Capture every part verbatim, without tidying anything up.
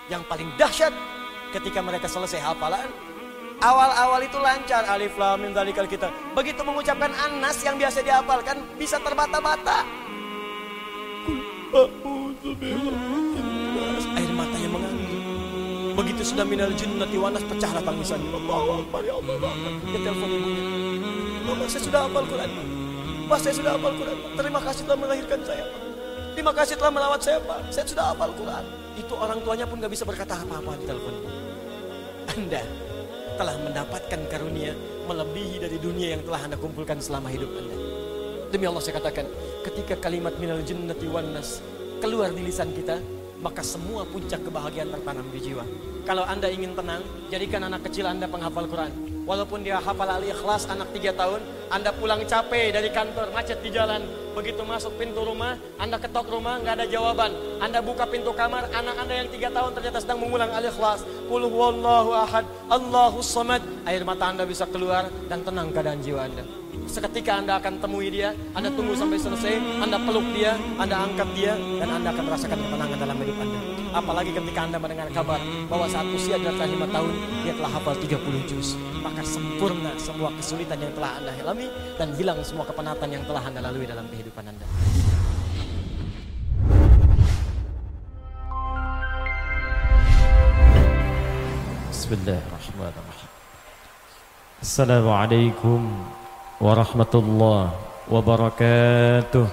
Yang paling dahsyat ketika mereka selesai hafalan, awal-awal itu lancar, alif lam mim dzalikal kitab. Begitu mengucapkan An-Nas yang biasa dihafalkan bisa terbata-bata. Air matanya mengalir. Begitu sudah minal jinnati wan nas, pecahlah tangisan. Allahu Akbar, ya Allah. Dia telepon ibunya. Mama, saya sudah hafal Quran. Pak, saya sudah hafal Quran. Terima kasih telah melahirkan saya, Pak. Terima kasih telah melawat saya, Pak. Saya sudah hafal Quran. Itu orang tuanya pun gak bisa berkata apa-apa di telepon. Anda telah mendapatkan karunia melebihi dari dunia yang telah Anda kumpulkan selama hidup Anda. Demi Allah saya katakan, ketika kalimat minal jinnati wan nas keluar di lisan kita, maka semua puncak kebahagiaan tertanam di jiwa. Kalau Anda ingin tenang, jadikan anak kecil Anda penghafal Quran. Walaupun dia hafal Al-Ikhlas anak tiga tahun, Anda pulang capek dari kantor, macet di jalan. Begitu masuk pintu rumah, Anda ketok rumah, nggak ada jawaban. Anda buka pintu kamar, anak Anda yang tiga tahun ternyata sedang mengulang Al-Ikhlas. Qul huwallahu ahad, Allahus samad. Air mata Anda bisa keluar dan tenang keadaan jiwa Anda. Seketika Anda akan temui dia, Anda tunggu sampai selesai, Anda peluk dia, Anda angkat dia, dan Anda akan merasakan ketenangan dalam hidup Anda. Apalagi ketika Anda mendengar kabar bahwa saat usia adalah lima tahun, dia telah hafal tiga puluh juz. Maka sempurna semua kesulitan yang telah Anda alami dan hilang semua kepenatan yang telah Anda lalui dalam kehidupan Anda. Bismillahirrahmanirrahim. Assalamualaikum warahmatullahi wabarakatuh.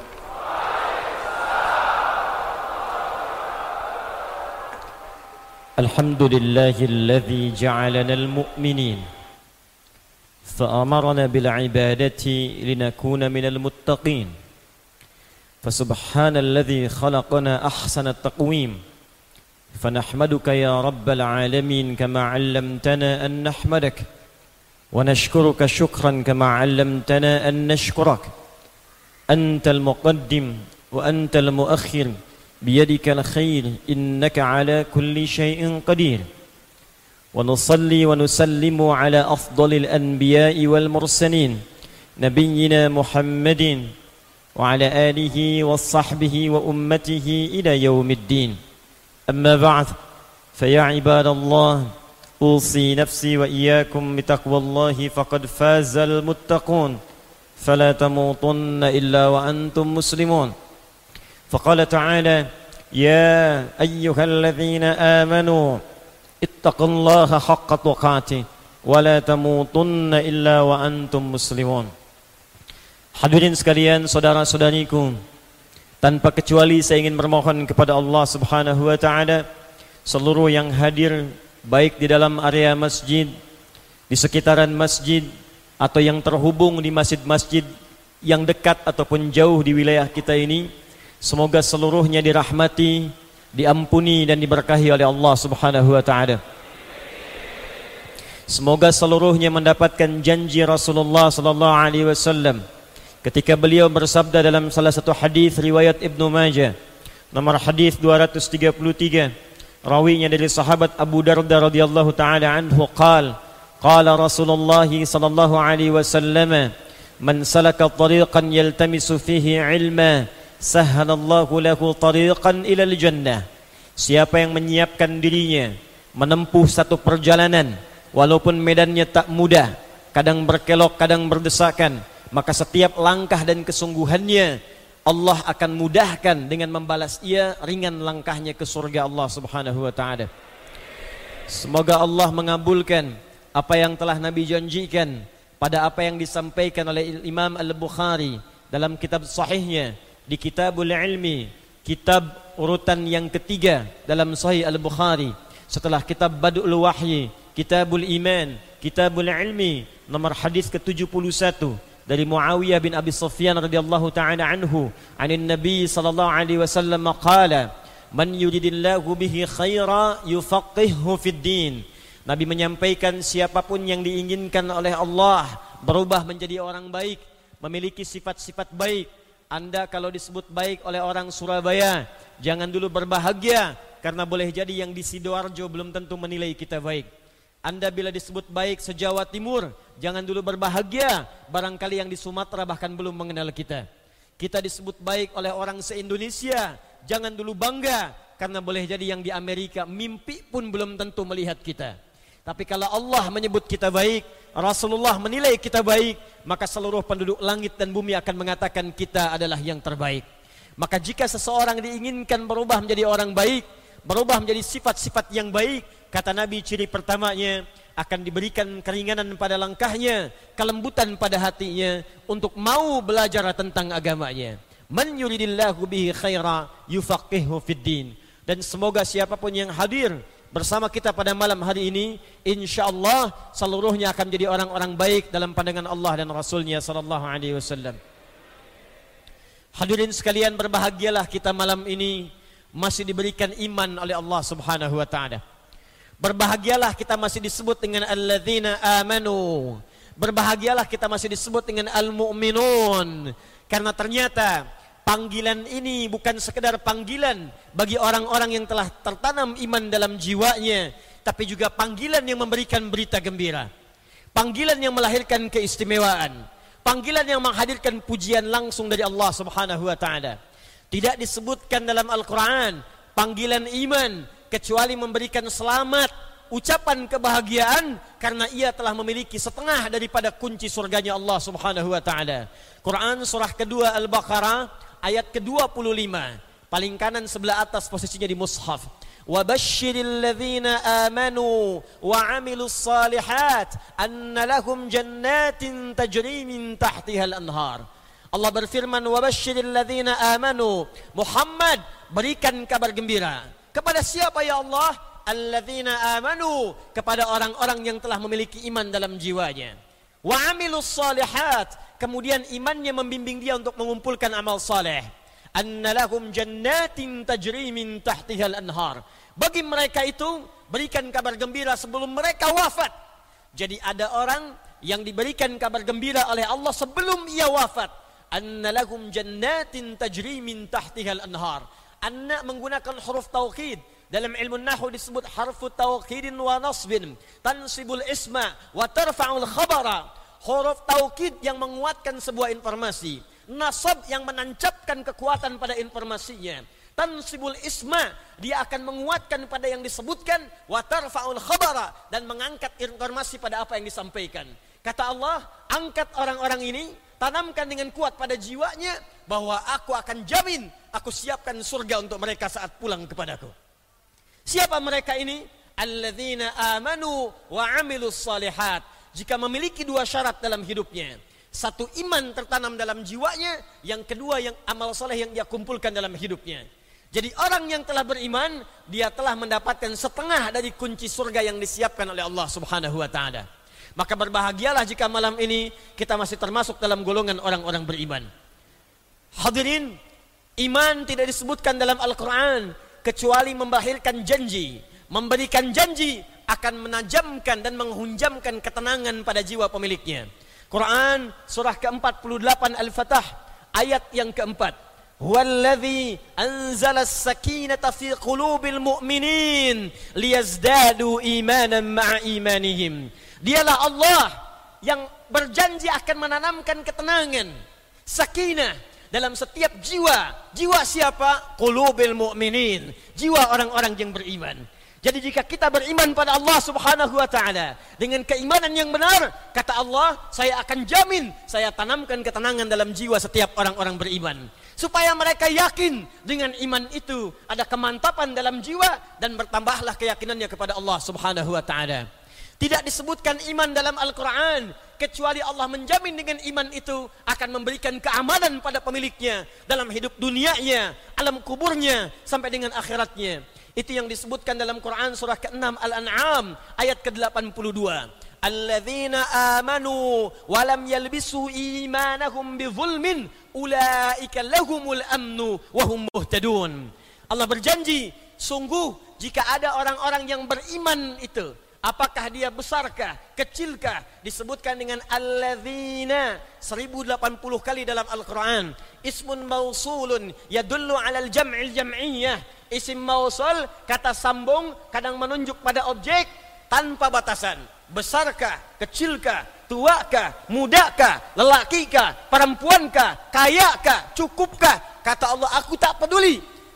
Alhamdulillahilladzi ja'alana al-mu'minin fa'amarna bil 'ibadati linakuna minal muttaqin. Fasubhanalladzi khalaqana ahsana taqwim. Fanahmaduka ya rabbal alamin kama 'allamtana an nahmadak. ونشكرك شكرا كما علمتنا أن نشكرك أنت المقدم وأنت المؤخر بيدك الخير إنك على كل شيء قدير ونصلي ونسلم على أفضل الأنبياء والمرسلين نبينا محمد وعلى آله وصحبه وأمته إلى يوم الدين أما بعد فيا عباد الله أوصي نفسي وإياكم بتقوى الله فقد فاز المتقون فلا تموتن إلا وأنتم مسلمون. فقال تعالى يا أيها الذين آمنوا اتقوا الله حق تقاته ولا تموتن إلا وأنتم مسلمون. Hadirin sekalian, saudara-saudariku, tanpa kecuali saya ingin bermohon kepada Allah Subhanahu wa taala, seluruh yang hadir baik di dalam area masjid, di sekitaran masjid, atau yang terhubung di masjid-masjid yang dekat ataupun jauh di wilayah kita ini, semoga seluruhnya dirahmati, diampuni dan diberkahi oleh Allah Subhanahu wa taala. Semoga seluruhnya mendapatkan janji Rasulullah sallallahu alaihi wasallam ketika beliau bersabda dalam salah satu hadis riwayat Ibnu Majah, nomor hadis dua ratus tiga puluh tiga. Rawinya dari sahabat Abu Darda radhiyallahu taala anhu qala qala Rasulullah sallallahu alaihi wasallam man salaka tariqan yaltamisu fihi ilma sahhalallahu lahu tariqan ilal jannah. Siapa yang menyiapkan dirinya menempuh satu perjalanan walaupun medannya tak mudah, kadang berkelok kadang berdesakan, maka setiap langkah dan kesungguhannya Allah akan mudahkan dengan membalas ia ringan langkahnya ke surga Allah Subhanahu wa taala. Semoga Allah mengabulkan apa yang telah Nabi janjikan pada apa yang disampaikan oleh Imam Al-Bukhari dalam kitab sahihnya di Kitabul Ilmi, kitab urutan yang ketiga dalam Sahih Al-Bukhari setelah kitab Badul Wahyi, Kitabul Iman, Kitabul Ilmi, nomor hadis ke tujuh puluh satu. Dari Muawiyah bin Abi Sufyan radhiyallahu ta'ala anhu, anin Nabi sallallahu alaihi wasallam qala man yuridillahu bihi khaira yufaqqihhu fid din. Nabi menyampaikan siapapun yang diinginkan oleh Allah berubah menjadi orang baik, memiliki sifat-sifat baik. Anda kalau disebut baik oleh orang Surabaya, jangan dulu berbahagia karena boleh jadi yang di Sidoarjo belum tentu menilai kita baik. Anda bila disebut baik se-Jawa Timur, jangan dulu berbahagia, barangkali yang di Sumatera bahkan belum mengenal kita. Kita disebut baik oleh orang se-Indonesia, jangan dulu bangga, Karena boleh jadi yang di Amerika mimpi pun belum tentu melihat kita. Tapi kalau Allah menyebut kita baik, Rasulullah menilai kita baik, maka seluruh penduduk langit dan bumi akan mengatakan kita adalah yang terbaik. Maka jika seseorang diinginkan berubah menjadi orang baik, berubah menjadi sifat-sifat yang baik, kata Nabi ciri pertamanya akan diberikan keringanan pada langkahnya, kelembutan pada hatinya untuk mau belajar tentang agamanya. Man yuridillahu bihi khaira yufaqihu fid din. Dan semoga siapapun yang hadir bersama kita pada malam hari ini, insyaallah seluruhnya akan menjadi orang-orang baik dalam pandangan Allah dan Rasulnya sallallahu alaihi wasallam. Hadirin sekalian, berbahagialah kita malam ini masih diberikan iman oleh Allah Subhanahu wa taala. Berbahagialah kita masih disebut dengan alladzina amanu. Berbahagialah kita masih disebut dengan al-mu'minun. Karena ternyata panggilan ini bukan sekedar panggilan bagi orang-orang yang telah tertanam iman dalam jiwanya, tapi juga panggilan yang memberikan berita gembira. Panggilan yang melahirkan keistimewaan. Panggilan yang menghadirkan pujian langsung dari Allah Subhanahu wa taala. Tidak disebutkan dalam Al-Quran panggilan iman kecuali memberikan selamat, ucapan kebahagiaan karena ia telah memiliki setengah daripada kunci surganya Allah Subhanahu wa taala. Quran surah kedua Al-Baqarah ayat ke dua puluh lima, paling kanan sebelah atas posisinya di mushaf. Wa basyiril ladzina amanu wa 'amilus shalihat anna lahum jannatin tajri min tahtihal anhar. Allah berfirman, wa basyiril ladzina amanu, Muhammad berikan kabar gembira kepada siapa ya Allah? Alladzina amanu, kepada orang-orang yang telah memiliki iman dalam jiwanya. Wa 'amilus shalihat, kemudian imannya membimbing dia untuk mengumpulkan amal saleh. Anna lahum jannatin tajri min tahtihal anhar. Bagi mereka itu berikan kabar gembira sebelum mereka wafat. Jadi ada orang yang diberikan kabar gembira oleh Allah sebelum ia wafat. Anna lahum jannatin tajri min tahtihal anhar. Anna menggunakan huruf taukid. Dalam ilmu nahwu disebut harfu taukidin wa nasbin. Tansibul isma wa tarfa'ul khabara. Huruf taukid yang menguatkan sebuah informasi. Nasab yang menancapkan kekuatan pada informasinya. Tansibul isma, dia akan menguatkan pada yang disebutkan. Wa tarfa'ul khabara, dan mengangkat informasi pada apa yang disampaikan. Kata Allah, angkat orang-orang ini, tanamkan dengan kuat pada jiwanya bahwa aku akan jamin, aku siapkan surga untuk mereka saat pulang kepadaku. Siapa mereka ini? Alladzina amanu wa 'amilus shalihat. Jika memiliki dua syarat dalam hidupnya, satu iman tertanam dalam jiwanya, yang kedua yang amal soleh yang dia kumpulkan dalam hidupnya. Jadi orang yang telah beriman, dia telah mendapatkan setengah dari kunci surga yang disiapkan oleh Allah Subhanahu wa taala. Maka berbahagialah jika malam ini kita masih termasuk dalam golongan orang-orang beriman. Hadirin, iman tidak disebutkan dalam Al-Quran kecuali membahirkan janji, memberikan janji akan menajamkan dan menghunjamkan ketenangan pada jiwa pemiliknya. Quran surah ke empat puluh delapan Al-Fatah ayat yang keempat. Huwallazi anzala as-sakinata fi qulubil mu'minin liyazdadu imanan ma'a imanihim. Dialah Allah yang berjanji akan menanamkan ketenangan, sakinah dalam setiap jiwa. Jiwa siapa? Qulubil mu'minin, jiwa orang-orang yang beriman. Jadi jika kita beriman pada Allah Subhanahu wa taala dengan keimanan yang benar, kata Allah, saya akan jamin, saya tanamkan ketenangan dalam jiwa setiap orang-orang beriman. Supaya mereka yakin dengan iman itu ada kemantapan dalam jiwa dan bertambahlah keyakinannya kepada Allah Subhanahu wa taala. Tidak disebutkan iman dalam Al-Quran kecuali Allah menjamin dengan iman itu akan memberikan keamanan pada pemiliknya dalam hidup dunianya, alam kuburnya, sampai dengan akhiratnya. Itu yang disebutkan dalam Quran surah ke enam Al-An'am ayat ke delapan puluh dua. Alladzina amanu wa lam yalbisu imanahum bizulmin ulaika lahumul amnu wa hum muhtadun. Allah berjanji, sungguh jika ada orang-orang yang beriman itu, apakah dia besarkah, kecilkah, disebutkan dengan alladzina seribu delapan puluh kali dalam Al-Quran. Ismun mausulun yadullu alal jam'il jam'iyyah. Isim mausul, kata sambung, kadang menunjuk pada objek tanpa batasan. Besarkah, kecilkah, tuakah, mudakah, lelakikah, perempuankah, kayakah, cukupkah? Kata Allah, aku tak peduli.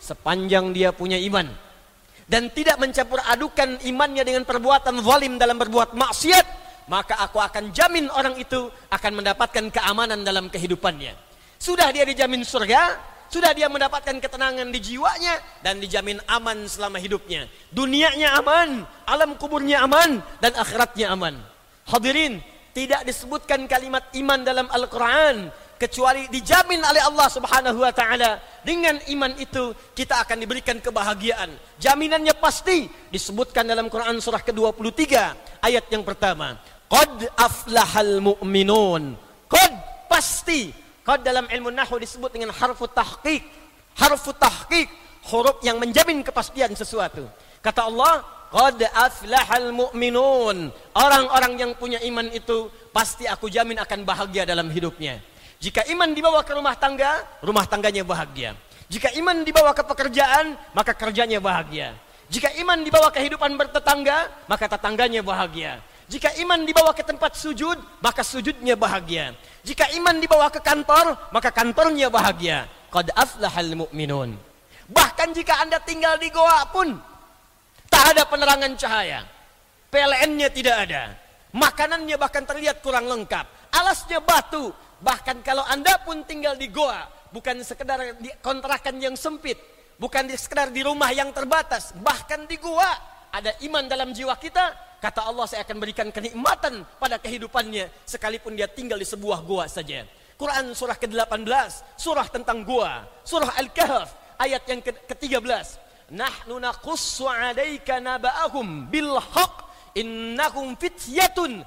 sepanjang dia punya iman dan tidak mencampur adukan imannya dengan perbuatan zalim dalam berbuat maksiat, maka aku akan jamin orang itu akan mendapatkan keamanan dalam kehidupannya. Sudah dia dijamin surga, sudah dia mendapatkan ketenangan di jiwanya dan dijamin aman selama hidupnya. Dunianya aman, alam kuburnya aman, dan akhiratnya aman. Hadirin, tidak disebutkan kalimat iman dalam Al-Quran kecuali dijamin oleh Allah Subhanahu wa taala. Dengan iman itu kita akan diberikan kebahagiaan. Jaminannya pasti disebutkan dalam Quran surah ke dua puluh tiga ayat yang pertama. Qad aflahal mu'minun. Qad, pasti. Qad dalam ilmu nahwu disebut dengan harfu tahqiq. Harfu tahqiq, huruf yang menjamin kepastian sesuatu. Kata Allah, qad aflahal mu'minun. Orang-orang yang punya iman itu pasti aku jamin akan bahagia dalam hidupnya. Jika iman dibawa ke rumah tangga, rumah tangganya bahagia. Jika iman dibawa ke pekerjaan, maka kerjanya bahagia. Jika iman dibawa ke kehidupan bertetangga, maka tetangganya bahagia. Jika iman dibawa ke tempat sujud, maka sujudnya bahagia. Jika iman dibawa ke kantor, maka kantornya bahagia. Qad aflahal mu'minun. Bahkan jika Anda tinggal di goa pun, tak ada penerangan cahaya, P L N-nya tidak ada, makanannya bahkan terlihat kurang lengkap, alasnya batu. Bahkan kalau Anda pun tinggal di goa, bukan sekedar di kontrakan yang sempit, bukan sekedar di rumah yang terbatas, bahkan di goa ada iman dalam jiwa kita, kata Allah, saya akan berikan kenikmatan pada kehidupannya sekalipun dia tinggal di sebuah goa saja. Quran surah ke delapan belas, surah tentang goa, surah Al-Kahf ayat yang ke tiga belas. Nahnu naqussu 'alaika naba'ahum bil haqq innahum fityatun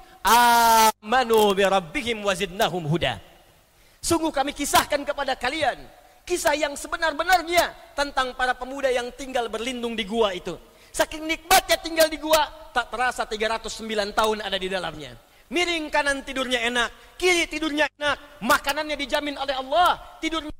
amanu bi rabbihim wazidnahum huda. Sungguh kami kisahkan kepada kalian kisah yang sebenar-benarnya tentang para pemuda yang tinggal berlindung di gua itu. Saking nikmatnya tinggal di gua, tak terasa tiga ratus sembilan tahun ada di dalamnya. Miring kanan tidurnya enak, kiri tidurnya enak, makanannya dijamin oleh Allah, tidurnya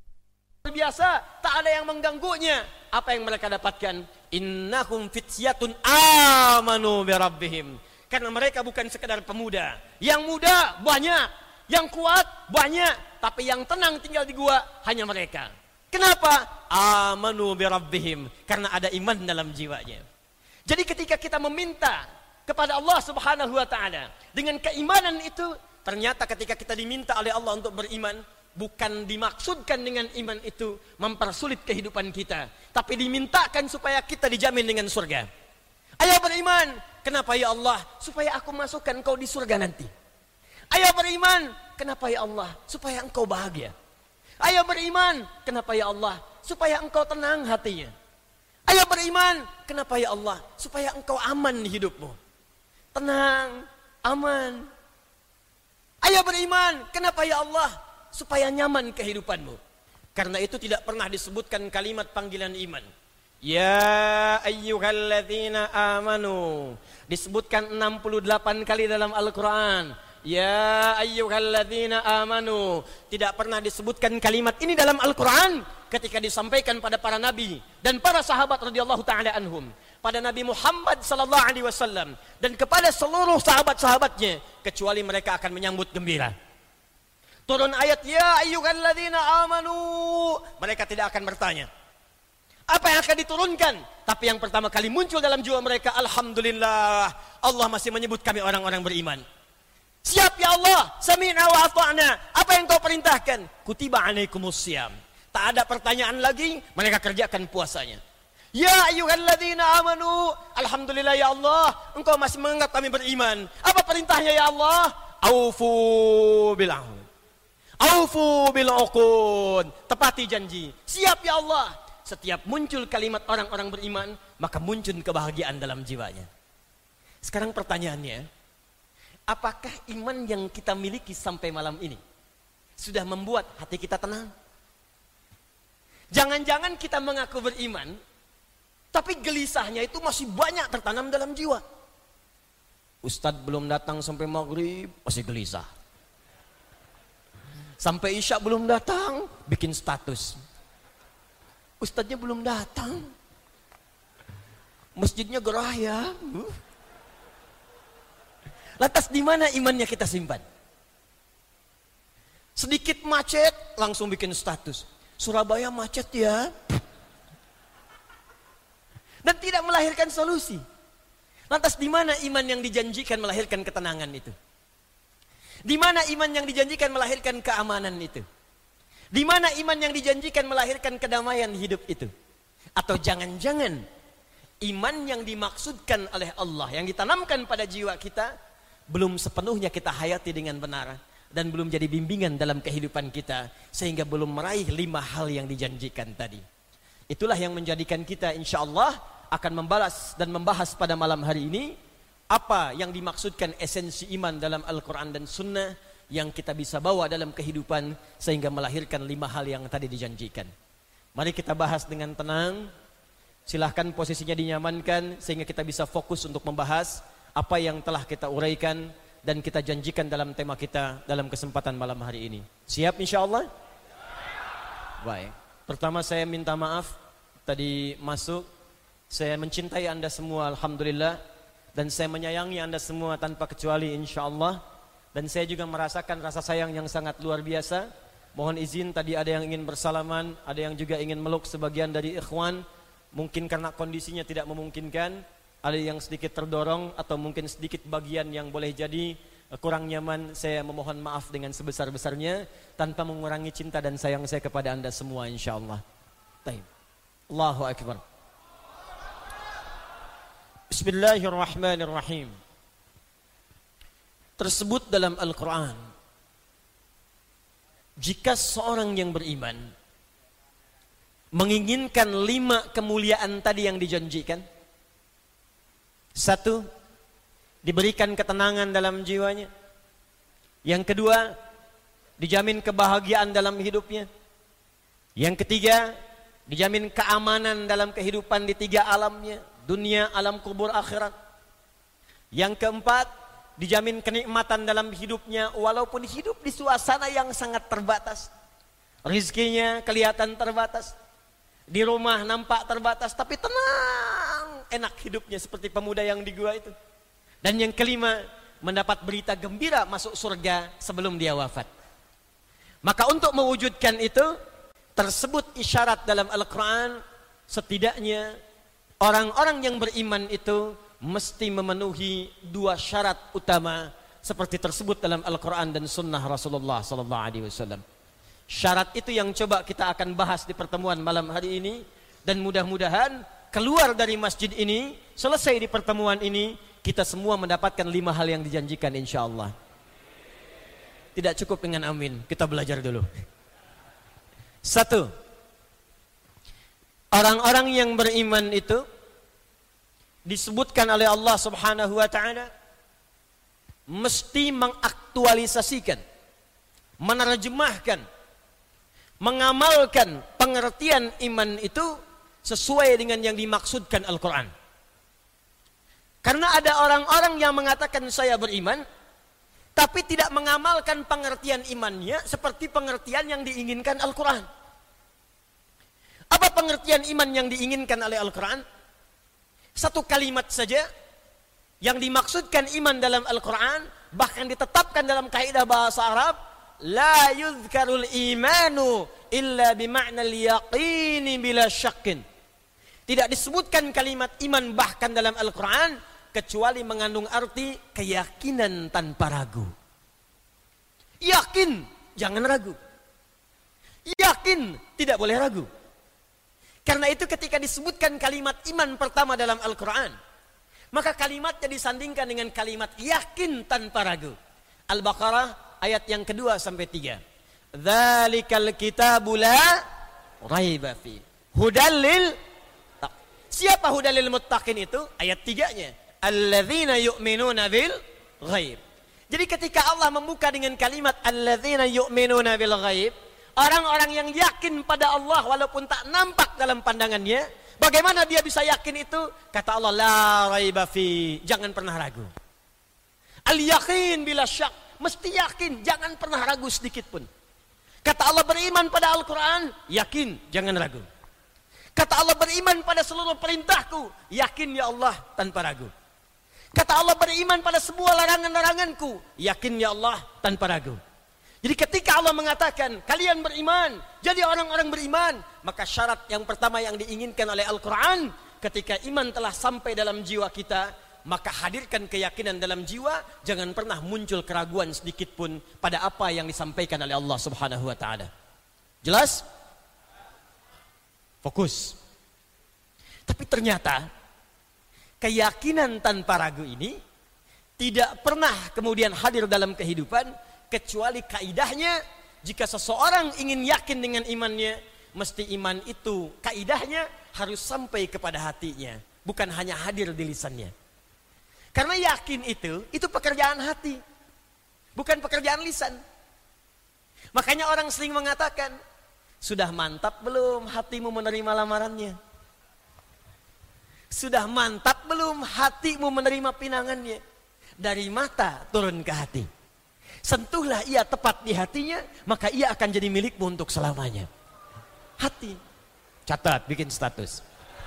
biasa, tak ada yang mengganggunya. Apa yang mereka dapatkan? Innahum fityatun amanu bi rabbihim. Karena mereka bukan sekedar pemuda. Yang muda banyak, yang kuat banyak, tapi yang tenang tinggal di gua hanya mereka. Kenapa? Amanu bi rabbihim, karena ada iman dalam jiwanya. Jadi ketika kita meminta kepada Allah Subhanahu wa taala dengan keimanan itu, ternyata ketika kita diminta oleh Allah untuk beriman, bukan dimaksudkan dengan iman itu mempersulit kehidupan kita, tapi dimintakan supaya kita dijamin dengan surga. Ayo beriman. Kenapa ya Allah? Supaya aku masukkan engkau di surga nanti. Ayo beriman. Kenapa ya Allah? Supaya engkau bahagia. Ayo beriman. Kenapa ya Allah? Supaya engkau tenang hatinya. Ayo beriman. Kenapa ya Allah? Supaya engkau aman hidupmu. Tenang, aman. Ayo beriman. Kenapa ya Allah? Supaya nyaman kehidupanmu. Karena itu tidak pernah disebutkan kalimat panggilan iman. Ya ayyuhalladzina amanu. Disebutkan enam puluh delapan kali dalam Al-Quran. Ya ayyuhalladzina amanu. Tidak pernah disebutkan kalimat ini dalam Al-Quran ketika disampaikan pada para nabi dan para sahabat radhiyallahu taala anhum, pada Nabi Muhammad sallallahu alaihi wasallam dan kepada seluruh sahabat-sahabatnya, kecuali mereka akan menyambut gembira. Turun ayat ya ayyuhalladzina amanu, mereka tidak akan bertanya apa yang akan diturunkan, tapi yang pertama kali muncul dalam jiwa mereka, alhamdulillah, Allah masih menyebut kami orang-orang beriman. Siap ya Allah, sami'na wa ata'na. Apa yang kau perintahkan? Kutiba alaikumusiyam. Tak ada pertanyaan lagi, mereka kerjakan puasanya. Ya ayyuhalladzina amanu, alhamdulillah ya Allah, engkau masih menganggap kami beriman. Apa perintahnya ya Allah? Aufu bil ahd. Aufu bil uqud. Tepati janji. Siap ya Allah. Setiap muncul kalimat orang-orang beriman, maka muncul kebahagiaan dalam jiwanya. Sekarang pertanyaannya, apakah iman yang kita miliki sampai malam ini sudah membuat hati kita tenang? Jangan-jangan kita mengaku beriman, tapi gelisahnya itu masih banyak tertanam dalam jiwa. Ustadz belum datang sampai maghrib, masih gelisah. Sampai isya belum datang, bikin status. Ustadznya belum datang, masjidnya gerah ya. Lantas di mana imannya kita simpan? Sedikit macet, langsung bikin status. Surabaya macet ya. dan tidak melahirkan solusi. Lantas di mana iman yang dijanjikan melahirkan ketenangan itu? Di mana iman yang dijanjikan melahirkan keamanan itu? Di mana iman yang dijanjikan melahirkan kedamaian hidup itu? Atau jangan-jangan iman yang dimaksudkan oleh Allah, yang ditanamkan pada jiwa kita, belum sepenuhnya kita hayati dengan benar, dan belum jadi bimbingan dalam kehidupan kita, sehingga belum meraih lima hal yang dijanjikan tadi. Itulah yang menjadikan kita insya Allah akan membalas dan membahas pada malam hari ini apa yang dimaksudkan esensi iman dalam Al-Quran dan Sunnah yang kita bisa bawa dalam kehidupan sehingga melahirkan lima hal yang tadi dijanjikan. Mari kita bahas dengan tenang. Silahkan posisinya dinyamankan sehingga kita bisa fokus untuk membahas apa yang telah kita uraikan dan kita janjikan dalam tema kita dalam kesempatan malam hari ini. Siap insya Allah? Baik. Pertama saya minta maaf tadi masuk. Saya mencintai Anda semua alhamdulillah, dan saya menyayangi Anda semua tanpa kecuali insya Allah. Dan saya juga merasakan rasa sayang yang sangat luar biasa. Mohon izin tadi ada yang ingin bersalaman, ada yang juga ingin meluk sebagian dari ikhwan. Mungkin karena kondisinya tidak memungkinkan, ada yang sedikit terdorong, atau mungkin sedikit bagian yang boleh jadi kurang nyaman. Saya memohon maaf dengan sebesar-besarnya tanpa mengurangi cinta dan sayang saya kepada Anda semua insya Allah. Baik. Allahu Akbar. Bismillahirrahmanirrahim. Tersebut dalam Al-Quran, jika seorang yang beriman menginginkan lima kemuliaan tadi yang dijanjikan, satu, diberikan ketenangan dalam jiwanya. Yang kedua, dijamin kebahagiaan dalam hidupnya. Yang ketiga, dijamin keamanan dalam kehidupan di tiga alamnya, dunia, alam kubur, akhirat. Yang keempat, dijamin kenikmatan dalam hidupnya walaupun hidup di suasana yang sangat terbatas. Rizkinya kelihatan terbatas, di rumah nampak terbatas, tapi tenang, enak hidupnya seperti pemuda yang di gua itu. Dan yang kelima, mendapat berita gembira masuk surga sebelum dia wafat. Maka untuk mewujudkan itu, tersebut isyarat dalam Al-Quran, setidaknya orang-orang yang beriman itu mesti memenuhi dua syarat utama seperti tersebut dalam Al-Quran dan Sunnah Rasulullah Sallallahu Alaihi Wasallam. Syarat itu yang coba kita akan bahas di pertemuan malam hari ini, dan mudah-mudahan keluar dari masjid ini, selesai di pertemuan ini, kita semua mendapatkan lima hal yang dijanjikan insya Allah. Tidak cukup dengan amin, kita belajar dulu. Satu, orang-orang yang beriman itu disebutkan oleh Allah Subhanahu wa taala mesti mengaktualisasikan, menerjemahkan, mengamalkan pengertian iman itu sesuai dengan yang dimaksudkan Al-Quran. Karena ada orang-orang yang mengatakan saya beriman, tapi tidak mengamalkan pengertian imannya seperti pengertian yang diinginkan Al-Quran. Apa pengertian iman yang diinginkan oleh Al-Quran? Satu kalimat saja yang dimaksudkan iman dalam Al-Quran, bahkan ditetapkan dalam kaidah bahasa Arab, la yuzkarul imanu illa bima'na al-yaqini bila syakkin. Tidak disebutkan kalimat iman bahkan dalam Al-Quran kecuali mengandung arti keyakinan tanpa ragu. Yakin, jangan ragu. Yakin, tidak boleh ragu. Karena itu ketika disebutkan kalimat iman pertama dalam Al-Quran, maka kalimatnya disandingkan dengan kalimat yakin tanpa ragu. Al-Baqarah ayat yang kedua sampai tiga. Dzalikal kitabu la raiba fi hudal lil. Siapa hudalil muttaqin itu? Ayat tiganya. Alladzina yu'minuna bil ghaib. Jadi ketika Allah membuka dengan kalimat alladzina yu'minuna bil ghaib, orang-orang yang yakin pada Allah walaupun tak nampak dalam pandangannya, bagaimana dia bisa yakin itu? Kata Allah, la raiba fi, jangan pernah ragu. Al-yaqin bila syak, mesti yakin, jangan pernah ragu sedikit pun. Kata Allah beriman pada Al-Quran, yakin, jangan ragu. Kata Allah beriman pada seluruh perintahku, yakin ya Allah tanpa ragu. Kata Allah beriman pada semua larangan-laranganku, yakin ya Allah tanpa ragu. Jadi ketika Allah mengatakan kalian beriman, jadi orang-orang beriman, maka syarat yang pertama yang diinginkan oleh Al-Quran, ketika iman telah sampai dalam jiwa kita, maka hadirkan keyakinan dalam jiwa, jangan pernah muncul keraguan sedikit pun pada apa yang disampaikan oleh Allah Subhanahu wa taala. Jelas? Fokus. Tapi ternyata keyakinan tanpa ragu ini tidak pernah kemudian hadir dalam kehidupan, kecuali kaidahnya jika seseorang ingin yakin dengan imannya, mesti iman itu kaidahnya harus sampai kepada hatinya, bukan hanya hadir di lisannya. Karena yakin itu, itu pekerjaan hati, bukan pekerjaan lisan. Makanya orang sering mengatakan, sudah mantap belum hatimu menerima lamarannya? Sudah mantap belum hatimu menerima pinangannya? Dari mata turun ke hati. Sentuhlah ia tepat di hatinya, maka ia akan jadi milikmu untuk selamanya. Hati. Catat, bikin status.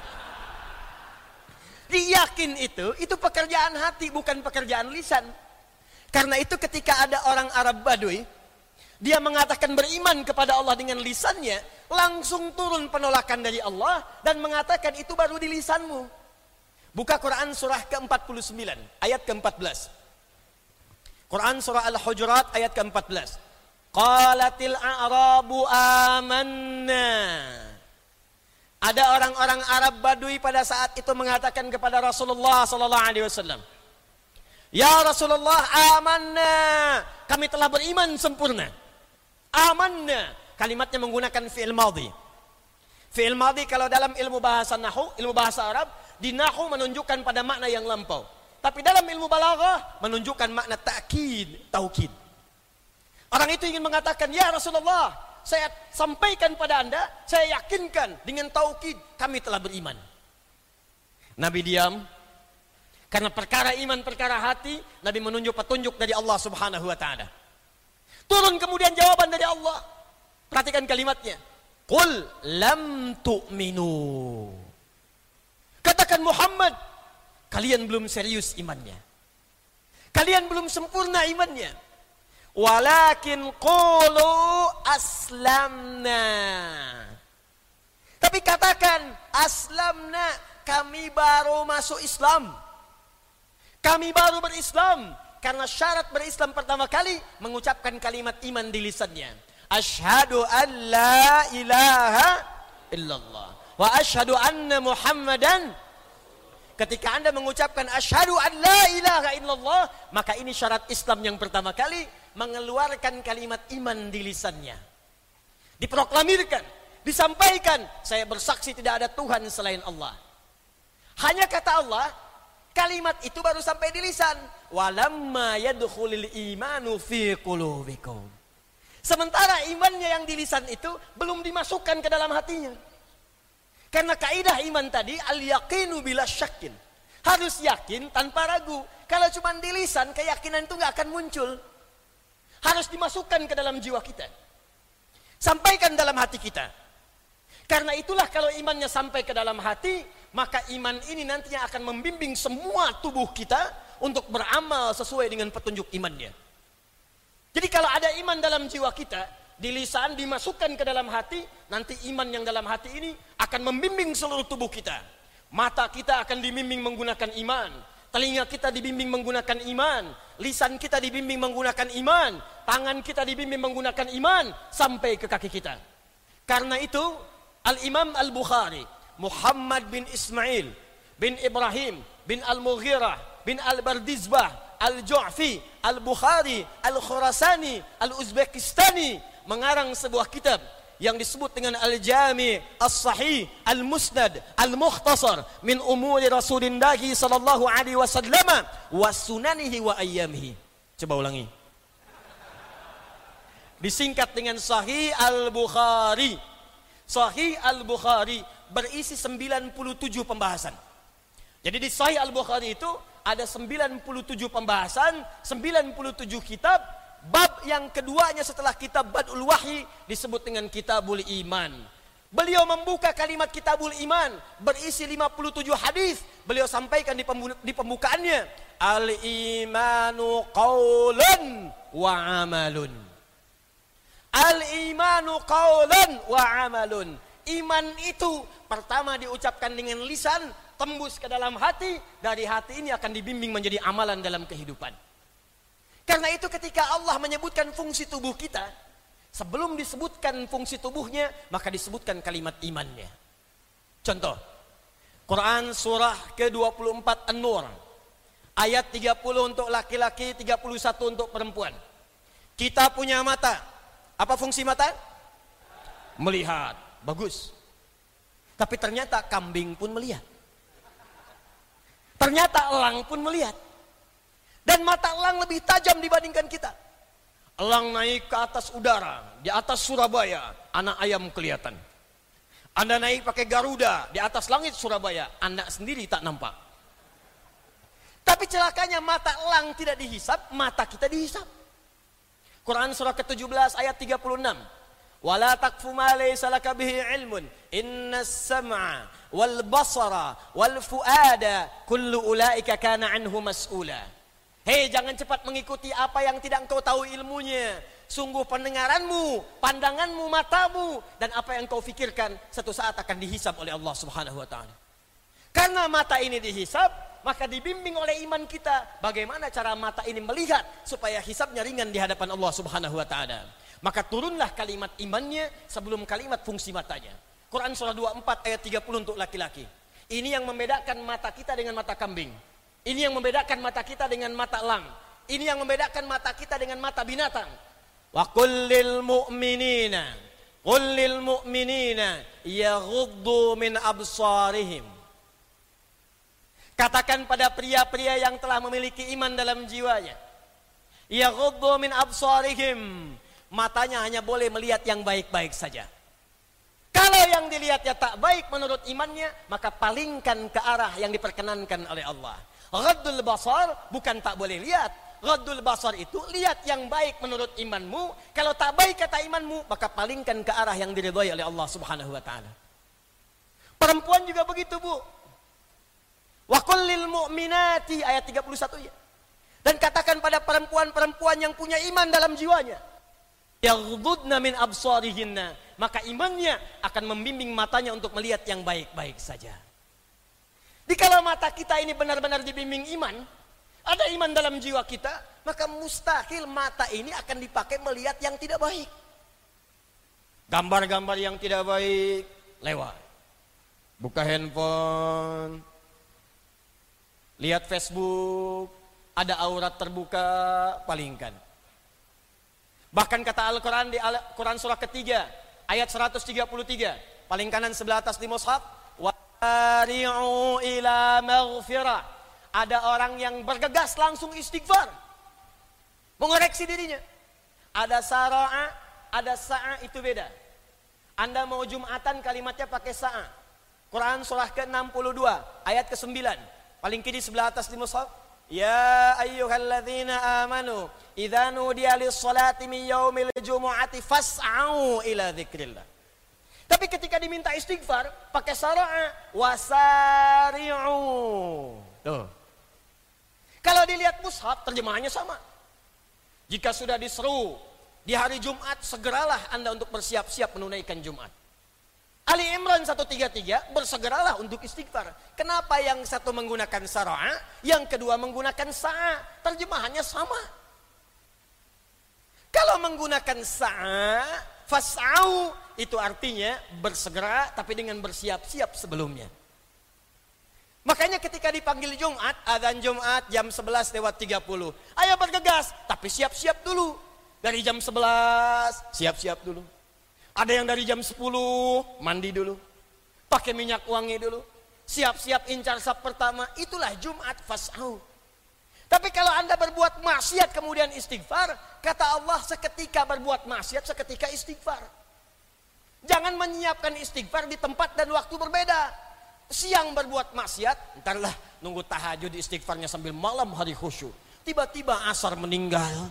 Diyakin itu, itu pekerjaan hati, bukan pekerjaan lisan. Karena itu ketika ada orang Arab Badui, dia mengatakan beriman kepada Allah dengan lisannya, langsung turun penolakan dari Allah dan mengatakan itu baru di lisanmu. Buka Quran surah ke empat puluh sembilan, ayat ke empat belas. Quran surah Al-Hujurat ayat ke empat belas. Qalatil a'rabu amanna. Ada orang-orang Arab Badui pada saat itu mengatakan kepada Rasulullah sallallahu alaihi wasallam, "Ya Rasulullah, amanna. Kami telah beriman sempurna." Amanna, kalimatnya menggunakan fi'il madhi. Fi'il madhi kalau dalam ilmu bahasa nahwu, ilmu bahasa Arab, di nahwu menunjukkan pada makna yang lampau. Tapi dalam ilmu balaghah menunjukkan makna ta'kid, taukid. Orang itu ingin mengatakan, "Ya Rasulullah, saya sampaikan pada Anda, saya yakinkan dengan taukid kami telah beriman." Nabi diam. Karena perkara iman, perkara hati, Nabi menunjuk petunjuk dari Allah Subhanahu wa taala. Turun kemudian jawaban dari Allah. Perhatikan kalimatnya. Qul lam tu'minu. Katakan Muhammad, kalian belum serius imannya. Kalian belum sempurna imannya. Walakin qulu aslamna. Tapi katakan aslamna, kami baru masuk Islam. Kami baru berislam. Karena syarat berislam pertama kali mengucapkan kalimat iman di lisannya. Asyhadu an la ilaha illallah wa asyhadu anna Muhammadan. Ketika Anda mengucapkan asyhadu an la ilaha illallah, maka ini syarat Islam yang pertama kali, mengeluarkan kalimat iman di lisannya. Diproklamirkan, disampaikan, saya bersaksi tidak ada Tuhan selain Allah. Hanya kata Allah, kalimat itu baru sampai di lisan. Walamma yadkhulul imanu fi qulubikum. Sementara imannya yang di lisan itu belum dimasukkan ke dalam hatinya. Karena kaidah iman tadi al-yaqinu bila syakin. Harus yakin tanpa ragu. Kalau cuma di lisan, keyakinan itu nggak akan muncul. Harus dimasukkan ke dalam jiwa kita. Sampaikan dalam hati kita. Karena itulah kalau imannya sampai ke dalam hati, maka iman ini nantinya akan membimbing semua tubuh kita untuk beramal sesuai dengan petunjuk imannya. Jadi kalau ada iman dalam jiwa kita, di lisan dimasukkan ke dalam hati, nanti iman yang dalam hati ini akan membimbing seluruh tubuh kita. Mata kita akan dibimbing menggunakan iman, telinga kita dibimbing menggunakan iman, lisan kita dibimbing menggunakan iman, tangan kita dibimbing menggunakan iman, sampai ke kaki kita. Karena itu Al-Imam Al-Bukhari, Muhammad bin Ismail bin Ibrahim bin Al-Mughirah bin Al-Bardizbah Al-Ju'fi Al-Bukhari Al-Khurasani Al-Uzbekistani mengarang sebuah kitab yang disebut dengan Al-Jami' As-Sahih Al-Musnad Al-Mukhtasar min umuri Rasulillah sallallahu alaihi wasallam wa sunanihi wa ayyamihi. Coba ulangi. Disingkat dengan Sahih Al-Bukhari. Sahih Al-Bukhari berisi sembilan puluh tujuh pembahasan. Jadi di Sahih Al-Bukhari itu ada sembilan puluh tujuh pembahasan, sembilan puluh tujuh kitab. Bab yang keduanya setelah kitab Badul Wahyi disebut dengan Kitabul Iman. Beliau membuka kalimat Kitabul Iman berisi lima puluh tujuh hadis. Beliau sampaikan di pembukaannya, Al-imanu qaulun wa amalun. Al-imanu qaulan wa amalun. Iman itu pertama diucapkan dengan lisan, tembus ke dalam hati, dari hati ini akan dibimbing menjadi amalan dalam kehidupan. Karena itu ketika Allah menyebutkan fungsi tubuh kita, sebelum disebutkan fungsi tubuhnya, maka disebutkan kalimat imannya. Contoh, Quran surah ke dua puluh empat An-Nur, ayat tiga puluh untuk laki-laki, tiga puluh satu untuk perempuan. Kita punya mata. Apa fungsi mata? Melihat. Bagus. Tapi ternyata kambing pun melihat. Ternyata elang pun melihat. Dan mata elang lebih tajam dibandingkan kita. Elang naik ke atas udara, di atas Surabaya, anak ayam kelihatan. Anda naik pakai Garuda, di atas langit Surabaya, anak sendiri tak nampak. Tapi celakanya mata elang tidak dihisap, mata kita dihisap. Quran surah ke tujuh belas ayat tiga puluh enam. Wala taqfu ma laysa laka bihi ilmun innas sam'a wal basara wal fuada kullu ulaika kana anhu mas'ula. Hei, jangan cepat mengikuti apa yang tidak engkau tahu ilmunya. Sungguh pendengaranmu, pandanganmu, matamu, dan apa yang kau fikirkan satu saat akan dihisab oleh Allah Subhanahu wa taala. Karena mata ini dihisab, maka dibimbing oleh iman kita bagaimana cara mata ini melihat supaya hisabnya ringan di hadapan Allah Subhanahu wa taala. Maka turunlah kalimat imannya sebelum kalimat fungsi matanya. Quran surah dua puluh empat ayat tiga puluh untuk laki-laki. Ini yang membedakan mata kita dengan mata kambing. Ini yang membedakan mata kita dengan mata elang. Ini yang membedakan mata kita dengan mata binatang. Wa qul lil mu'minina qul lil mu'minina yaghuddu min absarihim. Katakan pada pria-pria yang telah memiliki iman dalam jiwanya, yaghuddu min absarihim, matanya hanya boleh melihat yang baik-baik saja. Kalau yang dilihatnya tak baik menurut imannya, maka palingkan ke arah yang diperkenankan oleh Allah. Ghaddul basar bukan tak boleh lihat. Ghaddul basar itu lihat yang baik menurut imanmu. Kalau tak baik kata imanmu, maka palingkan ke arah yang diridhai oleh Allah Subhanahu wa taala. Perempuan juga begitu, Bu. Wa qul lil mu'minati ayat tiga puluh satu ya. Dan katakan pada perempuan-perempuan yang punya iman dalam jiwanya, yaghdudna min absarihinna, maka imannya akan membimbing matanya untuk melihat yang baik-baik saja. Dikala mata kita ini benar-benar dibimbing iman, ada iman dalam jiwa kita, maka mustahil mata ini akan dipakai melihat yang tidak baik. Gambar-gambar yang tidak baik lewat. Buka handphone, lihat Facebook, ada aurat terbuka, palingkan. Bahkan kata Al-Quran di Al-Quran surah ketiga ayat seratus tiga puluh tiga, paling kanan sebelah atas di mushaf, wari'u ila maghfirah. Ada orang yang bergegas langsung istighfar, mengoreksi dirinya. Ada sara'a, ada sa'a, itu beda. Anda mau Jumatan kalimatnya pakai sa'a. Quran surah ke enam puluh dua ayat ke sembilan, paling kiri sebelah atas di mushaf. Ya ayyuhalladzina amanu idza nudiya lis-salati min yaumil jumu'ati fas'au ila dzikrillah. Tapi ketika diminta istighfar pakai sara'a, wasari'u. Tuh. Kalau dilihat mushaf terjemahannya sama. Jika sudah diseru di hari Jumat, segeralah Anda untuk bersiap-siap menunaikan Jumat. Ali Imran seratus tiga puluh tiga, bersegeralah untuk istighfar. Kenapa yang satu menggunakan sara'a, yang kedua menggunakan sa'a? Terjemahannya sama. Kalau menggunakan sa'a, fas'au, itu artinya bersegera tapi dengan bersiap-siap sebelumnya. Makanya ketika dipanggil Jumat, adzan Jumat jam sebelas lewat tiga puluh, ayo bergegas, tapi siap-siap dulu. Dari jam sebelas, siap-siap dulu. Ada yang dari jam sepuluh, mandi dulu, pakai minyak wangi dulu, siap-siap incar saf pertama. Itulah Jumat, fas'au. Tapi kalau Anda berbuat maksiat kemudian istighfar, kata Allah, seketika berbuat maksiat, seketika istighfar. Jangan menyiapkan istighfar di tempat dan waktu berbeda. Siang berbuat maksiat, entarlah nunggu tahajud istighfarnya sambil malam hari khusyuk. Tiba-tiba asar meninggal.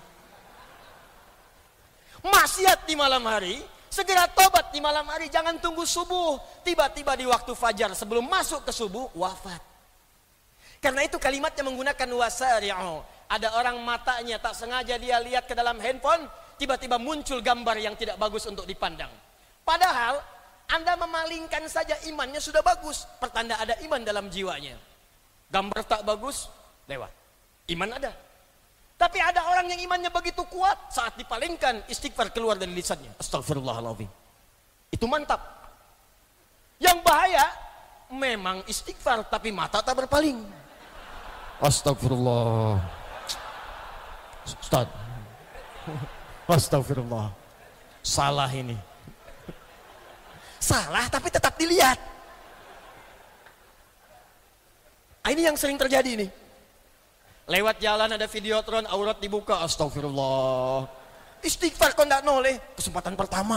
Maksiat di malam hari, segera tobat di malam hari, jangan tunggu subuh. Tiba-tiba di waktu fajar sebelum masuk ke subuh, wafat. Karena itu kalimatnya menggunakan wasari'u. Ada orang matanya tak sengaja dia lihat ke dalam handphone, tiba-tiba muncul gambar yang tidak bagus untuk dipandang. Padahal Anda memalingkan saja imannya sudah bagus. Pertanda ada iman dalam jiwanya. Gambar tak bagus, lewat. Iman ada. Tapi ada orang yang imannya begitu kuat, saat dipalingkan, istighfar keluar dari lisannya. Astagfirullahaladzim. Itu mantap. Yang bahaya, memang istighfar, tapi mata tak berpaling. Astagfirullah. Ustaz. Astagfirullah. Salah ini. Salah tapi tetap dilihat. Ini yang sering terjadi nih. Lewat jalan ada videotron, aurat dibuka, astagfirullah. Istighfar kok ndak noleh. Kesempatan pertama.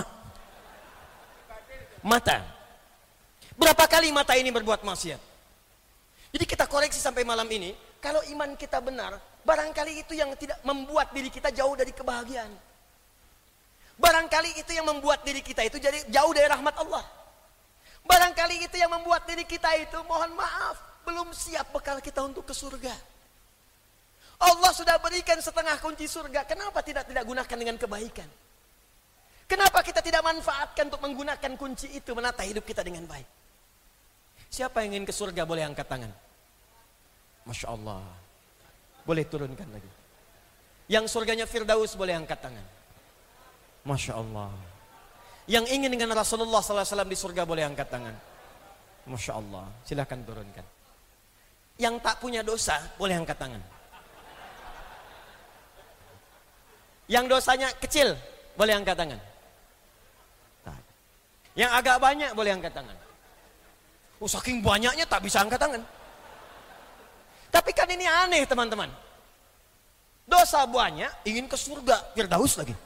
Mata. Berapa kali mata ini berbuat maksiat? Jadi kita koreksi sampai malam ini, kalau iman kita benar, barangkali itu yang tidak membuat diri kita jauh dari kebahagiaan. Barangkali itu yang membuat diri kita itu jadi jauh dari rahmat Allah. Barangkali itu yang membuat diri kita itu, mohon maaf, belum siap bekal kita untuk ke surga. Allah sudah berikan setengah kunci surga, kenapa tidak tidak gunakan dengan kebaikan? Kenapa kita tidak manfaatkan untuk menggunakan kunci itu menata hidup kita dengan baik? Siapa yang ingin ke surga boleh angkat tangan. Masya Allah. Boleh turunkan lagi. Yang surganya Firdaus boleh angkat tangan. Masya Allah. Yang ingin dengan Rasulullah sallallahu alaihi wasallam di surga boleh angkat tangan. Masya Allah. Silahkan turunkan. Yang tak punya dosa boleh angkat tangan. Yang dosanya kecil boleh angkat tangan. Yang agak banyak boleh angkat tangan. Oh, saking banyaknya tak bisa angkat tangan. Tapi kan ini aneh teman-teman. Dosa banyak ingin ke surga Firdaus lagi.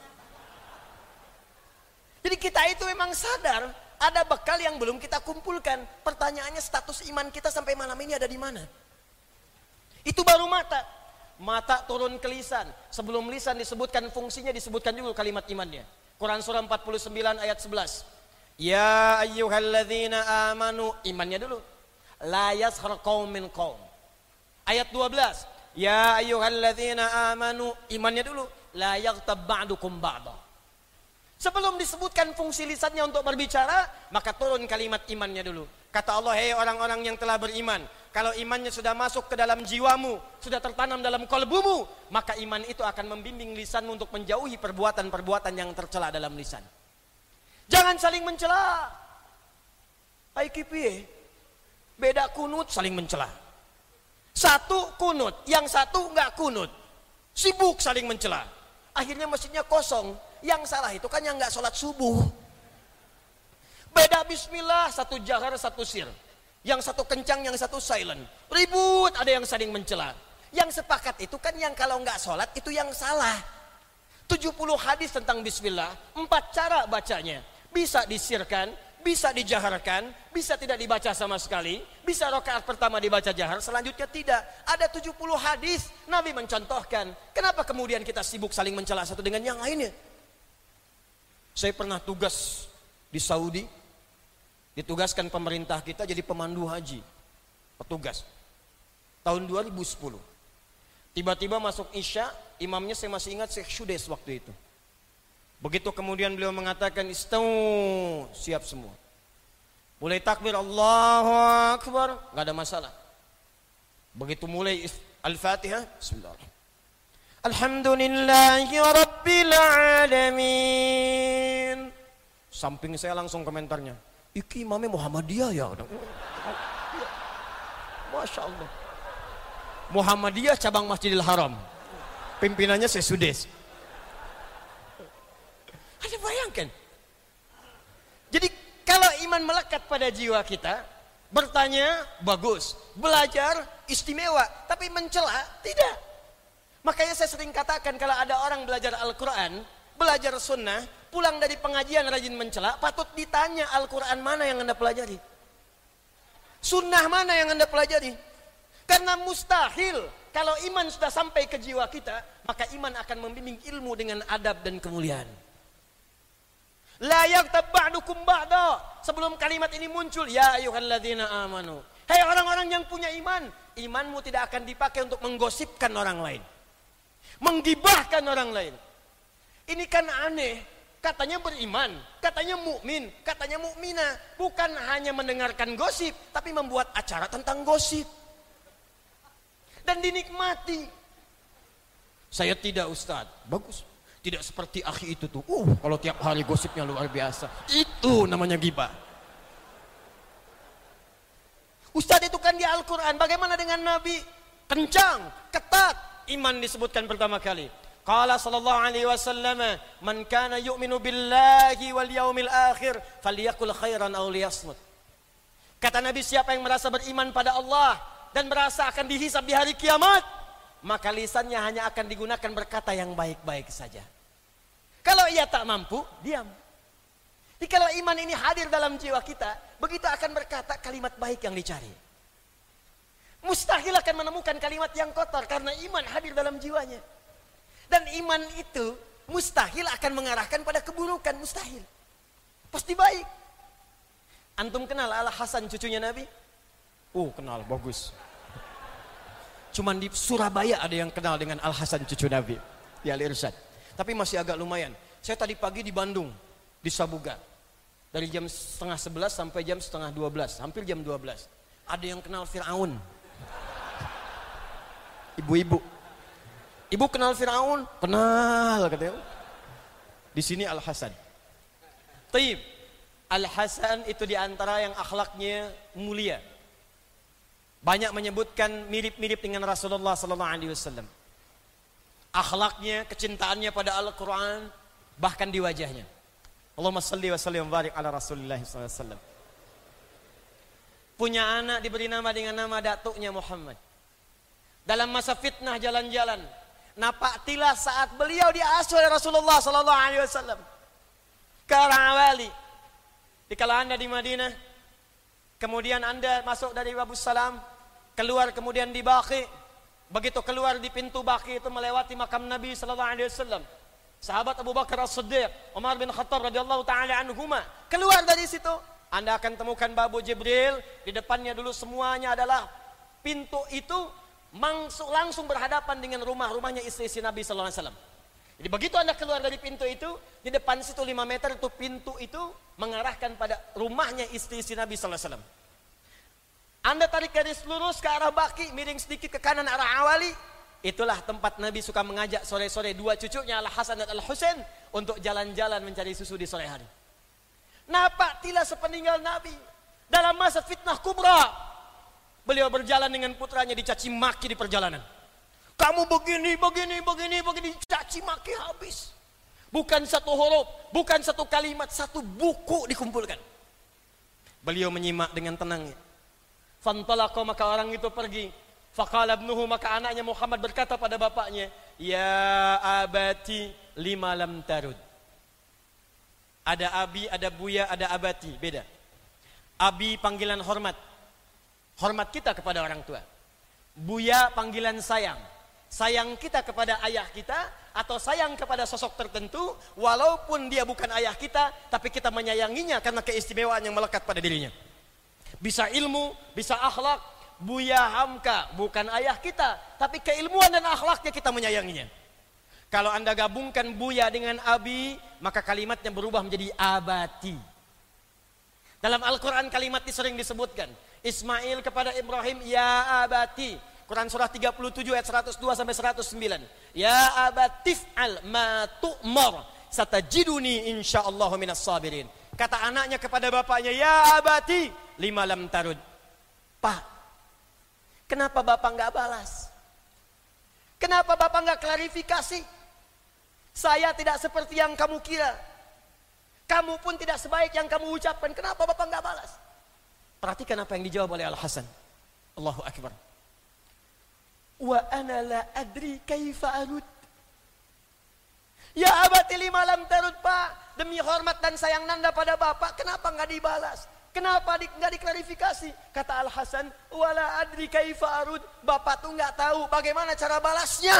Jadi kita itu memang sadar ada bekal yang belum kita kumpulkan. Pertanyaannya status iman kita sampai malam ini ada di mana? Itu baru mata. Mata turun ke lisan. Sebelum lisan disebutkan fungsinya, disebutkan juga kalimat imannya. Quran surah empat puluh sembilan ayat sebelas. Ya ayyuhalladzina amanu, imannya dulu. La yaskhar qaumin qaum. Ayat dua belas. Ya ayyuhalladzina amanu, imannya dulu. La yaghtab ba'dukum ba'da. Sebelum disebutkan fungsi lisannya untuk berbicara, maka turun kalimat imannya dulu. Kata Allah, hei orang-orang yang telah beriman, kalau imannya sudah masuk ke dalam jiwamu, sudah tertanam dalam kolbumu, maka iman itu akan membimbing lisanmu untuk menjauhi perbuatan-perbuatan yang tercela dalam lisan. Jangan saling mencela. I K P beda kunut saling mencela. Satu kunut, yang satu enggak kunut. Sibuk saling mencela. Akhirnya masjidnya kosong. Yang salah itu kan yang enggak sholat subuh. Beda bismillah, satu jahar, satu sir. Yang satu kencang, yang satu silent. Ribut, ada yang saling mencela. Yang sepakat itu kan yang kalau enggak sholat itu yang salah. tujuh puluh hadis tentang bismillah, empat cara bacanya. Bisa disirkan, bisa dijaharkan, bisa tidak dibaca sama sekali, bisa rakaat pertama dibaca jahar, selanjutnya tidak. Ada tujuh puluh hadis Nabi mencontohkan. Kenapa kemudian kita sibuk saling mencela satu dengan yang lainnya? Saya pernah tugas di Saudi, ditugaskan pemerintah kita jadi pemandu haji, petugas tahun dua ribu sepuluh. Tiba-tiba masuk Isya, imamnya saya masih ingat Syekh Syudes waktu itu. Begitu kemudian beliau mengatakan istau, siap semua. Mulai takbir Allahu Akbar, nggak ada masalah. Begitu mulai Al-Fatihah, bismillahirrahmanirrahim. Alhamdulillahi Rabbil Alamin. Samping saya langsung komentarnya, iki imamnya Muhammadiyah ya. Masya Allah. Muhammadiyah cabang Masjidil Haram. Pimpinannya Syekh Syudes. Anda bayangkan. Jadi kalau iman melekat pada jiwa kita, bertanya bagus, belajar istimewa, tapi mencela tidak. Makanya saya sering katakan kalau ada orang belajar Al-Quran, belajar sunnah, pulang dari pengajian rajin mencela, patut ditanya Al-Quran mana yang Anda pelajari, sunnah mana yang Anda pelajari. Karena mustahil kalau iman sudah sampai ke jiwa kita, maka iman akan membimbing ilmu dengan adab dan kemuliaan. La yaghtab ba'dukum ba'da. Sebelum kalimat ini muncul, ya ayyuhalladzina amanu. Hei orang-orang yang punya iman, imanmu tidak akan dipakai untuk menggosipkan orang lain, menggibahkan orang lain. Ini kan aneh. katanya beriman, katanya mukmin, katanya mukminah, bukan hanya mendengarkan gosip, tapi membuat acara tentang gosip dan dinikmati. Saya tidak, Ustadz. Bagus. Tidak seperti akhi itu tuh. Uh, kalau tiap hari gosipnya luar biasa. Itu namanya ghibah. Ustadz, itu kan di Al-Quran. Bagaimana dengan Nabi? Kencang, ketat. Iman disebutkan pertama kali. Qala sallallahu alaihi wasallam, man kana yu'minu billahi wal yaumil akhir falyaqul khairan aw liyasmut. Kata Nabi, siapa yang merasa beriman pada Allah dan merasa akan dihisab di hari kiamat, maka lisannya hanya akan digunakan berkata yang baik-baik saja. Kalau ia tak mampu, diam. Jadi kalau iman ini hadir dalam jiwa kita, begitu akan berkata kalimat baik yang dicari. Mustahil akan menemukan kalimat yang kotor karena iman hadir dalam jiwanya. Dan iman itu mustahil akan mengarahkan pada keburukan, mustahil. Pasti baik. Antum kenal Al-Hasan cucunya Nabi? Oh, kenal, bagus. Cuman di Surabaya ada yang kenal dengan Al-Hasan cucu Nabi di Al-Irsyad. Tapi masih agak lumayan. Saya tadi pagi di Bandung, di Sabuga. Dari jam setengah sebelas sampai jam setengah dua belas, hampir jam dua belas. Ada yang kenal Fir'aun. Ibu-ibu. Ibu kenal Fir'aun? Kenal, katanya. Di sini Al-Hasan. Taib. Al-Hasan itu diantara yang akhlaknya mulia. Banyak menyebutkan mirip-mirip dengan Rasulullah sallallahu alaihi wasallam. Akhlaknya, kecintaannya pada Al-Quran, bahkan di wajahnya. Allahumma salli wa sallim wa barik ala Rasulillah sallallahu alaihi wasallam. Punya anak diberi nama dengan nama datuknya Muhammad. Dalam masa fitnah jalan-jalan, napaktilah saat beliau diasuh oleh Rasulullah sallallahu alaihi wasallam ke Al-Awali. Dikala Anda di Madinah, kemudian Anda masuk dari Babus Salam, keluar kemudian di Baqi. Begitu keluar di pintu Baqi itu melewati makam Nabi sallallahu alaihi wasallam. Sahabat Abu Bakar As-Siddiq, Umar bin Khattab radhiyallahu taala anhuma, keluar dari situ, Anda akan temukan Babu Jibril, di depannya dulu semuanya adalah pintu itu langsung, langsung berhadapan dengan rumah-rumahnya istri-istri Nabi sallallahu alaihi wasallam. Jadi begitu Anda keluar dari pintu itu, di depan situ lima meter itu pintu itu mengarahkan pada rumahnya istri-istri Nabi sallallahu alaihi wasallam. Anda tarik garis lurus ke arah Baqi, miring sedikit ke kanan arah Awali, itulah tempat Nabi suka mengajak sore-sore dua cucunya Al-Hasan dan Al-Husain untuk jalan-jalan mencari susu di sore hari. Napaktilah sepeninggal Nabi dalam masa fitnah kubra, beliau berjalan dengan putranya dicaci maki di perjalanan. Kamu begini, begini, begini, begini, caci maki habis. Bukan satu huruf, bukan satu kalimat, satu buku dikumpulkan. Beliau menyimak dengan tenangnya. Fantalaqa, maka orang itu pergi. Faqala ibnuhu, maka anaknya Muhammad berkata pada bapaknya, ya abati lima lam tarud. Ada abi, ada buya, ada abati, beda. Abi panggilan hormat, hormat kita kepada orang tua. Buya panggilan sayang, sayang kita kepada ayah kita, atau sayang kepada sosok tertentu, walaupun dia bukan ayah kita, tapi kita menyayanginya karena keistimewaan yang melekat pada dirinya. Bisa ilmu, bisa akhlak. Buya Hamka bukan ayah kita, tapi keilmuan dan akhlaknya kita menyayanginya. Kalau Anda gabungkan buya dengan abi, maka kalimatnya berubah menjadi abati. Dalam Al-Quran kalimat ini sering disebutkan. Ismail kepada Ibrahim, ya abati. Quran surah tiga puluh tujuh ayat seratus dua sampai seratus sembilan. Ya abatif'al ma tu'mar satajiduni insyaallah minas sabirin. Kata anaknya kepada bapaknya, ya abati lima lam tarud. Pak, kenapa bapak nggak balas? Kenapa bapak nggak klarifikasi? Saya tidak seperti yang kamu kira. Kamu pun tidak sebaik yang kamu ucapkan. Kenapa bapak nggak balas? Perhatikan apa yang dijawab oleh Al-Hasan. Allahu Akbar. Wa ana la adri kaifa arud. Ya abati lima lam tarud, Pak. Demi hormat dan sayang nanda pada bapak, kenapa nggak dibalas? Kenapa di, nggak diklarifikasi? Kata Al-Hasan, wala adri kaifa arud. Bapak tuh nggak tahu bagaimana cara balasnya.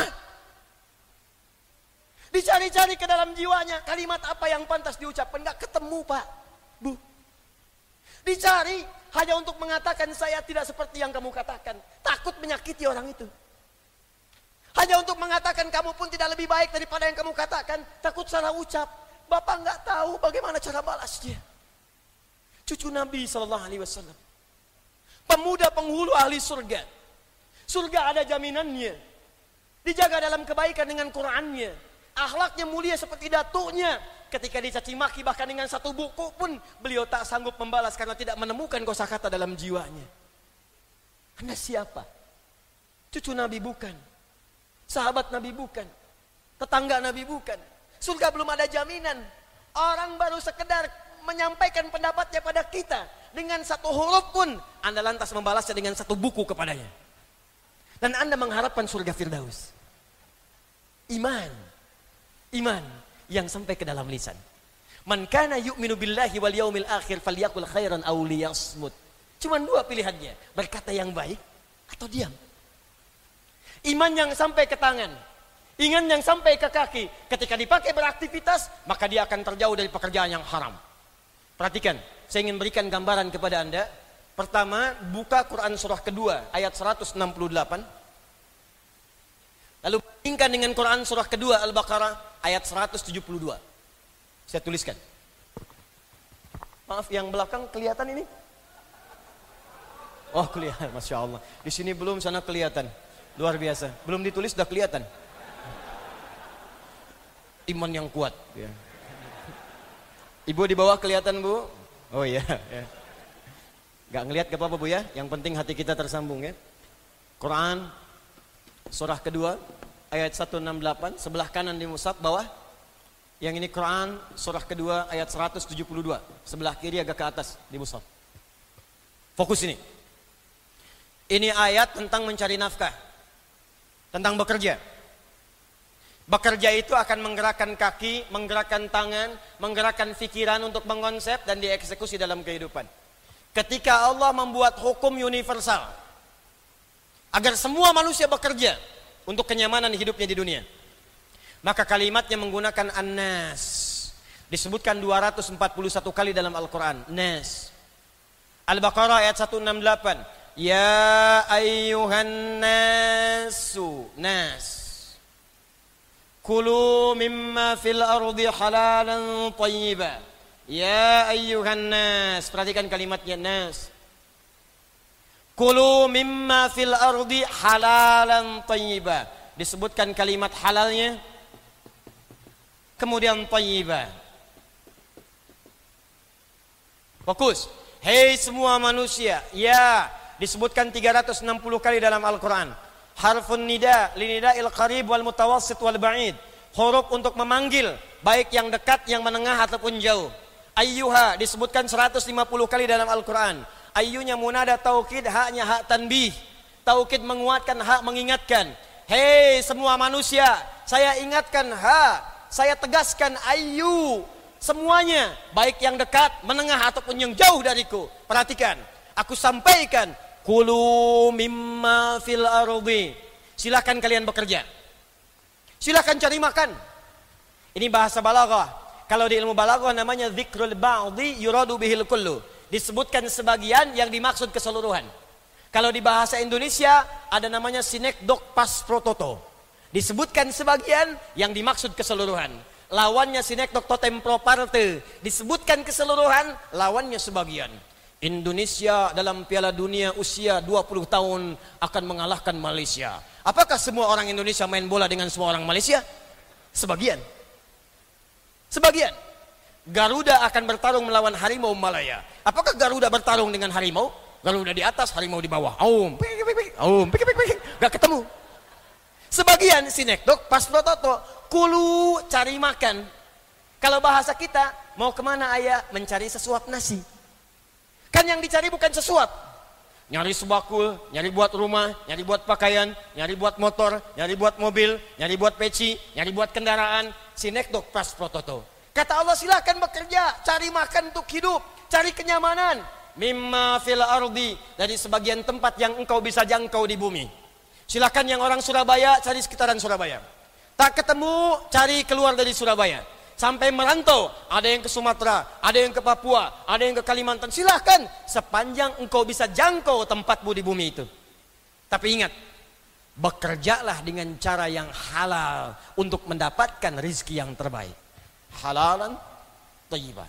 Dicari-cari ke dalam jiwanya, kalimat apa yang pantas diucapkan, nggak ketemu, Pak, Bu. Dicari hanya untuk mengatakan saya tidak seperti yang kamu katakan. Takut menyakiti orang itu. Hanya untuk mengatakan kamu pun tidak lebih baik daripada yang kamu katakan. Takut salah ucap. Bapak nggak tahu bagaimana cara balasnya. Cucu Nabi Shallallahu Alaihi Wasallam, pemuda penghulu ahli surga. Surga ada jaminannya. Dijaga dalam kebaikan dengan Qurannya. Akhlaknya mulia seperti datuknya. Ketika dicaci maki bahkan dengan satu buku pun beliau tak sanggup membalas karena tidak menemukan kosakata dalam jiwanya. Anda siapa? Cucu Nabi bukan. Sahabat Nabi bukan. Tetangga Nabi bukan. Surga belum ada jaminan. Orang baru sekedar menyampaikan pendapatnya pada kita. Dengan satu huruf pun Anda lantas membalasnya dengan satu buku kepadanya. Dan Anda mengharapkan surga Firdaus. Iman. Iman yang sampai ke dalam lisan. Man kana yu'minu billahi wal yaumil akhir falyakul khairan aw liyasmut. Cuma dua pilihannya, berkata yang baik atau diam. Iman yang sampai ke tangan. Iman yang sampai ke kaki, ketika dipakai beraktivitas, maka dia akan terjauh dari pekerjaan yang haram. Perhatikan, saya ingin berikan gambaran kepada Anda. Pertama, buka Quran surah kedua, ayat seratus enam puluh delapan. Lalu bandingkan dengan Quran surah kedua, Al-Baqarah, ayat seratus tujuh puluh dua. Saya tuliskan. Maaf, yang belakang kelihatan ini? Oh, kelihatan, Masya Allah. Di sini belum, sana kelihatan. Luar biasa. Belum ditulis, sudah kelihatan. Iman yang kuat ya. Ibu di bawah kelihatan Bu? Oh iya ya. Gak ngelihat gak apa-apa Bu ya. Yang penting hati kita tersambung ya. Quran surah kedua ayat seratus enam puluh delapan. Sebelah kanan di mushaf bawah. Yang ini Quran surah kedua ayat seratus tujuh puluh dua. Sebelah kiri agak ke atas di mushaf. Fokus ini. Ini ayat tentang mencari nafkah, tentang bekerja. Bekerja itu akan menggerakkan kaki, menggerakkan tangan, menggerakkan pikiran untuk mengonsep dan dieksekusi dalam kehidupan. Ketika Allah membuat hukum universal agar semua manusia bekerja untuk kenyamanan hidupnya di dunia, maka kalimatnya menggunakan an-nas. Disebutkan dua ratus empat puluh satu kali dalam Al-Quran. Nas. Al-Baqarah ayat seratus enam puluh delapan. Ya ayyuhan nasu. Nas. Kulu mimma fil ardi halalan tayyiba. Ya ayyuhan nas. Perhatikan kalimatnya nas. Kulu mimma fil ardi halalan tayyiba. Disebutkan kalimat halalnya. Kemudian tayyiba. Fokus. Hei semua manusia. Ya. Disebutkan tiga ratus enam puluh kali dalam Al-Quran. Harfun nida, linida'il qarib wal mutawassit wal ba'id. Huruf untuk memanggil, baik yang dekat, yang menengah ataupun jauh. Ayyuha disebutkan seratus lima puluh kali dalam Al-Quran. Ayyunya munada taukid, haknya hak tanbih. Taukid menguatkan, hak mengingatkan. Hei semua manusia, saya ingatkan hak, saya tegaskan ayyu. Semuanya, baik yang dekat, menengah ataupun yang jauh dariku. Perhatikan, aku sampaikan. Kulu mimma fil ardi. Silakan kalian bekerja. Silakan cari makan. Ini bahasa balaghah. Kalau di ilmu balaghah namanya dzikrul ba'dhi yuradu bihil kullu. Disebutkan sebagian yang dimaksud keseluruhan. Kalau di bahasa Indonesia ada namanya sinekdok pas prototo. Disebutkan sebagian yang dimaksud keseluruhan. Lawannya sinekdok totem pro parte. Disebutkan keseluruhan, lawannya sebagian. Indonesia dalam Piala Dunia usia dua puluh tahun akan mengalahkan Malaysia. Apakah semua orang Indonesia main bola dengan semua orang Malaysia? Sebagian. Sebagian. Garuda akan bertarung melawan harimau Malaya. Apakah Garuda bertarung dengan harimau? Garuda di atas, harimau di bawah. Aum, pik, pik, pik, aum, pik, pik, pik. Gak ketemu. Sebagian sinekdok pas prototo. Kulu cari makan. Kalau bahasa kita, mau kemana ayah? Mencari sesuap nasi. Kan yang dicari bukan sesuap. Nyari sebakul, nyari buat rumah, nyari buat pakaian, nyari buat motor, nyari buat mobil, nyari buat peci, nyari buat kendaraan. Sinekdok pas prototo. Kata Allah silakan bekerja, cari makan untuk hidup, cari kenyamanan. Mimma fil ardi, dari sebagian tempat yang engkau bisa jangkau di bumi. Silakan yang orang Surabaya cari sekitaran Surabaya. Tak ketemu, cari keluar dari Surabaya. Sampai merantau, ada yang ke Sumatera, ada yang ke Papua, ada yang ke Kalimantan. Silahkan, sepanjang engkau bisa jangkau tempatmu di bumi itu. Tapi ingat, bekerjalah dengan cara yang halal untuk mendapatkan rizki yang terbaik. halalan thayyiban.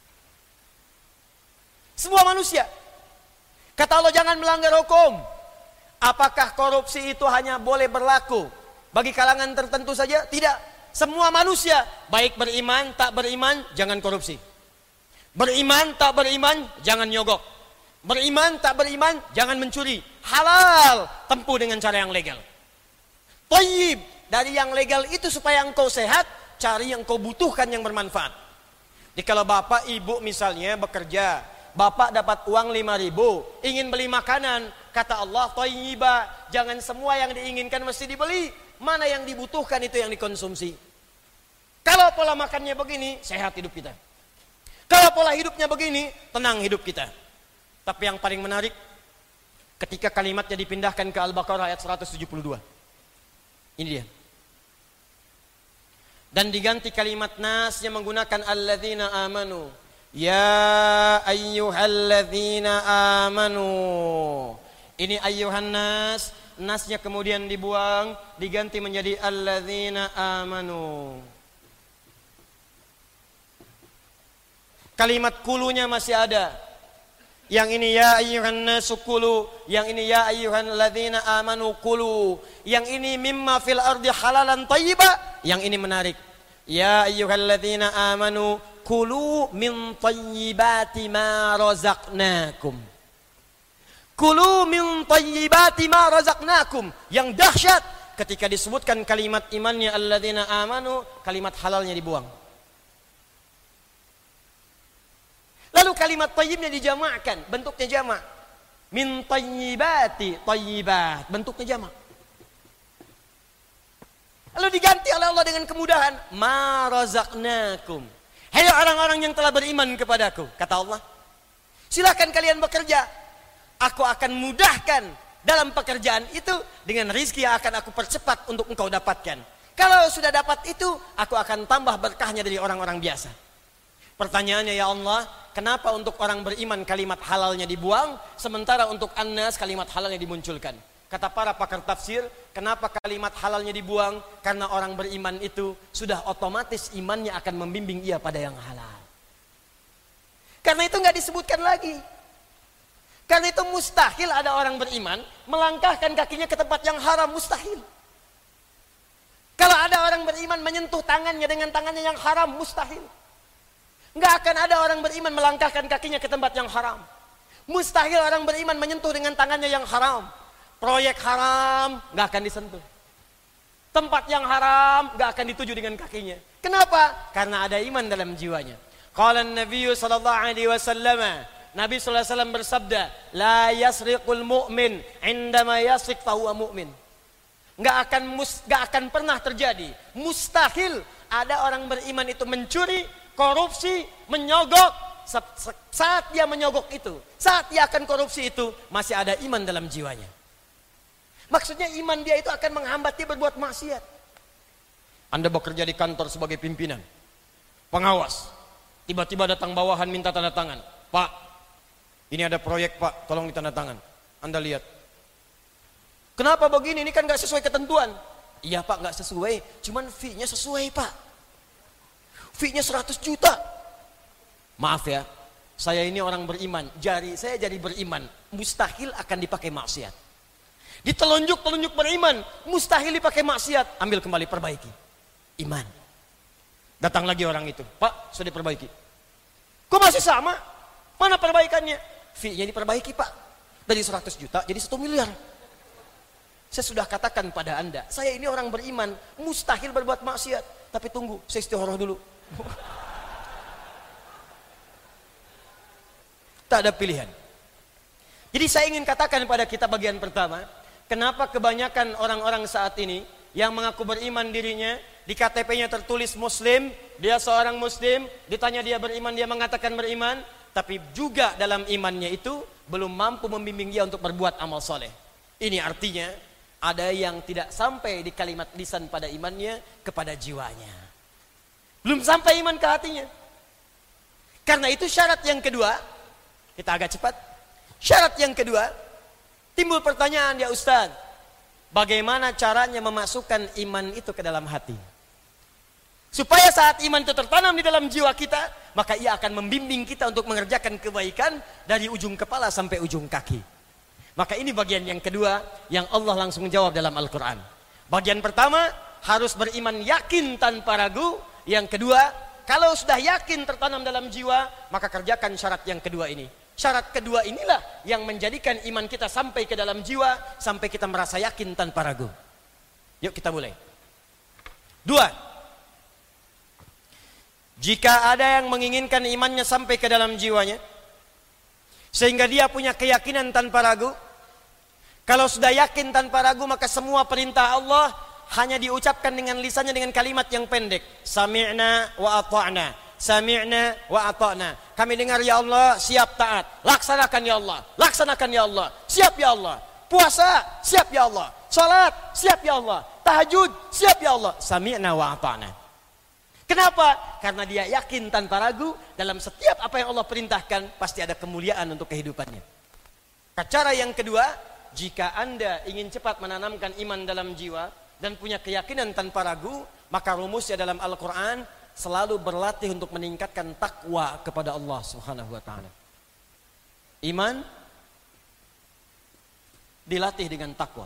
Semua manusia. Kata Allah jangan melanggar hukum. Apakah korupsi itu hanya boleh berlaku bagi kalangan tertentu saja? Tidak. Semua manusia, baik beriman, tak beriman, jangan korupsi. Beriman, tak beriman, jangan nyogok. Beriman, tak beriman, jangan mencuri. Halal, tempuh dengan cara yang legal. Thayyib, dari yang legal itu supaya engkau sehat, cari yang kau butuhkan yang bermanfaat. Jadi kalau bapak, ibu misalnya bekerja, bapak dapat uang lima ribu, ingin beli makanan, kata Allah, thayyiba, jangan semua yang diinginkan mesti dibeli. Mana yang dibutuhkan itu yang dikonsumsi. Kalau pola makannya begini, sehat hidup kita. Kalau pola hidupnya begini, tenang hidup kita. Tapi yang paling menarik, ketika kalimatnya dipindahkan ke Al-Baqarah ayat seratus tujuh puluh dua. Ini dia. Dan diganti kalimat nasnya menggunakan alladzina amanu. Ya ayyuhalladzina amanu. Ini ayyuhan nas, nasnya kemudian dibuang, diganti menjadi alladzina amanu. Kalimat kulunya masih ada. Yang ini ya ayyuhan nasu kulu, yang ini ya ayyuhan ladzina amanu kulu, yang ini mimma fil ardi halalan thayyiba, yang ini menarik. Ya ayyuhal ladzina amanu kulu min thayyibati ma razaqnakum. Kulu min thayyibati ma razaqnakum. Yang dahsyat ketika disebutkan kalimat imannya alladzina amanu, kalimat halalnya dibuang. Lalu kalimat thayyibnya dijamakkan, bentuknya jamak. Min thayyibati thayyibat, bentuknya jamak. Lalu diganti oleh Allah dengan kemudahan, ma razaqnakum. Hai orang-orang yang telah beriman kepadaku, kata Allah, silakan kalian bekerja. Aku akan mudahkan dalam pekerjaan itu dengan rizki yang akan aku percepat untuk engkau dapatkan. Kalau sudah dapat itu, aku akan tambah berkahnya dari orang-orang biasa. Pertanyaannya, ya Allah, kenapa untuk orang beriman kalimat halalnya dibuang, sementara untuk annas kalimat halalnya dimunculkan? Kata para pakar tafsir, kenapa kalimat halalnya dibuang? Karena orang beriman itu sudah otomatis imannya akan membimbing ia pada yang halal. Karena itu nggak disebutkan lagi. Karena itu mustahil ada orang beriman melangkahkan kakinya ke tempat yang haram, mustahil. Kalau ada orang beriman menyentuh tangannya dengan tangannya yang haram, mustahil. Nggak akan ada orang beriman melangkahkan kakinya ke tempat yang haram. Mustahil orang beriman menyentuh dengan tangannya yang haram. Proyek haram nggak akan disentuh. Tempat yang haram nggak akan dituju dengan kakinya. Kenapa? Karena ada iman dalam jiwanya. Qala Nabi sallallahu alaihi wasallam, Nabi sallallahu alaihi wasallam bersabda, la yasriqul mu'min indama yasriq fahuwa mu'min. Nggak akan mus, nggak akan pernah terjadi. Mustahil ada orang beriman itu mencuri, korupsi, menyogok. Saat dia menyogok itu, saat dia akan korupsi itu, masih ada iman dalam jiwanya. Maksudnya iman dia itu akan menghambat dia berbuat maksiat. Anda bekerja di kantor sebagai pimpinan, pengawas. Tiba-tiba datang bawahan minta tanda tangan. Pak, ini ada proyek pak, tolong ditanda tangan. Anda lihat. Kenapa begini? Ini kan gak sesuai ketentuan. Iya pak, gak sesuai. Cuman fee-nya sesuai pak. Fee-nya seratus juta. Maaf ya, saya ini orang beriman. Jari saya jadi beriman. Mustahil akan dipakai maksiat. Ditelunjuk-telunjuk beriman, mustahil dipakai maksiat. Ambil kembali, perbaiki. Iman. Datang lagi orang itu. Pak, sudah diperbaiki. Kok masih sama? Mana perbaikannya? Fee-nya diperbaiki pak. Dari seratus juta jadi satu miliar. Saya sudah katakan pada Anda, saya ini orang beriman, mustahil berbuat maksiat. Tapi tunggu, saya istikharah dulu. Tak ada pilihan. Jadi saya ingin katakan pada kita bagian pertama, kenapa kebanyakan orang-orang saat ini yang mengaku beriman dirinya, di K T P-nya tertulis Muslim, dia seorang Muslim, ditanya dia beriman, dia mengatakan beriman, tapi juga dalam imannya itu belum mampu membimbing dia untuk berbuat amal soleh. Ini artinya ada yang tidak sampai di kalimat lisan pada imannya kepada jiwanya. Belum sampai iman ke hatinya. Karena itu syarat yang kedua, kita agak cepat. Syarat yang kedua, timbul pertanyaan, ya Ustaz, bagaimana caranya memasukkan iman itu ke dalam hati? Supaya saat iman itu tertanam di dalam jiwa kita, maka ia akan membimbing kita untuk mengerjakan kebaikan dari ujung kepala sampai ujung kaki. Maka ini bagian yang kedua yang Allah langsung jawab dalam Al-Quran. Bagian pertama, harus beriman yakin tanpa ragu. Yang kedua, kalau sudah yakin tertanam dalam jiwa, maka kerjakan syarat yang kedua ini. Syarat kedua inilah yang menjadikan iman kita sampai ke dalam jiwa, sampai kita merasa yakin tanpa ragu. Yuk kita mulai. Dua, jika ada yang menginginkan imannya sampai ke dalam jiwanya, sehingga dia punya keyakinan tanpa ragu, kalau sudah yakin tanpa ragu, maka semua perintah Allah hanya diucapkan dengan lisannya dengan kalimat yang pendek. Sami'na wa ata'na. Sami'na wa ata'na. Kami dengar ya Allah, siap taat. Laksanakan ya Allah. Laksanakan ya Allah. Siap ya Allah. Puasa, siap ya Allah. Salat, siap ya Allah. Tahajud, siap ya Allah. Sami'na wa ata'na. Kenapa? Karena dia yakin tanpa ragu dalam setiap apa yang Allah perintahkan pasti ada kemuliaan untuk kehidupannya. Cara yang kedua, jika Anda ingin cepat menanamkan iman dalam jiwa dan punya keyakinan tanpa ragu, maka rumusnya dalam Al-Quran selalu berlatih untuk meningkatkan takwa kepada Allah Subhanahu wa taala. Iman dilatih dengan takwa.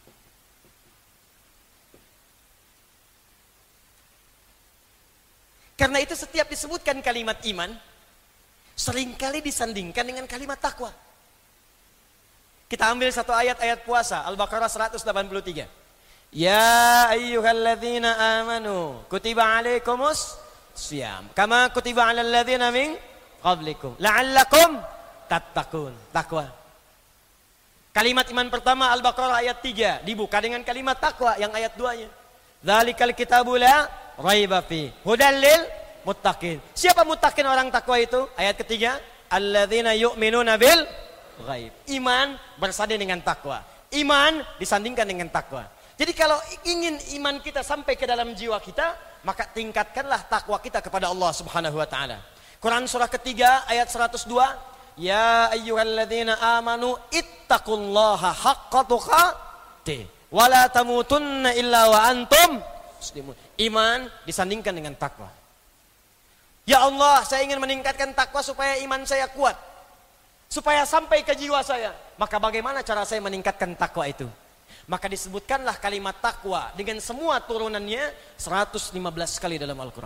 Karena itu setiap disebutkan kalimat iman, seringkali disandingkan dengan kalimat takwa. Kita ambil satu ayat-ayat puasa, Al-Baqarah seratus delapan puluh tiga. Ya ayyuhalladzina amanu, kutiba alaikumus siyam, kama kutiba alal ladzina min qablikum, la'allakum tattaqun. Takwa. Kalimat iman pertama Al-Baqarah ayat tiga dibuka dengan kalimat takwa yang ayat dua-nya. Dzalikal kitabu la raiba fi hudal lil muttaqin. Siapa muttaqin orang takwa itu? Ayat ketiga, alladzina yu'minuna bil ghaib. Iman bersanding dengan takwa. Iman disandingkan dengan takwa. Jadi kalau ingin iman kita sampai ke dalam jiwa kita, maka tingkatkanlah takwa kita kepada Allah Subhanahu wa taala. Quran surah ketiga ayat seratus dua, ya ayyuhalladzina amanu ittaqullaha haqqa tuqatih wa la tamutunna illa wa antum muslimun. Iman disandingkan dengan takwa. Ya Allah, saya ingin meningkatkan takwa supaya iman saya kuat, supaya sampai ke jiwa saya. Maka bagaimana cara saya meningkatkan takwa itu? Maka disebutkanlah kalimat takwa dengan semua turunannya seratus lima belas kali dalam Al-Quran.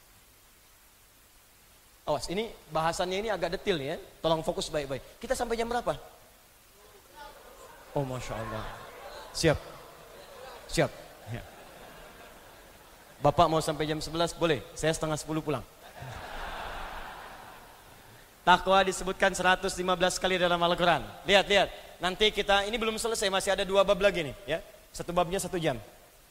Awas, ini bahasannya ini agak detail ya. Tolong fokus baik-baik. Kita sampai jam berapa? Oh Masya Allah. Siap. Siap. Ya. Bapak mau sampai jam sebelas? Boleh. Saya setengah sepuluh pulang. Takwa disebutkan seratus lima belas kali dalam Al-Quran. Lihat, lihat. Nanti kita, ini belum selesai, masih ada dua bab lagi nih. Ya. Satu babnya satu jam.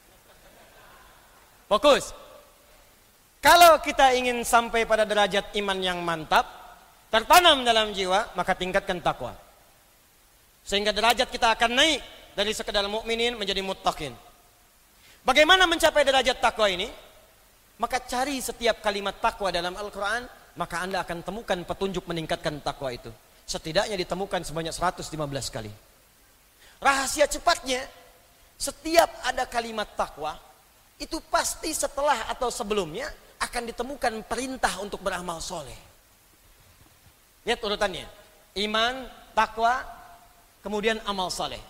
Fokus. Kalau kita ingin sampai pada derajat iman yang mantap, tertanam dalam jiwa, maka tingkatkan takwa. Sehingga derajat kita akan naik dari sekedar mukminin menjadi muttaqin. Bagaimana mencapai derajat takwa ini? Maka cari setiap kalimat takwa dalam Al-Quran, maka Anda akan temukan petunjuk meningkatkan takwa itu. Setidaknya ditemukan sebanyak seratus lima belas kali. Rahasia cepatnya, setiap ada kalimat takwa, itu pasti setelah atau sebelumnya akan ditemukan perintah untuk beramal soleh. Lihat urutannya. Iman, takwa, kemudian amal soleh.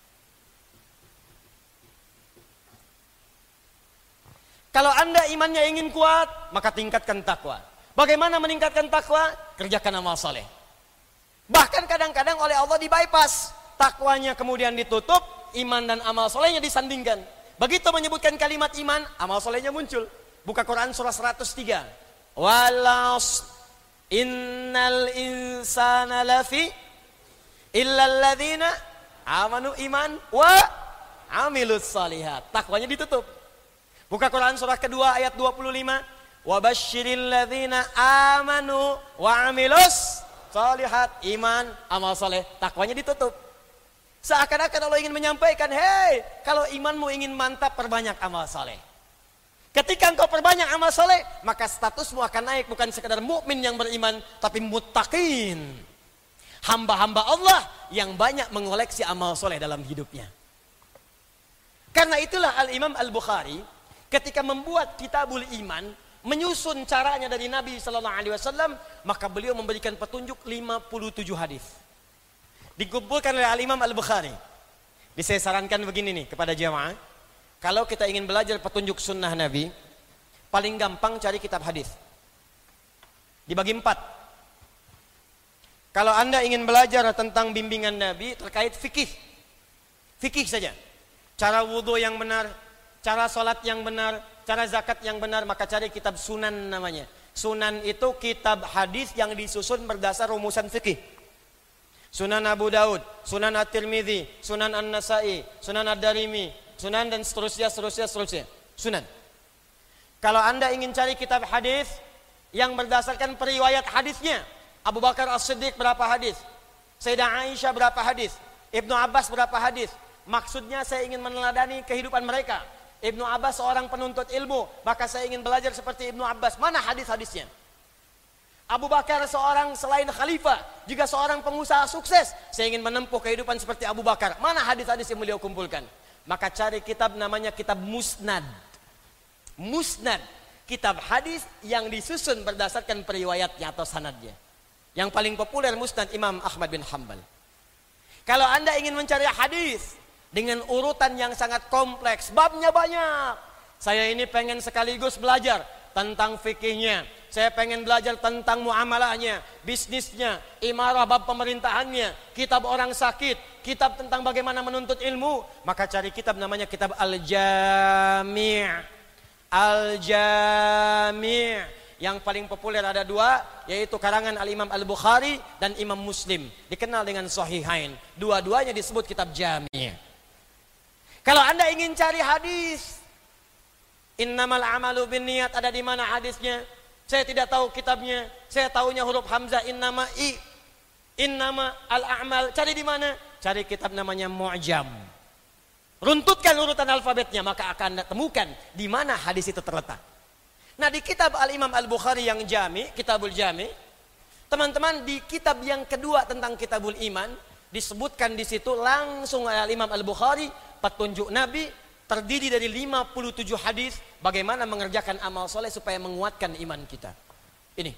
Kalau Anda imannya ingin kuat, maka tingkatkan takwa. Bagaimana meningkatkan takwa? Kerjakan amal soleh. Bahkan kadang-kadang oleh Allah di bypass. Takwanya kemudian ditutup, iman dan amal solehnya disandingkan. Begitu menyebutkan kalimat iman, amal solehnya muncul. Buka Quran surah seratus tiga. Walas innal insana lafi illalladzina amanu iman wa amilus salihat. Takwanya ditutup. Buka Quran surah kedua ayat dua puluh lima. Wabasyiril ladzina amanu wa amilus salihat. Iman, amal soleh, takwanya ditutup. Seakan-akan Allah ingin menyampaikan, hei, kalau imanmu ingin mantap, perbanyak amal soleh. Ketika engkau perbanyak amal soleh, maka statusmu akan naik, bukan sekadar mukmin yang beriman, tapi muttaqin. Hamba-hamba Allah yang banyak mengoleksi amal soleh dalam hidupnya. Karena itulah Al-Imam Al-Bukhari, ketika membuat Kitabul Iman, menyusun caranya dari Nabi Sallallahu Alaihi Wasallam, maka beliau memberikan petunjuk lima puluh tujuh hadis. Dikumpulkan oleh Al-Imam Al-Bukhari. Bisa saya sarankan begini nih kepada jamaah, kalau kita ingin belajar petunjuk sunnah Nabi, paling gampang cari kitab hadis. Dibagi empat. Kalau Anda ingin belajar tentang bimbingan Nabi terkait fikih, fikih saja. Cara wudhu yang benar, cara sholat yang benar, cara zakat yang benar, maka cari kitab Sunan namanya. Sunan itu kitab hadis yang disusun berdasar rumusan fikih. Sunan Abu Daud, Sunan At-Tirmidzi, Sunan An-Nasai, Sunan Ad-Darimi, Sunan dan seterusnya, seterusnya, seterusnya. Sunan. Kalau Anda ingin cari kitab hadis yang berdasarkan periwayat hadisnya, Abu Bakar As-Siddiq berapa hadis, Sayyidah Aisyah berapa hadis, Ibnu Abbas berapa hadis. Maksudnya saya ingin meneladani kehidupan mereka. Ibnu Abbas seorang penuntut ilmu, maka saya ingin belajar seperti Ibnu Abbas. Mana hadis-hadisnya? Abu Bakar seorang selain khalifah, juga seorang pengusaha sukses. Saya ingin menempuh kehidupan seperti Abu Bakar. Mana hadis-hadis yang beliau kumpulkan? Maka cari kitab namanya kitab Musnad. Musnad, kitab hadis yang disusun berdasarkan periwayatnya atau sanadnya. Yang paling populer Musnad Imam Ahmad bin Hanbal. Kalau Anda ingin mencari hadis dengan urutan yang sangat kompleks, babnya banyak. Saya ini pengen sekaligus belajar tentang fikihnya, saya pengen belajar tentang muamalahnya, bisnisnya, imarah bab pemerintahannya, kitab orang sakit, kitab tentang bagaimana menuntut ilmu, maka cari kitab namanya kitab Al-Jami'. Al-Jami'. Yang paling populer ada dua, yaitu karangan Al-Imam Al-Bukhari dan Imam Muslim, dikenal dengan Sahihain. Dua-duanya disebut kitab Jami'. Kalau Anda ingin cari hadis, innamal amalu binniyat, ada di mana hadisnya? Saya tidak tahu kitabnya. Saya tahunya huruf hamzah, innama i, innama al-a'mal. Cari di mana? Cari kitab namanya Mu'jam. Runtutkan urutan alfabetnya, maka akan Anda temukan di mana hadis itu terletak. Nah, di kitab Al-Imam Al-Bukhari yang Jami, Kitabul Jami, teman-teman, di kitab yang kedua tentang Kitabul Iman, disebutkan di situ langsung oleh Al-Imam Al-Bukhari petunjuk Nabi terdiri dari lima puluh tujuh hadis bagaimana mengerjakan amal soleh supaya menguatkan iman kita. Ini,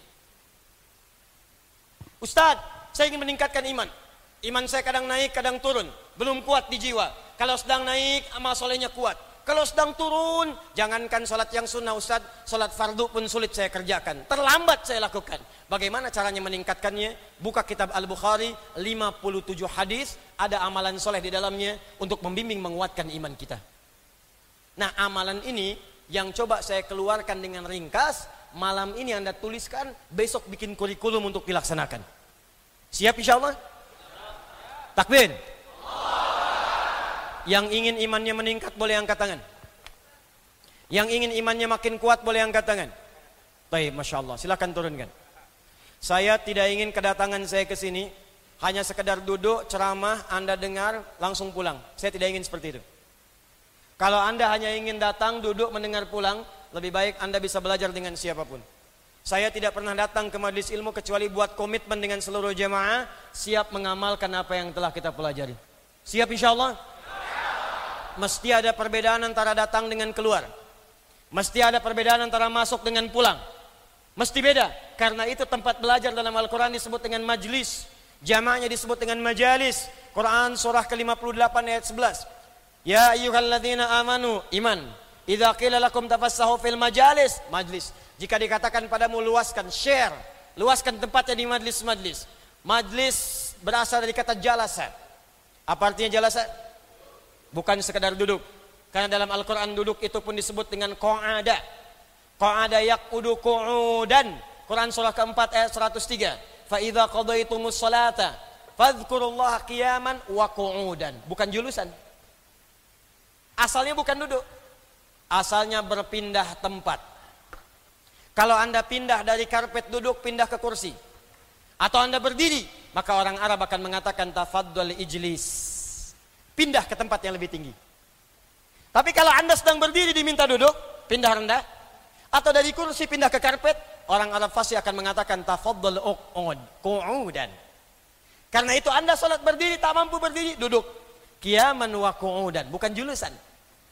Ustadz, saya ingin meningkatkan iman. Iman saya kadang naik, kadang turun, belum kuat di jiwa. Kalau sedang naik, amal solehnya kuat. Kalau sedang turun, jangankan sholat yang sunnah Ustadz, sholat fardu pun sulit saya kerjakan, terlambat saya lakukan. Bagaimana caranya meningkatkannya? Buka kitab Al-Bukhari, lima puluh tujuh hadis, ada amalan soleh di dalamnya untuk membimbing menguatkan iman kita. Nah, amalan ini yang coba saya keluarkan dengan ringkas, malam ini Anda tuliskan, besok bikin kurikulum untuk dilaksanakan. Siap insya Allah? Takbir. Yang ingin imannya meningkat boleh angkat tangan. Yang ingin imannya makin kuat boleh angkat tangan. Baik, Masya Allah, silakan turunkan. Saya tidak ingin kedatangan saya ke sini hanya sekedar duduk, ceramah, Anda dengar, langsung pulang. Saya tidak ingin seperti itu. Kalau Anda hanya ingin datang, duduk, mendengar, pulang, lebih baik Anda bisa belajar dengan siapapun. Saya tidak pernah datang ke majelis ilmu kecuali buat komitmen dengan seluruh jemaah, siap mengamalkan apa yang telah kita pelajari. Siap insya Allah? Mesti ada perbedaan antara datang dengan keluar. Mesti ada perbedaan antara masuk dengan pulang. Mesti beda. Karena itu tempat belajar dalam Al-Quran disebut dengan majlis. Jamaahnya disebut dengan majalis. Quran surah ke lima puluh delapan ayat sebelas. Ya ayyuhalladzina amanu, iman. Idza qila lakum tafassahu fil majalis, majlis. Jika dikatakan padamu luaskan, share, luaskan tempatnya di majlis-majlis. Majlis berasal dari kata jalasa. Apa artinya jalasa? Bukan sekadar duduk. Karena dalam Al-Quran duduk itu pun disebut dengan qa'ada. Qa'ada yaqudu qu'udan. Quran surah keempat ayat seratus tiga. Fa idza qadaitumus salata fadhkurullaha qiyaman wa qu'udan. Bukan julusan. Asalnya bukan duduk. Asalnya berpindah tempat. Kalau Anda pindah dari karpet duduk, pindah ke kursi. Atau Anda berdiri, maka orang Arab akan mengatakan tafaddal ijlis. Pindah ke tempat yang lebih tinggi. Tapi kalau Anda sedang berdiri diminta duduk, pindah rendah. Atau dari kursi pindah ke karpet, orang Arab fasih akan mengatakan tafaddal uq'ud, qu'udan. Karena itu Anda sholat berdiri, tak mampu berdiri, duduk. Qiyaman wa qu'udan, bukan julusan.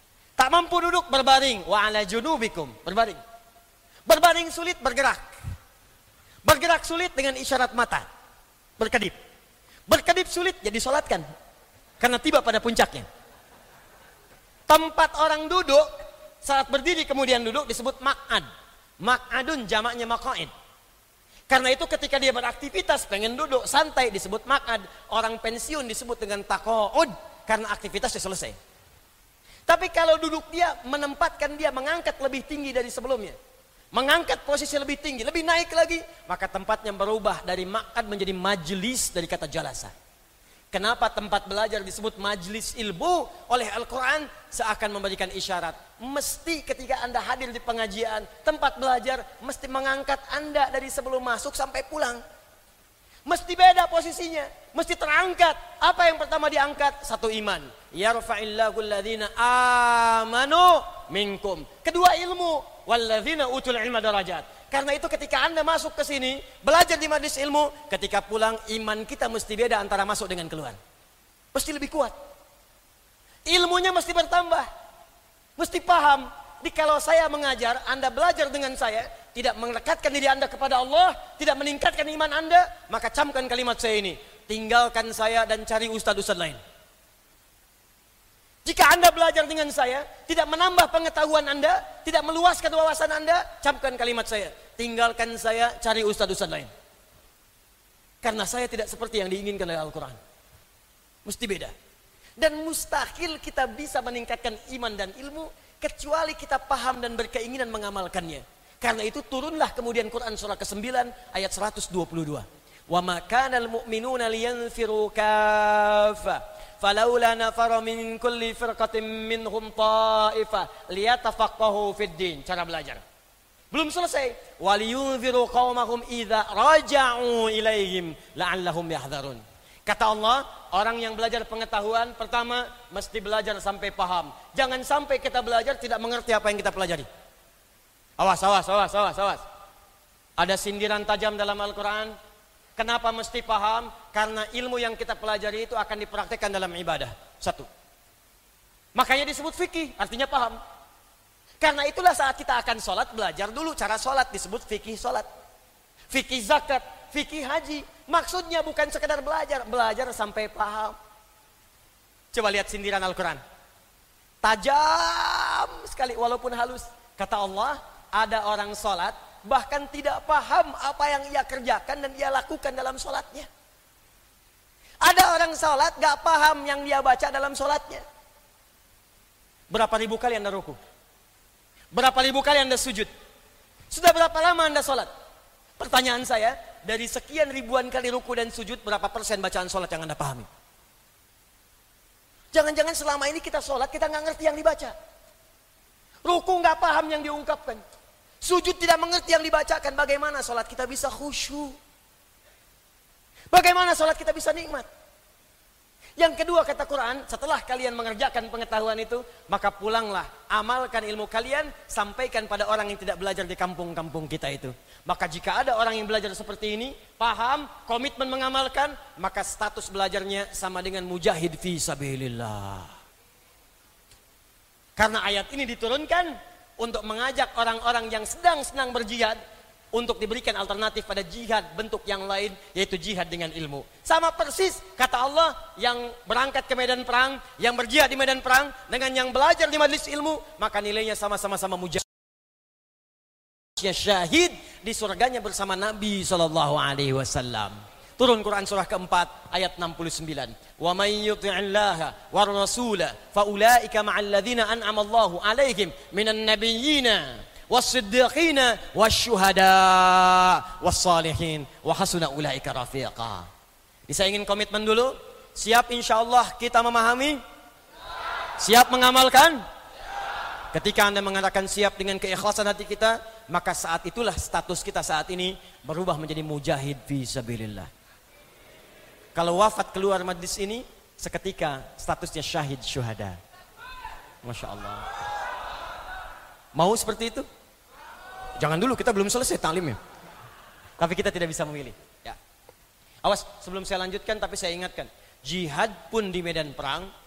Tak mampu duduk, berbaring. Wa ala junubikum, berbaring. Berbaring sulit, bergerak. Bergerak sulit dengan isyarat mata. Berkedip. Berkedip sulit, jadi sholatkan. Karena tiba pada puncaknya. Tempat orang duduk, saat berdiri kemudian duduk disebut maq'ad. Maq'adun jamaknya maq'id. Karena itu ketika dia beraktivitas pengen duduk santai disebut maq'ad. Orang pensiun disebut dengan taqa'ud karena aktivitasnya selesai. Tapi kalau duduk dia menempatkan dia mengangkat lebih tinggi dari sebelumnya. Mengangkat posisi lebih tinggi, lebih naik lagi, maka tempatnya berubah dari maq'ad menjadi majlis dari kata jalasa. Kenapa tempat belajar disebut majlis ilmu oleh Al-Quran? Seakan memberikan isyarat. Mesti ketika Anda hadir di pengajian, tempat belajar, mesti mengangkat Anda dari sebelum masuk sampai pulang. Mesti beda posisinya, mesti terangkat. Apa yang pertama diangkat? Satu, iman. Yarfa'illahu alladhina amanu minkum. Kedua, ilmu. Walladzina utul ilma darajat. Karena itu ketika Anda masuk ke sini, belajar di majlis ilmu, ketika pulang iman kita mesti beda antara masuk dengan keluar. Mesti lebih kuat. Ilmunya mesti bertambah. Mesti paham. Di kalau saya mengajar, Anda belajar dengan saya, tidak mendekatkan diri Anda kepada Allah, tidak meningkatkan iman Anda, maka camkan kalimat saya ini. Tinggalkan saya dan cari ustadz-ustadz lain. Jika Anda belajar dengan saya, tidak menambah pengetahuan Anda, tidak meluaskan wawasan Anda, camkan kalimat saya. Tinggalkan saya, cari ustadz-ustadz lain. Karena saya tidak seperti yang diinginkan oleh Al-Quran. Mesti beda. Dan mustahil kita bisa meningkatkan iman dan ilmu, kecuali kita paham dan berkeinginan mengamalkannya. Karena itu turunlah kemudian Quran surah kesembilan ayat seratus dua puluh dua. Wa ma kana al-mu'minuna liyanfiru kaffa. Falaula nafara min kulli firqatin minhum ta'ifah liyatafaqahu fid din. Cara belajar. Belum selesai. Waliyunziru qaumahum idza raja'u ilaihim la'allahum yahdharun. Kata Allah, orang yang belajar pengetahuan pertama mesti belajar sampai paham. Jangan sampai kita belajar tidak mengerti apa yang kita pelajari. Awas, awas, awas, awas, awas. Ada sindiran tajam dalam Al-Quran. Kenapa mesti paham? Karena ilmu yang kita pelajari itu akan dipraktekkan dalam ibadah. Satu. Makanya disebut fikih, artinya paham. Karena itulah saat kita akan sholat, belajar dulu cara sholat, disebut fikih sholat. Fikih zakat, fikih haji. Maksudnya bukan sekedar belajar, belajar sampai paham. Coba lihat sindiran Al-Quran. Tajam sekali walaupun halus. Kata Allah, ada orang sholat, bahkan tidak paham apa yang ia kerjakan dan ia lakukan dalam sholatnya. Ada orang sholat gak paham yang dia baca dalam sholatnya. Berapa ribu kali Anda ruku? Berapa ribu kali Anda sujud? Sudah berapa lama Anda sholat? Pertanyaan saya, dari sekian ribuan kali ruku dan sujud, berapa persen bacaan sholat yang Anda pahami? Jangan-jangan selama ini kita sholat, kita gak ngerti yang dibaca. Ruku gak paham yang diungkapkan. Sujud tidak mengerti yang dibacakan. Bagaimana sholat kita bisa khusyuk? Bagaimana sholat kita bisa nikmat? Yang kedua kata Quran, setelah kalian mengerjakan pengetahuan itu, maka pulanglah, amalkan ilmu kalian, sampaikan pada orang yang tidak belajar di kampung-kampung kita itu. Maka jika ada orang yang belajar seperti ini, paham, komitmen mengamalkan, maka status belajarnya sama dengan mujahid fi sabilillah. Karena ayat ini diturunkan untuk mengajak orang-orang yang sedang senang berjihad untuk diberikan alternatif pada jihad bentuk yang lain, yaitu jihad dengan ilmu. Sama persis kata Allah, yang berangkat ke medan perang, yang berjihad di medan perang dengan yang belajar di majelis ilmu, maka nilainya sama-sama mujahid. Syahid di surganya bersama Nabi sallallahu alaihi wasallam. Turun Quran surah keempat ayat enam puluh sembilan. Wa may yuti'illaha war rasula fa ulaika ma'al ladzina an'ama Allahu 'alaihim minan nabiyyina was-siddiqina wasyuhada was-salihin wa hasuna ulaika rafiqa. Bisa ingin komitmen dulu? Siap insyaallah kita memahami? Siap mengamalkan? Ketika Anda mengatakan siap dengan keikhlasan hati kita, maka saat itulah status kita saat ini berubah menjadi mujahid fi sabilillah. Kalau wafat keluar majlis ini, seketika statusnya syahid syuhada. Masya Allah. Mau seperti itu? Jangan dulu, kita belum selesai taklimnya. Tapi kita tidak bisa memilih. Ya. Awas, sebelum saya lanjutkan, tapi saya ingatkan. Jihad pun di medan perang,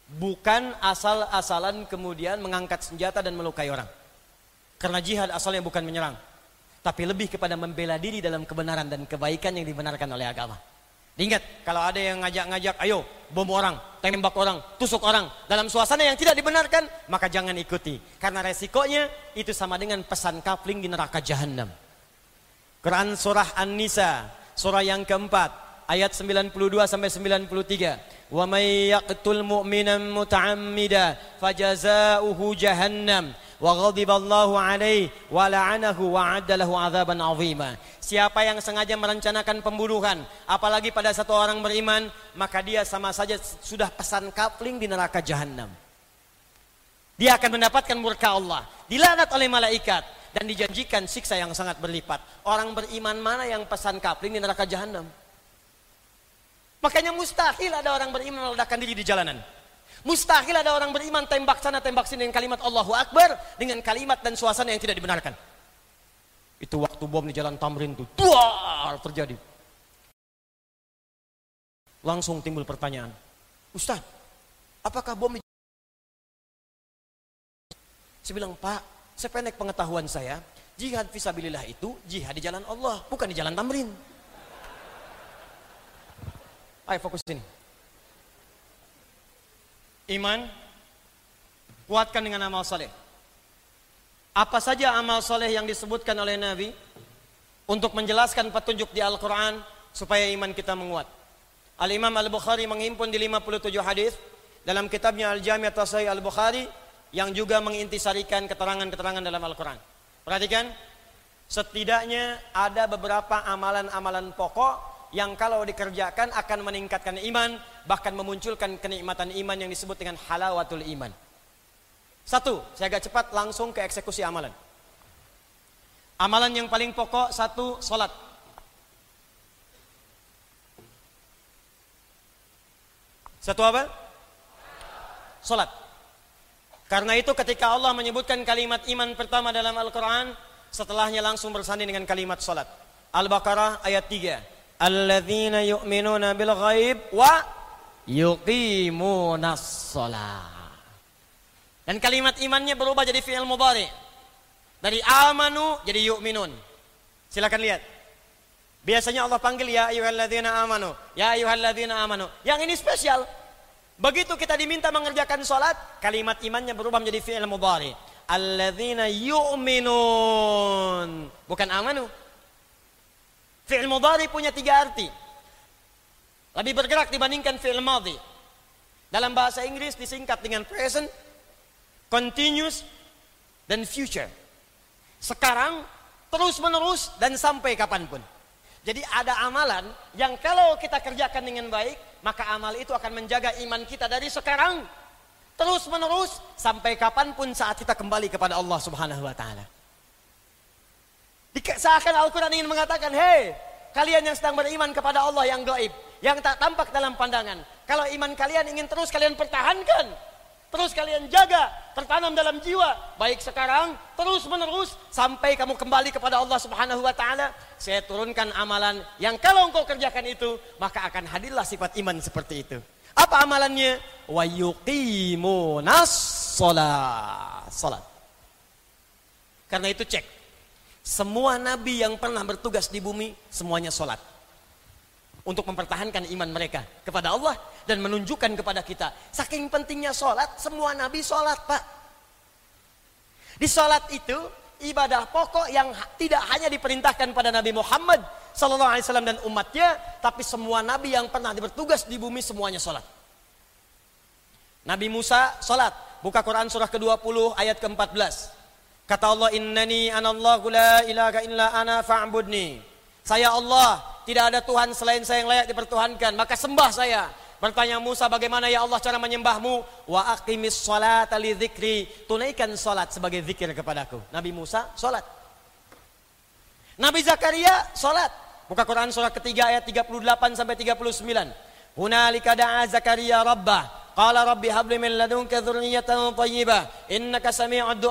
Bukan asal-asalan kemudian mengangkat senjata dan melukai orang. Karena jihad asalnya bukan menyerang, tapi lebih kepada membela diri dalam kebenaran dan kebaikan yang dibenarkan oleh agama. Ingat, kalau ada yang ngajak-ngajak, ayo bom orang, tembak orang, tusuk orang dalam suasana yang tidak dibenarkan, maka jangan ikuti. Karena resikonya itu sama dengan pesan kapling di neraka jahanam. Quran surah An-Nisa, surah yang keempat, ayat sembilan puluh dua sampai sembilan puluh tiga. Wa may yaqtul mu'minan muta'ammida fajazauhu jahannam wa ghadiballahu alaihi wa la'anahu wa 'adda lahu 'adzaban 'azima. Siapa yang sengaja merencanakan pembunuhan apalagi pada satu orang beriman, maka dia sama saja sudah pesan kapling di neraka jahanam. Dia akan mendapatkan murka Allah, dilaknat oleh malaikat dan dijanjikan siksa yang sangat berlipat. Orang beriman mana yang pesan kapling di neraka jahanam? Makanya mustahil ada orang beriman meledakkan diri di jalanan. Mustahil ada orang beriman tembak sana tembak sini dengan kalimat Allahu Akbar, dengan kalimat dan suasana yang tidak dibenarkan. Itu waktu bom di Jalan Tamrin itu duar terjadi. Langsung timbul pertanyaan, Ustaz, apakah bom di... Saya bilang, Pak, sependek pengetahuan saya, jihad fisabilillah itu jihad di jalan Allah, bukan di Jalan Tamrin. Ayo fokus sini. Iman kuatkan dengan amal soleh. Apa saja amal soleh yang disebutkan oleh Nabi untuk menjelaskan petunjuk di Al-Quran supaya iman kita menguat. Al-Imam Al-Bukhari menghimpun di lima puluh tujuh hadis dalam kitabnya Al-Jami' At-Sahih Al-Bukhari yang juga mengintisarikan keterangan-keterangan dalam Al-Quran. Perhatikan, setidaknya ada beberapa amalan-amalan pokok yang kalau dikerjakan akan meningkatkan iman, bahkan memunculkan kenikmatan iman yang disebut dengan halawatul iman. Satu, saya agak cepat langsung ke eksekusi amalan. Amalan yang paling pokok, satu, salat. Satu apa? Salat. Karena itu ketika Allah menyebutkan kalimat iman pertama dalam Al-Quran, setelahnya langsung bersanding dengan kalimat salat. Al-Baqarah ayat tiga. Alladzina yu'minuna bil ghaib wa yuqimunas shalah. Dan kalimat imannya berubah jadi fi'il mudhari. Dari amanu jadi yu'minun. Silakan lihat. Biasanya Allah panggil ya ayyuhalladzina amanu, ya ayyuhalladzina amanu. Yang ini spesial. Begitu kita diminta mengerjakan salat, kalimat imannya berubah menjadi fi'il mudhari. Alladzina yu'minun, bukan amanu. Fi'il mudhari punya tiga arti. Lebih bergerak dibandingkan fi'il madhi. Dalam bahasa Inggris disingkat dengan present, continuous, dan future. Sekarang, terus menerus, dan sampai kapanpun. Jadi ada amalan yang kalau kita kerjakan dengan baik, maka amal itu akan menjaga iman kita dari sekarang, terus menerus, sampai kapanpun saat kita kembali kepada Allah Subhanahu Wa Taala. Seakan Al-Quran ingin mengatakan, hei, kalian yang sedang beriman kepada Allah yang gaib, yang tak tampak dalam pandangan, kalau iman kalian ingin terus kalian pertahankan, terus kalian jaga, tertanam dalam jiwa, baik sekarang, terus menerus, sampai kamu kembali kepada Allah Subhanahu Wa Taala, saya turunkan amalan yang kalau engkau kerjakan itu, maka akan hadirlah sifat iman seperti itu. Apa amalannya? Wa yuqimunas shalah. Salat. Karena itu cek. Semua nabi yang pernah bertugas di bumi, semuanya sholat. Untuk mempertahankan iman mereka kepada Allah dan menunjukkan kepada kita. Saking pentingnya sholat, semua nabi sholat, Pak. Di sholat itu, ibadah pokok yang tidak hanya diperintahkan pada Nabi Muhammad sallallahu alaihi wasallam dan umatnya, tapi semua nabi yang pernah bertugas di bumi, semuanya sholat. Nabi Musa sholat. Buka Quran surah ke dua puluh ayat ke empat belas. Kata Allah, innani anallahu la ilaha illa ana fa'budni. Saya Allah, tidak ada Tuhan selain saya yang layak dipertuhankan, maka sembah saya. Bertanya Musa, bagaimana ya Allah cara menyembahmu? Wa aqimis sholata li dzikri. Tunaikan salat sebagai zikir kepadaku. Nabi Musa salat. Nabi Zakaria salat. Buka Quran surah ketiga ayat tiga puluh delapan sampai tiga puluh sembilan. Hunalika da'a Zakaria rabbah. Qala rabbi habli min ladunka dzurriyyatan thayyibah innaka sami'ud du'a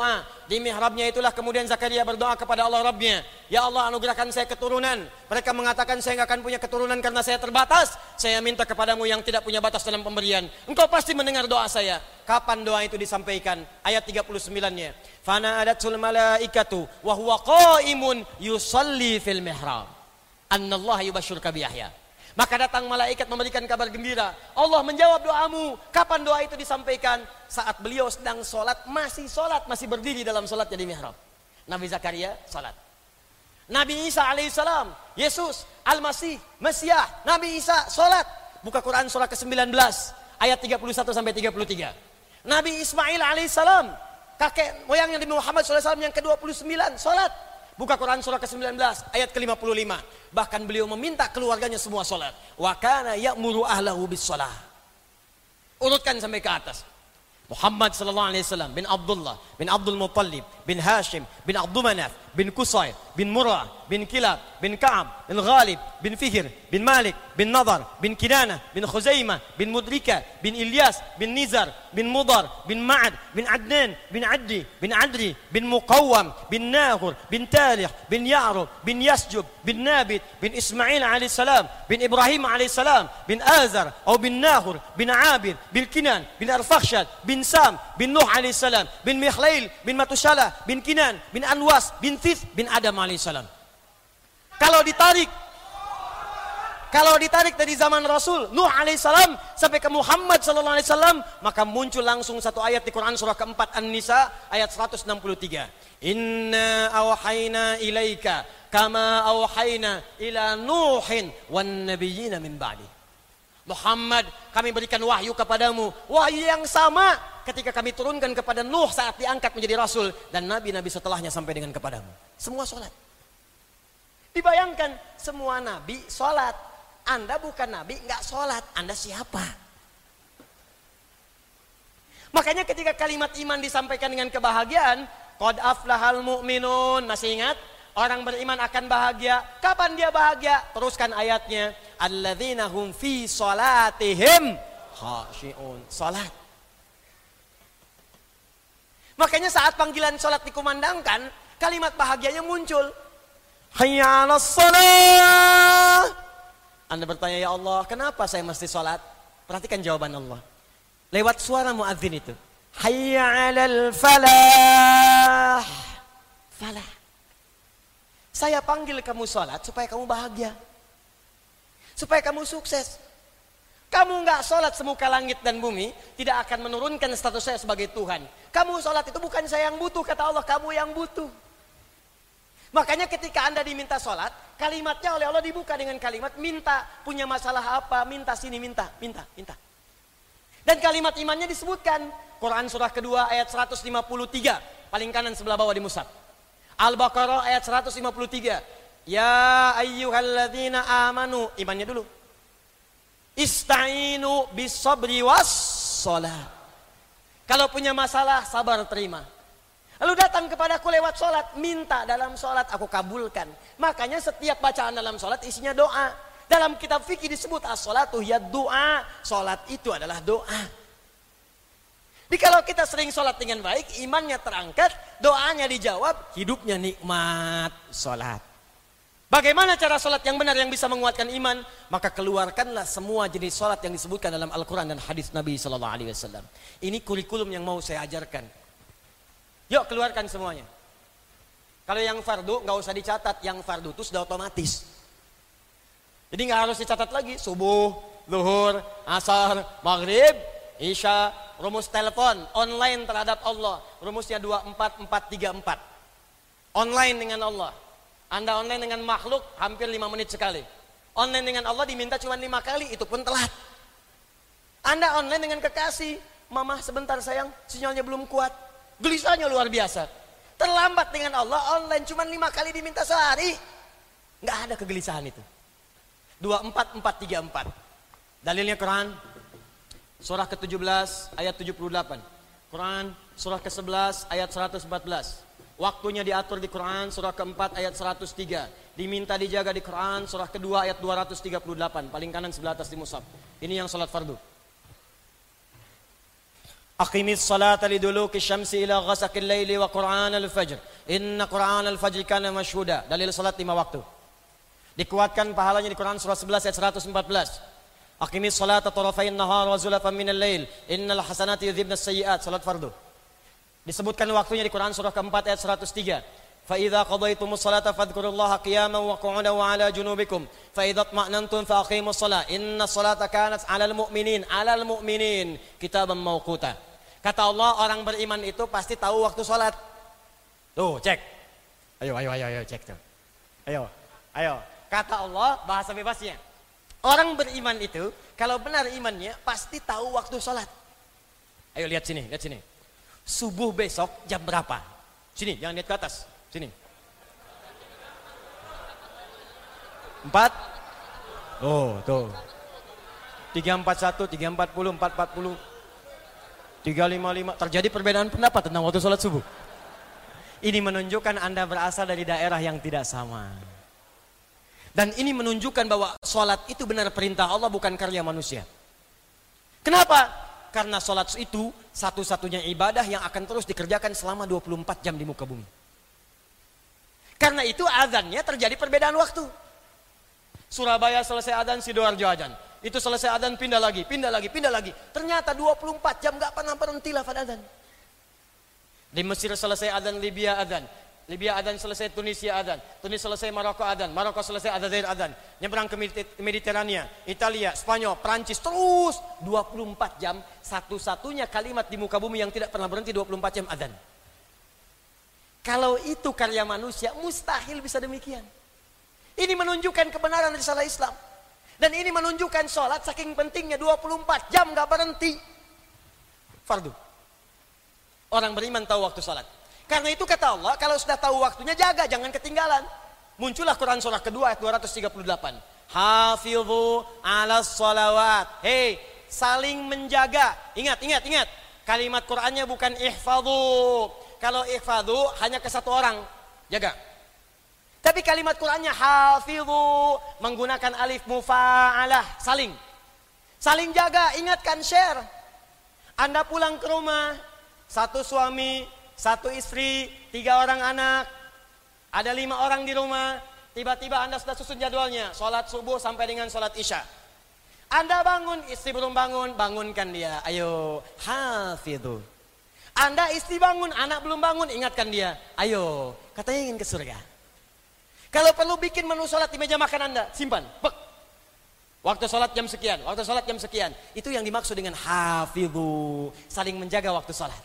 Di mihrabnya itulah kemudian Zakaria berdoa kepada Allah Rabbnya, ya Allah anugerahkan saya keturunan. Mereka mengatakan saya nggak akan punya keturunan karena saya terbatas. Saya minta kepadamu yang tidak punya batas dalam pemberian. Engkau pasti mendengar doa saya. Kapan doa itu disampaikan? Ayat tiga puluh sembilan-nya. Fana adatul malaikatu wa huwa qaimun yusalli fil mihrab. Annallaha yubashshiruka bi Yahya. Maka datang malaikat memberikan kabar gembira. Allah menjawab doamu. Kapan doa itu disampaikan? Saat beliau sedang sholat, masih sholat, masih berdiri dalam sholatnya di mihrab. Nabi Zakaria sholat. Nabi Isa alaihissalam, Yesus, Al-Masih, Mesiah, Nabi Isa sholat. Buka Quran surah ke sembilan belas, ayat tiga puluh satu sampai tiga puluh tiga. Nabi Ismail alaihissalam, kakek moyangnya Nabi Muhammad shallallahu alaihi wasallam yang ke dua puluh sembilan, sholat. Buka Quran surah ke sembilan belas ayat ke lima puluh lima. Bahkan beliau meminta keluarganya semua salat. Wa kana ya'muru ahlahu bis shalah. Urutkan sampai ke atas. Muhammad sallallahu alaihi wasallam bin Abdullah bin Abdul Muttalib bin Hashim bin Abdul Manaf bin Qusay bin Murrah bin Kilab bin Ka'ab bin Ghalib bin Fihr bin Malik bin Nadar bin Kinana bin Khuzaimah bin Mudrika bin Ilyas bin Nizar bin Mudar bin Ma'ad bin Adnan bin Addi bin Adri bin Muqawwam bin Nahur bin Talih bin Ya'rub bin Yasjub bin Nabit bin Ismail alaihi salam bin Ibrahim alaihi salam bin Azar atau bin Nahur bin Abir bin Kinan bin Arfakhshad bin Sam bin Nuh alaihi salam bin Mikhlail bin Matushalah bin Kinan bin Anwas bin Thith bin Adam alaihi salam. Kalau ditarik kalau ditarik dari zaman Rasul Nuh alaihi salam sampai ke Muhammad sallallahu alaihi wasallam, maka muncul langsung satu ayat di Quran surah keempat An-Nisa ayat seratus enam puluh tiga. Inna awhayna ilaika kama awhayna ila Nuhin wan nabiyyina min ba'di. Muhammad, kami berikan wahyu kepadamu, wahyu yang sama ketika kami turunkan kepada Nuh saat diangkat menjadi Rasul dan nabi-nabi setelahnya sampai dengan kepadamu. Semua sholat. Dibayangkan semua nabi sholat. Anda bukan nabi, nggak sholat. Anda siapa? Makanya ketika kalimat iman disampaikan dengan kebahagiaan, qad aflahal mu'minun, masih ingat? Orang beriman akan bahagia. Kapan dia bahagia? Teruskan ayatnya. Alladzina hum fi salatihim khashi'un. Salat. Makanya saat panggilan salat dikumandangkan, kalimat bahagianya muncul. Hayya 'alas shalah. Anda bertanya, ya Allah, kenapa saya mesti salat? Perhatikan jawaban Allah. Lewat suara muadzin itu. Hayya 'alal falah. Falah. Saya panggil kamu sholat supaya kamu bahagia. Supaya kamu sukses. Kamu nggak sholat semuka langit dan bumi, tidak akan menurunkan status saya sebagai Tuhan. Kamu sholat itu bukan saya yang butuh, kata Allah, kamu yang butuh. Makanya ketika Anda diminta sholat, kalimatnya oleh Allah dibuka dengan kalimat minta. Punya masalah apa, minta sini, minta, minta, minta. Dan kalimat imannya disebutkan. Quran surah kedua ayat seratus lima puluh tiga. Paling kanan sebelah bawah di mushaf. Al-Baqarah ayat seratus lima puluh tiga. Ya ayyuhalladzina amanu. Imannya dulu. Ista'inu bisabri was-sholat. Kalau punya masalah, sabar terima. Lalu datang kepadaku lewat sholat. Minta dalam sholat, aku kabulkan. Makanya setiap bacaan dalam sholat isinya doa. Dalam kitab fikih disebut as-sholatu hiya doa. Sholat itu adalah doa. Jadi kalau kita sering sholat dengan baik, imannya terangkat, doanya dijawab, hidupnya nikmat sholat. Bagaimana cara sholat yang benar yang bisa menguatkan iman? Maka keluarkanlah semua jenis sholat yang disebutkan dalam Al-Quran dan hadis Nabi shallallahu alaihi wasallam. Ini kurikulum yang mau saya ajarkan. Yuk keluarkan semuanya. Kalau yang fardu nggak usah dicatat, yang fardu itu sudah otomatis. Jadi nggak harus dicatat lagi. Subuh, zuhur, asar, maghrib, isya, rumus telepon, online terhadap Allah. Rumusnya dua empat empat tiga empat. Online dengan Allah. Anda online dengan makhluk hampir lima menit sekali. Online dengan Allah diminta cuma lima kali, itu pun telat. Anda online dengan kekasih. Mama sebentar sayang, sinyalnya belum kuat. Gelisahnya luar biasa. Terlambat dengan Allah, online cuma lima kali diminta sehari. Nggak ada kegelisahan itu. dua empat empat tiga empat. Dalilnya Quran. Surah ke tujuh belas ayat tujuh puluh delapan. Quran surah ke sebelas ayat seratus empat belas. Waktunya diatur di Quran surah keempat ayat seratus tiga. Diminta dijaga di Quran surah kedua ayat dua ratus tiga puluh delapan. Paling kanan sebelah atas di mushaf. Ini yang salat fardu. Aqimis salata liduluki syamsi ila ghasaqil laili wa qur'anal fajr. Inna qur'anal fajr kana masyhuda. Dalil salat lima waktu. Dikuatkan pahalanya di Quran surah sebelas ayat seratus empat belas. Aqimis salata tarafain nahar wa zulafan minal lail. Innal hasanati yudhibnas sayyi'at. Salat fardu. Disebutkan waktunya di Quran surah keempat ayat seratus tiga. Fa idza qadaytumus salata fadhkurullaha qiyaman wa qu'udan wa 'ala junubikum. Fa idza tma'nantum fa aqimus salat. Innas salata kanat 'alal mu'minin 'alal mu'minin kitaban mawquta. Kata Allah, orang beriman itu pasti tahu waktu salat. Tuh, cek. Ayo ayo ayo ayo cek tuh. Ayo. Ayo. Kata Allah, bahasa bebasnya. Orang beriman itu kalau benar imannya pasti tahu waktu salat. Ayo lihat sini, lihat sini. Subuh besok jam berapa? Sini, jangan lihat ke atas. Sini. Empat. Oh, tuh. Tiga empat satu, tiga empat puluh, empat empat puluh, tiga lima lima. Terjadi perbedaan pendapat tentang waktu sholat subuh. Ini menunjukkan Anda berasal dari daerah yang tidak sama. Dan ini menunjukkan bahwa sholat itu benar perintah Allah, bukan karya manusia. Kenapa? Karena sholat itu satu-satunya ibadah yang akan terus dikerjakan selama dua puluh empat jam di muka bumi. Karena itu azannya terjadi perbedaan waktu. Surabaya selesai azan, Sidoarjo azan. Itu selesai azan, pindah lagi, pindah lagi, pindah lagi. Ternyata dua puluh empat jam gak pernah berhenti lafaz azan. Di Mesir selesai azan, Libya azan. Libya azan selesai, Tunisia azan. Tunis selesai, Maroko azan. Maroko selesai, Aljazair azan. Nyebrang ke Mediterania, Italia, Spanyol, Prancis, terus dua puluh empat jam. Satu-satunya kalimat di muka bumi yang tidak pernah berhenti dua puluh empat jam azan. Kalau itu karya manusia, mustahil bisa demikian. Ini menunjukkan kebenaran risalah Islam. Dan ini menunjukkan sholat saking pentingnya dua puluh empat jam gak berhenti. Fardu. Orang beriman tahu waktu sholat. Karena itu kata Allah, kalau sudah tahu waktunya jaga, jangan ketinggalan. Muncullah Quran surah kedua ayat dua ratus tiga puluh delapan. Hafidhu ala sholawat. Hei, saling menjaga. Ingat, ingat, ingat. Kalimat Qurannya bukan ihfadhu. Kalau ihfadhu hanya ke satu orang, jaga. Tapi kalimat Qurannya hafidhu, menggunakan alif mufa'alah, saling. Saling jaga, ingatkan, share. Anda pulang ke rumah, satu suami, satu istri, tiga orang anak, ada lima orang di rumah, tiba-tiba Anda sudah susun jadwalnya, sholat subuh sampai dengan sholat isya. Anda bangun, istri belum bangun, bangunkan dia, ayo, hafidhu. Anda istri bangun, anak belum bangun, ingatkan dia. Ayo, katanya ingin ke surga. Kalau perlu bikin menu sholat di meja makan Anda, simpan. Pek. Waktu sholat jam sekian, waktu sholat jam sekian. Itu yang dimaksud dengan hafidhu. Saling menjaga waktu sholat.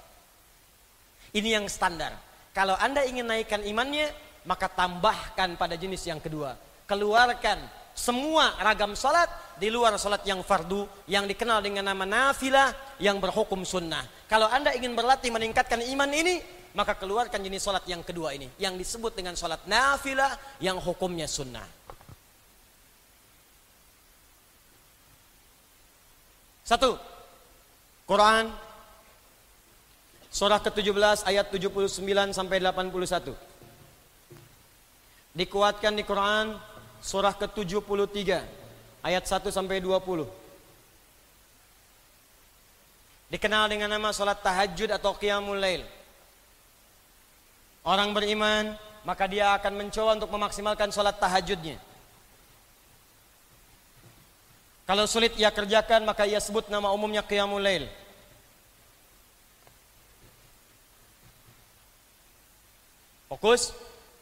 Ini yang standar. Kalau Anda ingin naikkan imannya, maka tambahkan pada jenis yang kedua. Keluarkan semua ragam sholat di luar sholat yang fardu, yang dikenal dengan nama nafilah, yang berhukum sunnah. Kalau Anda ingin berlatih meningkatkan iman ini, maka keluarkan jenis sholat yang kedua ini, yang disebut dengan sholat nafilah, yang hukumnya sunnah. Satu, Quran surah ke tujuh belas ayat tujuh puluh sembilan sampai delapan puluh satu. Dikuatkan di Quran surah ke tujuh puluh tiga ayat satu sampai dua puluh. Dikenal dengan nama salat tahajud atau qiyamul lail. Orang beriman maka dia akan mencoba untuk memaksimalkan salat tahajudnya. Kalau sulit ia kerjakan, maka ia sebut nama umumnya qiyamul lail. Fokus.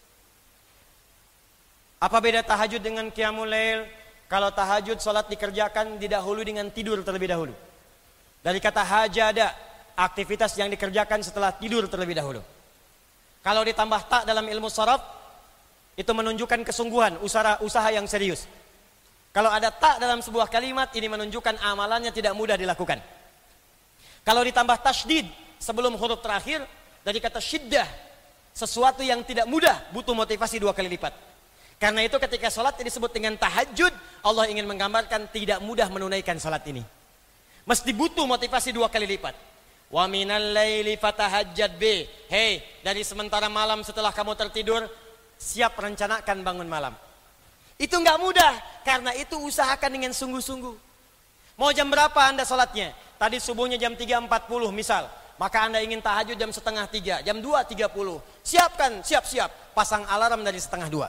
Apa beda tahajud dengan qiyamul lail? Kalau tahajud salat dikerjakan didahului dengan tidur terlebih dahulu. Dari kata hajada, aktivitas yang dikerjakan setelah tidur terlebih dahulu. Kalau ditambah tak dalam ilmu sharaf, itu menunjukkan kesungguhan, usaha usaha yang serius. Kalau ada tak dalam sebuah kalimat, ini menunjukkan amalannya tidak mudah dilakukan. Kalau ditambah tasydid sebelum huruf terakhir, dari kata syiddah, sesuatu yang tidak mudah butuh motivasi dua kali lipat. Karena itu ketika salat disebut dengan tahajud, Allah ingin menggambarkan tidak mudah menunaikan salat ini. Mesti butuh motivasi dua kali lipat. Wa minal laili fatahajjad bi. Hei, dari sementara malam setelah kamu tertidur, siap rencanakan bangun malam. Itu enggak mudah, karena itu usahakan dengan sungguh-sungguh. Mau jam berapa Anda salatnya? tadi subuhnya jam tiga empat puluh misal, maka Anda ingin tahajud jam setengah tiga, jam dua tiga puluh. Siapkan, siap-siap, pasang alarm dari setengah dua.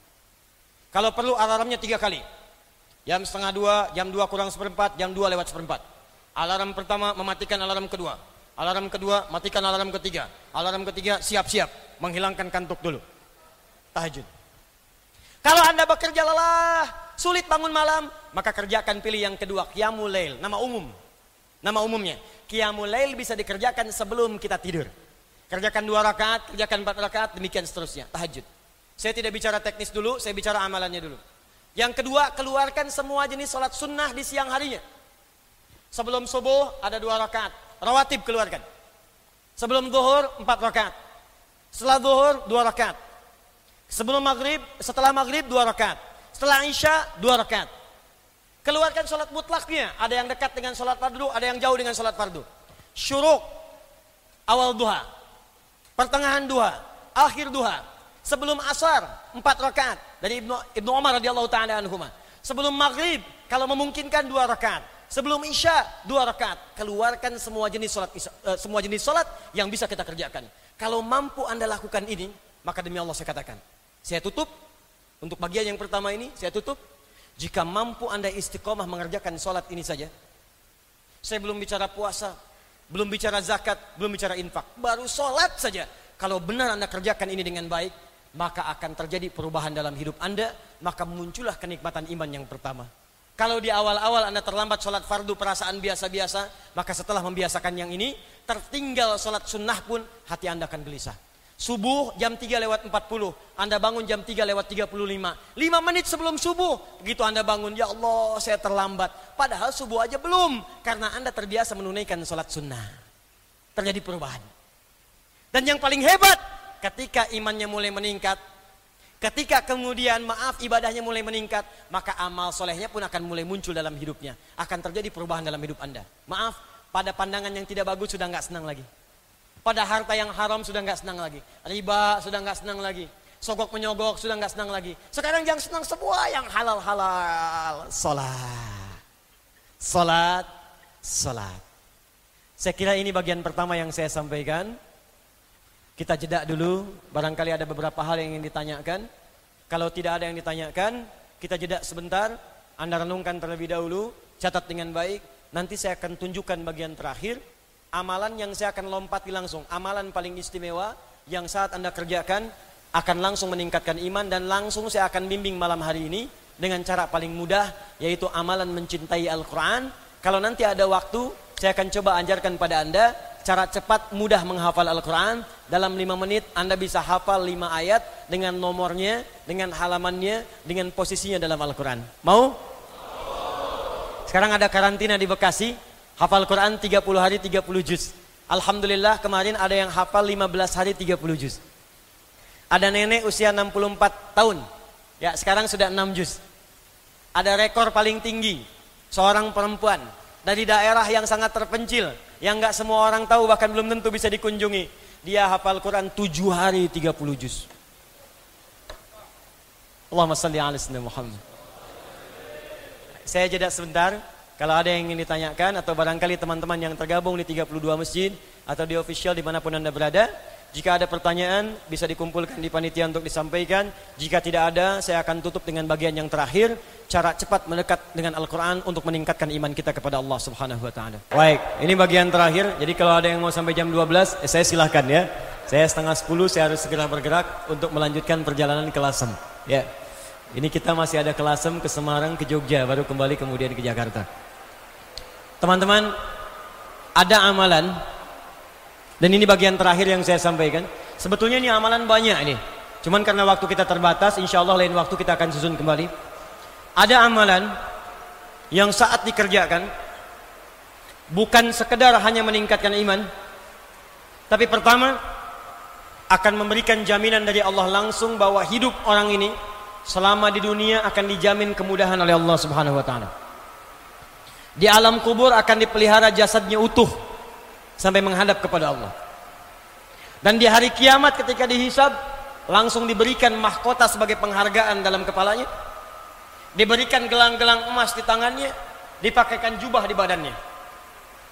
Kalau perlu alarmnya tiga kali. Jam setengah dua, jam dua kurang seperempat, jam dua lewat seperempat. Alarm pertama mematikan alarm kedua. Alarm kedua matikan alarm ketiga. Alarm ketiga siap-siap, menghilangkan kantuk dulu. Tahajud. Kalau Anda bekerja lelah, sulit bangun malam, maka kerjakan pilih yang kedua, Qiyamul Lail, nama umum. Nama umumnya, Qiyamul Lail bisa dikerjakan sebelum kita tidur. Kerjakan dua rakaat, kerjakan empat rakaat, demikian seterusnya, tahajud. Saya tidak bicara teknis dulu, saya bicara amalannya dulu. Yang kedua, keluarkan semua jenis sholat sunnah di siang harinya. Sebelum subuh ada dua rakaat, rawatib keluarkan. Sebelum zuhur empat rakaat. Setelah zuhur dua rakaat. Sebelum maghrib, setelah maghrib dua rakaat. Setelah isya dua rakaat. Keluarkan sholat mutlaknya. Ada yang dekat dengan sholat fardu, ada yang jauh dengan sholat fardu. Syuruk, awal duha, pertengahan duha, akhir duha. Sebelum asar empat rakaat dari Ibnu Ibnu Umar radhiyallahu taala anhuma. Sebelum maghrib kalau memungkinkan dua rakaat. Sebelum isya dua rakaat. Keluarkan semua jenis salat uh, semua jenis salat yang bisa kita kerjakan. Kalau mampu Anda lakukan ini, maka demi Allah saya katakan, saya tutup untuk bagian yang pertama ini, saya tutup. Jika mampu Anda istiqomah mengerjakan salat ini saja. Saya belum bicara puasa, belum bicara zakat, belum bicara infak, baru salat saja. Kalau benar Anda kerjakan ini dengan baik, maka akan terjadi perubahan dalam hidup Anda, maka muncullah kenikmatan iman yang pertama. Kalau di awal-awal Anda terlambat sholat fardu perasaan biasa-biasa, maka setelah membiasakan yang ini, tertinggal sholat sunnah pun hati Anda akan gelisah. Subuh jam tiga lewat empat puluh, Anda bangun jam tiga lewat tiga puluh lima. lima menit sebelum subuh, begitu Anda bangun, ya Allah saya terlambat. Padahal subuh aja belum, karena Anda terbiasa menunaikan sholat sunnah. Terjadi perubahan. Dan yang paling hebat, ketika imannya mulai meningkat, ketika kemudian maaf ibadahnya mulai meningkat, maka amal solehnya pun akan mulai muncul dalam hidupnya. Akan terjadi perubahan dalam hidup Anda. Maaf, pada pandangan yang tidak bagus sudah nggak senang lagi. Pada harta yang haram sudah nggak senang lagi. Riba sudah nggak senang lagi. Sogok menyogok sudah nggak senang lagi. Sekarang yang senang semua yang halal-halal. Salat, salat, salat. Saya kira ini bagian pertama yang saya sampaikan. Kita jeda dulu, barangkali ada beberapa hal yang ingin ditanyakan. Kalau tidak ada yang ditanyakan, kita jeda sebentar. Anda renungkan terlebih dahulu, catat dengan baik. Nanti saya akan tunjukkan bagian terakhir. Amalan yang saya akan lompati langsung. Amalan paling istimewa yang saat Anda kerjakan akan langsung meningkatkan iman. Dan langsung saya akan bimbing malam hari ini dengan cara paling mudah, yaitu amalan mencintai Al-Quran. Kalau nanti ada waktu, saya akan coba ajarkan pada Anda cara cepat mudah menghafal Al-Quran. Dalam lima menit Anda bisa hafal lima ayat dengan nomornya, dengan halamannya, dengan posisinya dalam Al-Quran. Mau? Sekarang ada karantina di Bekasi, hafal Quran tiga puluh hari tiga puluh juz. Alhamdulillah kemarin ada yang hafal lima belas hari tiga puluh juz. Ada nenek usia enam puluh empat tahun, ya sekarang sudah enam juz. Ada rekor paling tinggi, seorang perempuan dari daerah yang sangat terpencil, yang gak semua orang tahu, bahkan belum tentu bisa dikunjungi. Dia hafal Quran tujuh hari tiga puluh juz. Allahumma salli ala sayyidina Muhammad. Saya jeda sebentar. Kalau ada yang ingin ditanyakan, atau barangkali teman-teman yang tergabung di tiga puluh dua masjid atau di official dimanapun Anda berada, jika ada pertanyaan bisa dikumpulkan di panitia untuk disampaikan. Jika tidak ada, saya akan tutup dengan bagian yang terakhir, cara cepat mendekat dengan Al-Quran untuk meningkatkan iman kita kepada Allah Subhanahu Wa Taala. Baik, ini bagian terakhir. Jadi kalau ada yang mau sampai jam dua belas, eh, saya silahkan ya. Saya setengah sepuluh, saya harus segera bergerak untuk melanjutkan perjalanan ke Lasem. Ya, ini kita masih ada ke Lasem, ke Semarang, ke Jogja, baru kembali kemudian ke Jakarta. Teman-teman, ada amalan, dan ini bagian terakhir yang saya sampaikan. Sebetulnya ini amalan banyak ini, cuman karena waktu kita terbatas, insya Allah lain waktu kita akan susun kembali. Ada amalan yang saat dikerjakan bukan sekedar hanya meningkatkan iman, tapi pertama akan memberikan jaminan dari Allah langsung bahwa hidup orang ini selama di dunia akan dijamin kemudahan oleh Allah Subhanahu Wa Taala. Di alam kubur akan dipelihara jasadnya utuh sampai menghadap kepada Allah. Dan di hari kiamat ketika dihisab, langsung diberikan mahkota sebagai penghargaan dalam kepalanya, diberikan gelang-gelang emas di tangannya, dipakaikan jubah di badannya.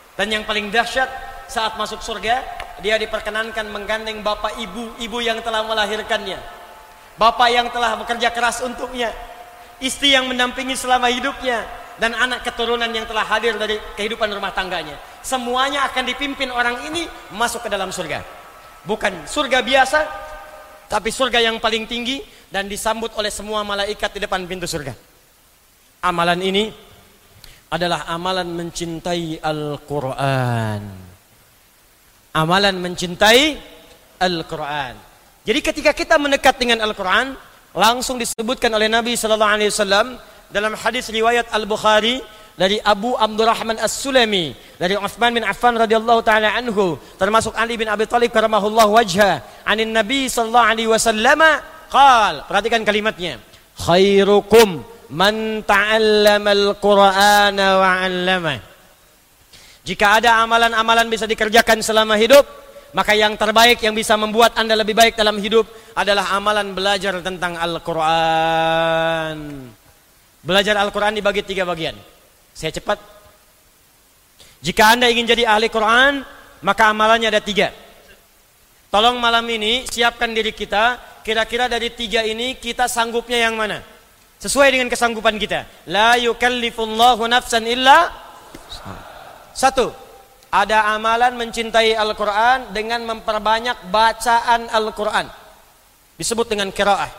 Dan yang paling dahsyat, saat masuk surga, dia diperkenankan menggandeng bapak ibu, ibu yang telah melahirkannya, bapak yang telah bekerja keras untuknya, istri yang mendampingi selama hidupnya, dan anak keturunan yang telah hadir dari kehidupan rumah tangganya. Semuanya akan dipimpin orang ini masuk ke dalam surga. Bukan surga biasa, tapi surga yang paling tinggi, dan disambut oleh semua malaikat di depan pintu surga. Amalan ini adalah amalan mencintai Al-Quran. Amalan mencintai Al-Quran. Jadi ketika kita mendekat dengan Al-Quran, langsung disebutkan oleh Nabi Sallallahu Alaihi Wasallam dalam hadis riwayat Al-Bukhari dari Abu Abdurrahman As-Sulami, dari Utsman bin Affan radhiyallahu taala anhu, termasuk Ali bin Abi Thalib karamahullahu wajha, anin Nabi Sallallahu Alaihi Wasallam qal, perhatikan kalimatnya, khairukum man ta'allamal Qur'ana wa 'allama. Jika ada amalan-amalan bisa dikerjakan selama hidup, maka yang terbaik yang bisa membuat Anda lebih baik dalam hidup adalah amalan belajar tentang Al-Quran. Belajar Al-Quran dibagi tiga bagian. Saya cepat. Jika Anda ingin jadi ahli Quran, maka amalannya ada tiga. Tolong malam ini siapkan diri kita, kira-kira dari tiga ini kita sanggupnya yang mana? Sesuai dengan kesanggupan kita. La yukallifullahu nafsan illa. Satu, ada amalan mencintai Al-Quran dengan memperbanyak bacaan Al-Quran. Disebut dengan qiraah.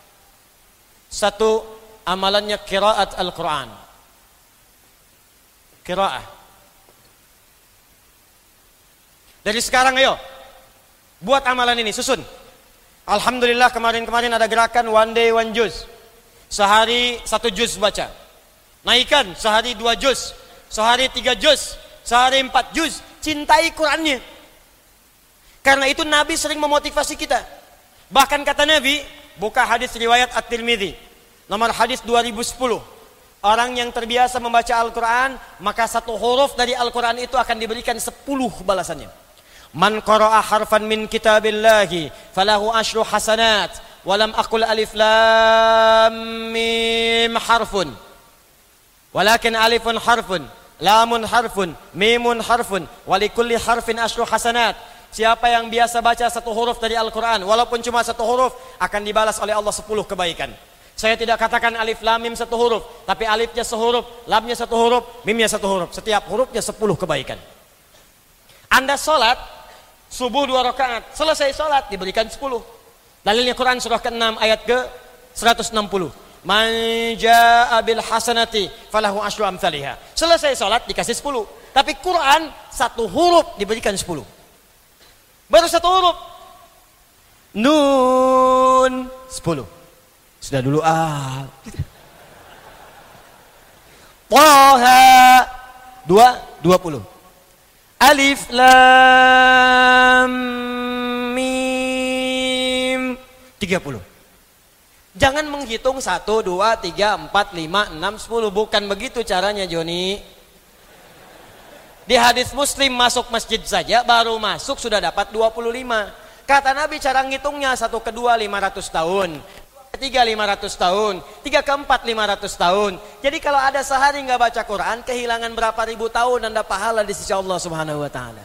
Satu, amalannya qiraat Al-Quran. Qiraah. Dari sekarang ayo, buat amalan ini, susun. Alhamdulillah kemarin-kemarin ada gerakan one day one juz. Sehari satu juz baca. Naikkan sehari dua juz, sehari tiga juz, sehari empat juz. Cintai Qurannya. Karena itu Nabi sering memotivasi kita. Bahkan kata Nabi, buka hadis riwayat At-Tirmidzi, nomor hadis dua ribu sepuluh. Orang yang terbiasa membaca Al-Quran, maka satu huruf dari Al-Quran itu akan diberikan sepuluh balasannya. Man qara'a harfan min kitabillahi falahu asyru hasanat. Walam aqul alif lam mim harfun, walakin alifun harfun, lamun harfun, mimun harfun, walikulli harfin asyru hasanat. Siapa yang biasa baca satu huruf dari Al-Quran, walaupun cuma satu huruf, akan dibalas oleh Allah sepuluh kebaikan. Saya tidak katakan alif lam mim satu huruf, tapi alifnya sehuruf, lamnya satu huruf, mimnya satu huruf. Setiap hurufnya sepuluh kebaikan. Anda sholat subuh dua rakaat, selesai sholat diberikan sepuluh. Dalilnya Quran surah keenam ayat ke seratus enam puluh. Man jaa'a bil hasanati falahu asyru amsalihha. Selesai salat dikasih sepuluh. Tapi Quran satu huruf diberikan sepuluh. Baru satu huruf. Nun sepuluh. Sudah dulu ah. Taha dua dua puluh. Alif lam mim tiga puluh. Jangan menghitung satu, dua, tiga, empat, lima, enam, sepuluh. Bukan begitu caranya, Joni. Di hadis Muslim masuk masjid saja, baru masuk sudah dapat dua puluh lima. Kata Nabi cara ngitungnya, satu kedua lima ratus tahun, ketiga lima ratus tahun, tiga keempat lima ratus tahun. Jadi kalau ada sehari nggak baca Quran, kehilangan berapa ribu tahun Anda pahala di sisi Allah Subhanahu Wa Taala.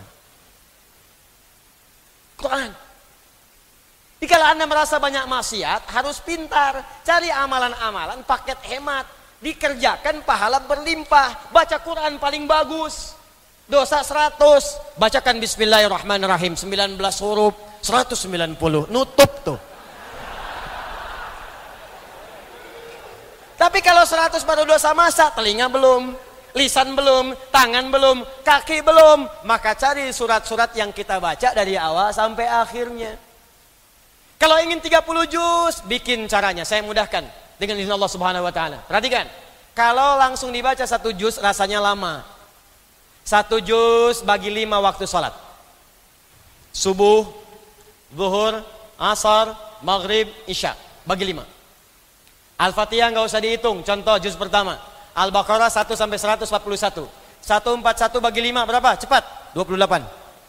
Quran. Jadi kalau Anda merasa banyak maksiat, harus pintar. Cari amalan-amalan, paket hemat. Dikerjakan, pahala berlimpah. Baca Quran paling bagus. Dosa seratus. Bacakan Bismillahirrahmanirrahim. sembilan belas huruf, seratus sembilan puluh. Nutup tuh. Tapi kalau seratus baru dosa masa, telinga belum, lisan belum, tangan belum, kaki belum. Maka cari surat-surat yang kita baca dari awal sampai akhirnya. Kalau ingin tiga puluh juz, bikin caranya. Saya mudahkan dengan izin Allah Subhanahu Wa Taala. Perhatikan, kalau langsung dibaca satu juz rasanya lama. Satu juz bagi lima waktu sholat. Subuh, zuhur, asar, maghrib, isya. Bagi lima. Al-Fatihah nggak usah dihitung. Contoh juz pertama. Al-Baqarah satu sampai seratus empat puluh satu. seratus empat puluh satu bagi lima berapa? Cepat. dua puluh delapan.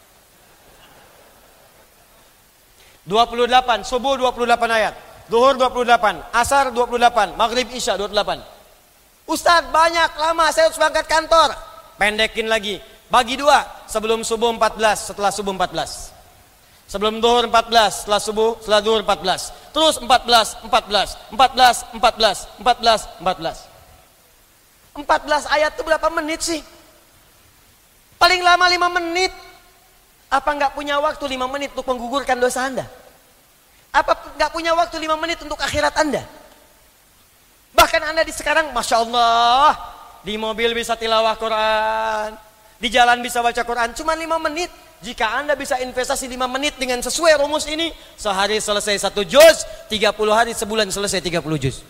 dua puluh delapan, subuh dua puluh delapan ayat, zuhur dua puluh delapan, asar dua puluh delapan, maghrib isya dua puluh delapan. Ustaz banyak lama saya harus berangkat kantor. Pendekin lagi, Bagi dua, sebelum subuh empat belas, setelah subuh empat belas. Sebelum duhur empat belas, setelah subuh, setelah duhur empat belas. Terus empat belas, empat belas, empat belas, empat belas, empat belas, empat belas. empat belas ayat itu berapa menit sih? Paling lama lima menit. Apa enggak punya waktu lima menit untuk menggugurkan dosa Anda? Apa enggak punya waktu lima menit untuk akhirat Anda? Bahkan Anda di sekarang, Masya Allah, di mobil bisa tilawah Quran, di jalan bisa baca Quran, cuma lima menit. Jika Anda bisa investasi lima menit dengan sesuai rumus ini, sehari selesai satu juz, tiga puluh hari sebulan selesai tiga puluh juz.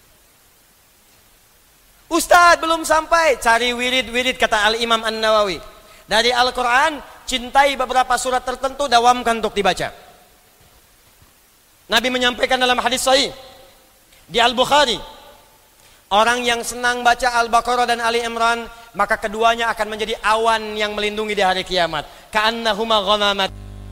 Ustadz belum sampai, cari wirid-wirid kata Al-Imam An-Nawawi. Dari Al-Quran, cintai beberapa surat tertentu, dawamkan untuk dibaca. Nabi menyampaikan dalam hadis sahih di Al-Bukhari, orang yang senang baca Al-Baqarah dan Ali Imran, maka keduanya akan menjadi awan yang melindungi di hari kiamat. Ka'annahuma ghanamat.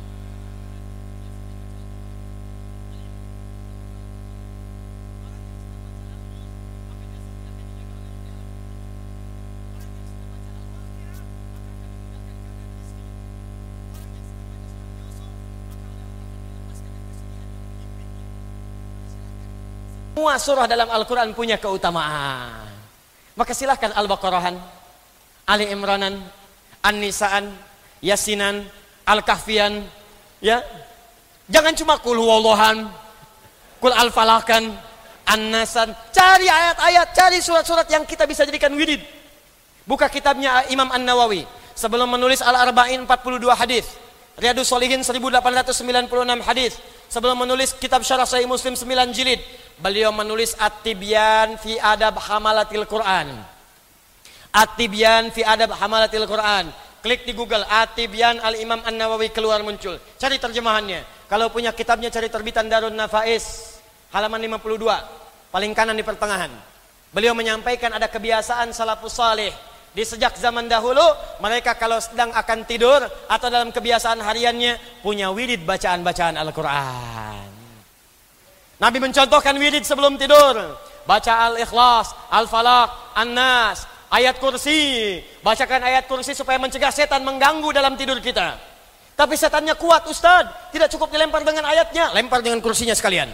Semua surah dalam Al-Quran punya keutamaan. Maka silahkan Al-Baqarahan, Ali Imranan, An-Nisaan, Yasinan, Al-Kahfian, ya. Jangan cuma Qul huwallahan, Qul al-falakan, An-Nasan. Cari ayat-ayat, cari surat-surat yang kita bisa jadikan wirid. Buka kitabnya Imam An-Nawawi. Sebelum menulis Al-Arba'in empat puluh dua hadis, Riyadus Shalihin seribu delapan ratus sembilan puluh enam hadis. Sebelum menulis kitab Syarah Sahih Muslim sembilan jilid, beliau menulis At-Tibyan fi Adab Hamalatil Quran. At-Tibyan fi Adab Hamalatil Quran. Klik di Google At-Tibyan Al-Imam An-Nawawi, keluar muncul. Cari terjemahannya. Kalau punya kitabnya cari terbitan Darun Nafais, halaman lima puluh dua, paling kanan di pertengahan. Beliau menyampaikan ada kebiasaan salafus salih. Di sejak zaman dahulu, mereka kalau sedang akan tidur atau dalam kebiasaan hariannya, punya wirid bacaan-bacaan Al-Quran. Nabi mencontohkan wirid sebelum tidur. Baca Al-Ikhlas, Al-Falaq, An-Nas, ayat kursi. Bacakan ayat kursi supaya mencegah setan mengganggu dalam tidur kita. Tapi setannya kuat, Ustadz. Tidak cukup dilempar dengan ayatnya, lempar dengan kursinya sekalian.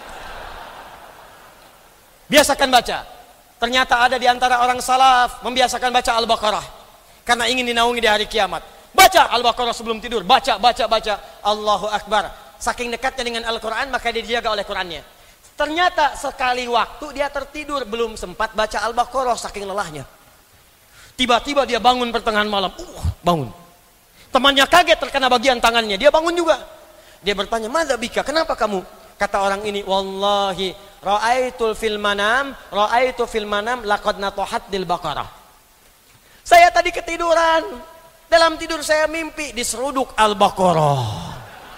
Biasakan baca. Ternyata ada di antara orang salaf membiasakan baca Al-Baqarah karena ingin dinaungi di hari kiamat. Baca Al-Baqarah sebelum tidur, baca, baca, baca. Allahu Akbar. Saking dekatnya dengan Al-Quran, maka dia dijaga oleh Qurannya. Ternyata sekali waktu dia tertidur, belum sempat baca Al-Baqarah saking lelahnya. Tiba-tiba dia bangun pertengahan malam. Uh, bangun. Temannya kaget terkena bagian tangannya, dia bangun juga. Dia bertanya, "Madza bika? Kenapa kamu?" Kata orang ini, "Wallahi ra'aitul fil manam, ra'aitu fil manam laqad natahat dil Baqarah." Saya tadi ketiduran. Dalam tidur saya mimpi diseruduk Al-Baqarah.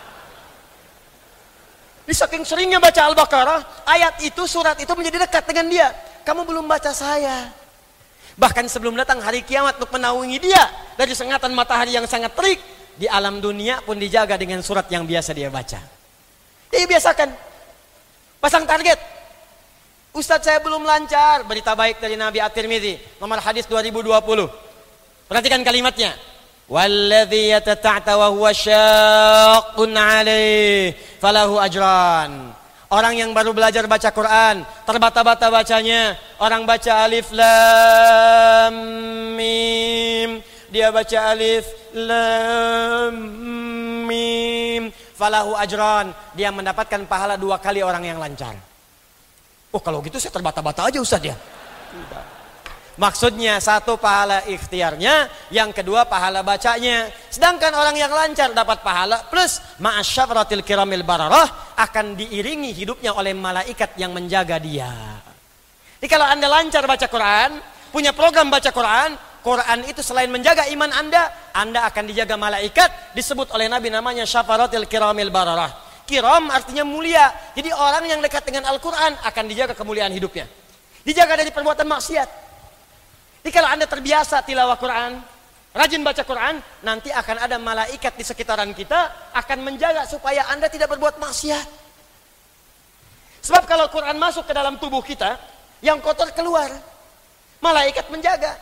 Di saking seringnya baca Al-Baqarah, ayat itu, surat itu menjadi dekat dengan dia. Kamu belum baca saya. Bahkan sebelum datang hari kiamat untuk menaungi dia dari sengatan matahari yang sangat terik, di alam dunia pun dijaga dengan surat yang biasa dia baca. Jadi biasakan. Pasang target. Ustadz saya belum lancar. Berita baik dari Nabi At-Tirmidzi, nomor hadis dua ribu dua puluh. Perhatikan kalimatnya. Walladzi yatata'ta wa huwa syaqqun 'alaihi falahu ajran. Orang yang baru belajar baca Quran, terbata-bata bacanya, orang baca alif lam mim, dia baca alif lam mim, falahu ajran, dia mendapatkan pahala dua kali orang yang lancar. Oh, kalau gitu saya terbata-bata aja Ustaz ya. Maksudnya satu pahala ikhtiarnya, yang kedua pahala bacanya. Sedangkan orang yang lancar dapat pahala plus ma'asyafratil kiramil bararah, akan diiringi hidupnya oleh malaikat yang menjaga dia. Jadi kalau Anda lancar baca Quran, punya program baca Quran, Quran itu selain menjaga iman Anda, Anda akan dijaga malaikat, disebut oleh Nabi namanya syafaratil kiramil bararah. Kiram artinya mulia. Jadi orang yang dekat dengan Al-Quran akan dijaga kemuliaan hidupnya. Dijaga dari perbuatan maksiat. Jadi kalau Anda terbiasa tilawah Quran, rajin baca Quran, nanti akan ada malaikat di sekitaran kita akan menjaga supaya Anda tidak berbuat maksiat. Sebab kalau Quran masuk ke dalam tubuh kita, yang kotor keluar. Malaikat menjaga.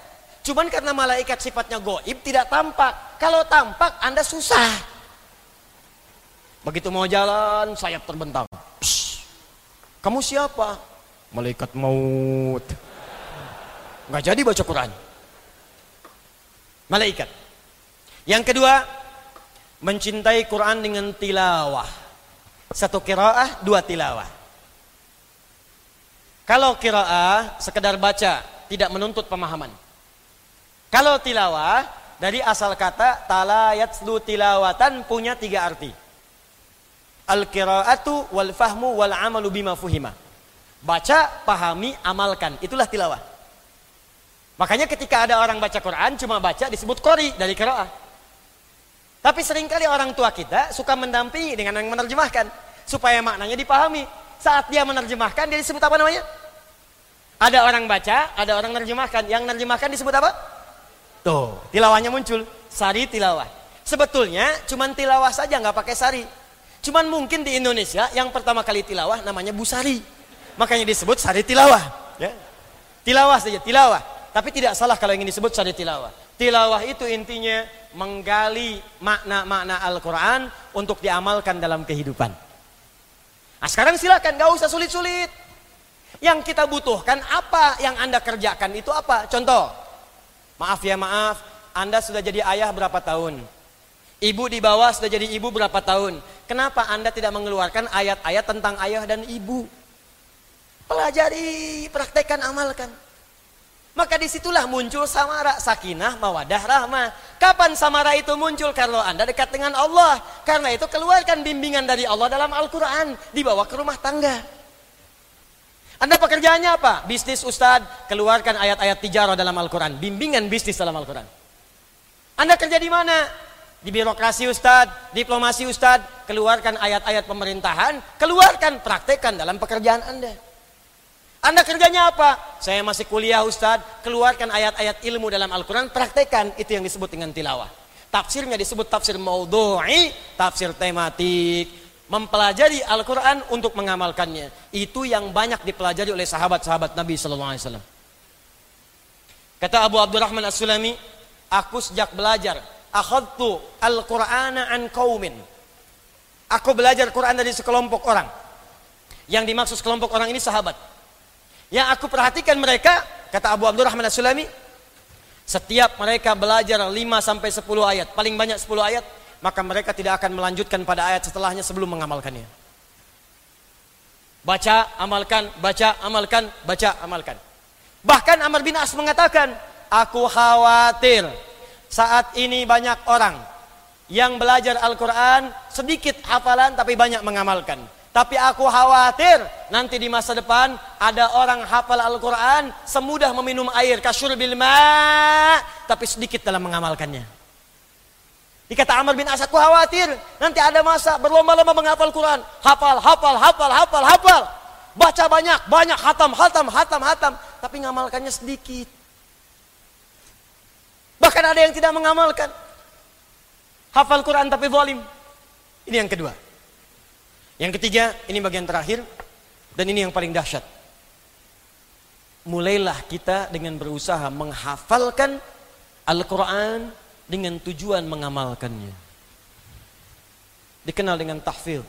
Cuman karena malaikat sifatnya goib tidak tampak. Kalau tampak Anda susah. Begitu mau jalan sayap terbentang. Psst. Kamu siapa? Malaikat maut. Nggak jadi baca Quran. Malaikat. Yang kedua, mencintai Quran dengan tilawah. Satu qiraah, dua tilawah. Kalau qiraah sekedar baca, tidak menuntut pemahaman. Kalau tilawah dari asal kata tala yatslu tilawatan punya tiga arti. Al-qiraatu wal fahmu wal amalu bima fuhima. Baca, pahami, amalkan. Itulah tilawah. Makanya ketika ada orang baca Quran cuma baca disebut qori dari qiraah. Tapi seringkali orang tua kita suka mendampingi dengan yang menerjemahkan supaya maknanya dipahami. Saat dia menerjemahkan dia disebut apa namanya? Ada orang baca, ada orang menerjemahkan. Yang menerjemahkan disebut apa? Tuh, tilawahnya muncul. Sari tilawah. Sebetulnya cuman tilawah saja, nggak pakai sari. Cuman mungkin di Indonesia yang pertama kali tilawah namanya Bu Sari. Makanya disebut sari tilawah. Ya. Tilawah saja, tilawah. Tapi tidak salah kalau ingin disebut sari tilawah. Tilawah itu intinya menggali makna-makna Al-Quran untuk diamalkan dalam kehidupan. Nah sekarang silakan, gak usah sulit-sulit. Yang kita butuhkan apa yang Anda kerjakan itu apa? Contoh, maaf ya maaf, Anda sudah jadi ayah berapa tahun? Ibu di bawah sudah jadi ibu berapa tahun? Kenapa Anda tidak mengeluarkan ayat-ayat tentang ayah dan ibu? Pelajari, praktekkan, amalkan. Maka disitulah muncul samara, sakinah, mawadah, rahmah. Kapan samara itu muncul? Kalau Anda dekat dengan Allah. Karena itu keluarkan bimbingan dari Allah dalam Al-Quran. Dibawa ke rumah tangga. Anda pekerjaannya apa? Bisnis Ustadz, keluarkan ayat-ayat tijarah dalam Al-Quran. Bimbingan bisnis dalam Al-Quran. Anda kerja di mana? Di birokrasi Ustadz, diplomasi Ustadz. Keluarkan ayat-ayat pemerintahan. Keluarkan, praktekkan dalam pekerjaan Anda. Anda kerjanya apa? Saya masih kuliah Ustadz, keluarkan ayat-ayat ilmu dalam Al-Quran, praktekan. Itu yang disebut dengan tilawah. Tafsirnya disebut tafsir maudhu'i, tafsir tematik. Mempelajari Al-Quran untuk mengamalkannya. Itu yang banyak dipelajari oleh sahabat-sahabat Nabi Sallallahu Alaihi Wasallam. Kata Abu Abdurrahman As-Sulami, aku sejak belajar, akhadtu Al-Qur'ana an qaumin. Aku belajar Quran dari sekelompok orang. Yang dimaksud sekelompok orang ini sahabat. Yang aku perhatikan mereka, kata Abu Abdurrahman As-Sulami, setiap mereka belajar lima sampai sepuluh ayat, paling banyak sepuluh ayat, maka mereka tidak akan melanjutkan pada ayat setelahnya sebelum mengamalkannya. Baca, amalkan, baca, amalkan, baca, amalkan. Bahkan Amr bin As mengatakan, aku khawatir saat ini banyak orang yang belajar Al-Quran, sedikit hafalan tapi banyak mengamalkan. Tapi aku khawatir nanti di masa depan ada orang hafal Al-Quran semudah meminum air, kasyurbil ma', tapi sedikit dalam mengamalkannya. Dikata Amr bin As, aku khawatir nanti ada masa berlomba-lomba menghafal Quran, hafal, hafal, hafal, hafal, hafal, baca banyak, banyak, hatam, hatam, hatam, hatam, tapi mengamalkannya sedikit. Bahkan ada yang tidak mengamalkan, hafal Quran tapi zalim. Ini yang kedua. Yang ketiga, ini bagian terakhir, dan ini yang paling dahsyat. Mulailah kita dengan berusaha menghafalkan Al-Quran dengan tujuan mengamalkannya. Dikenal dengan tahfidz.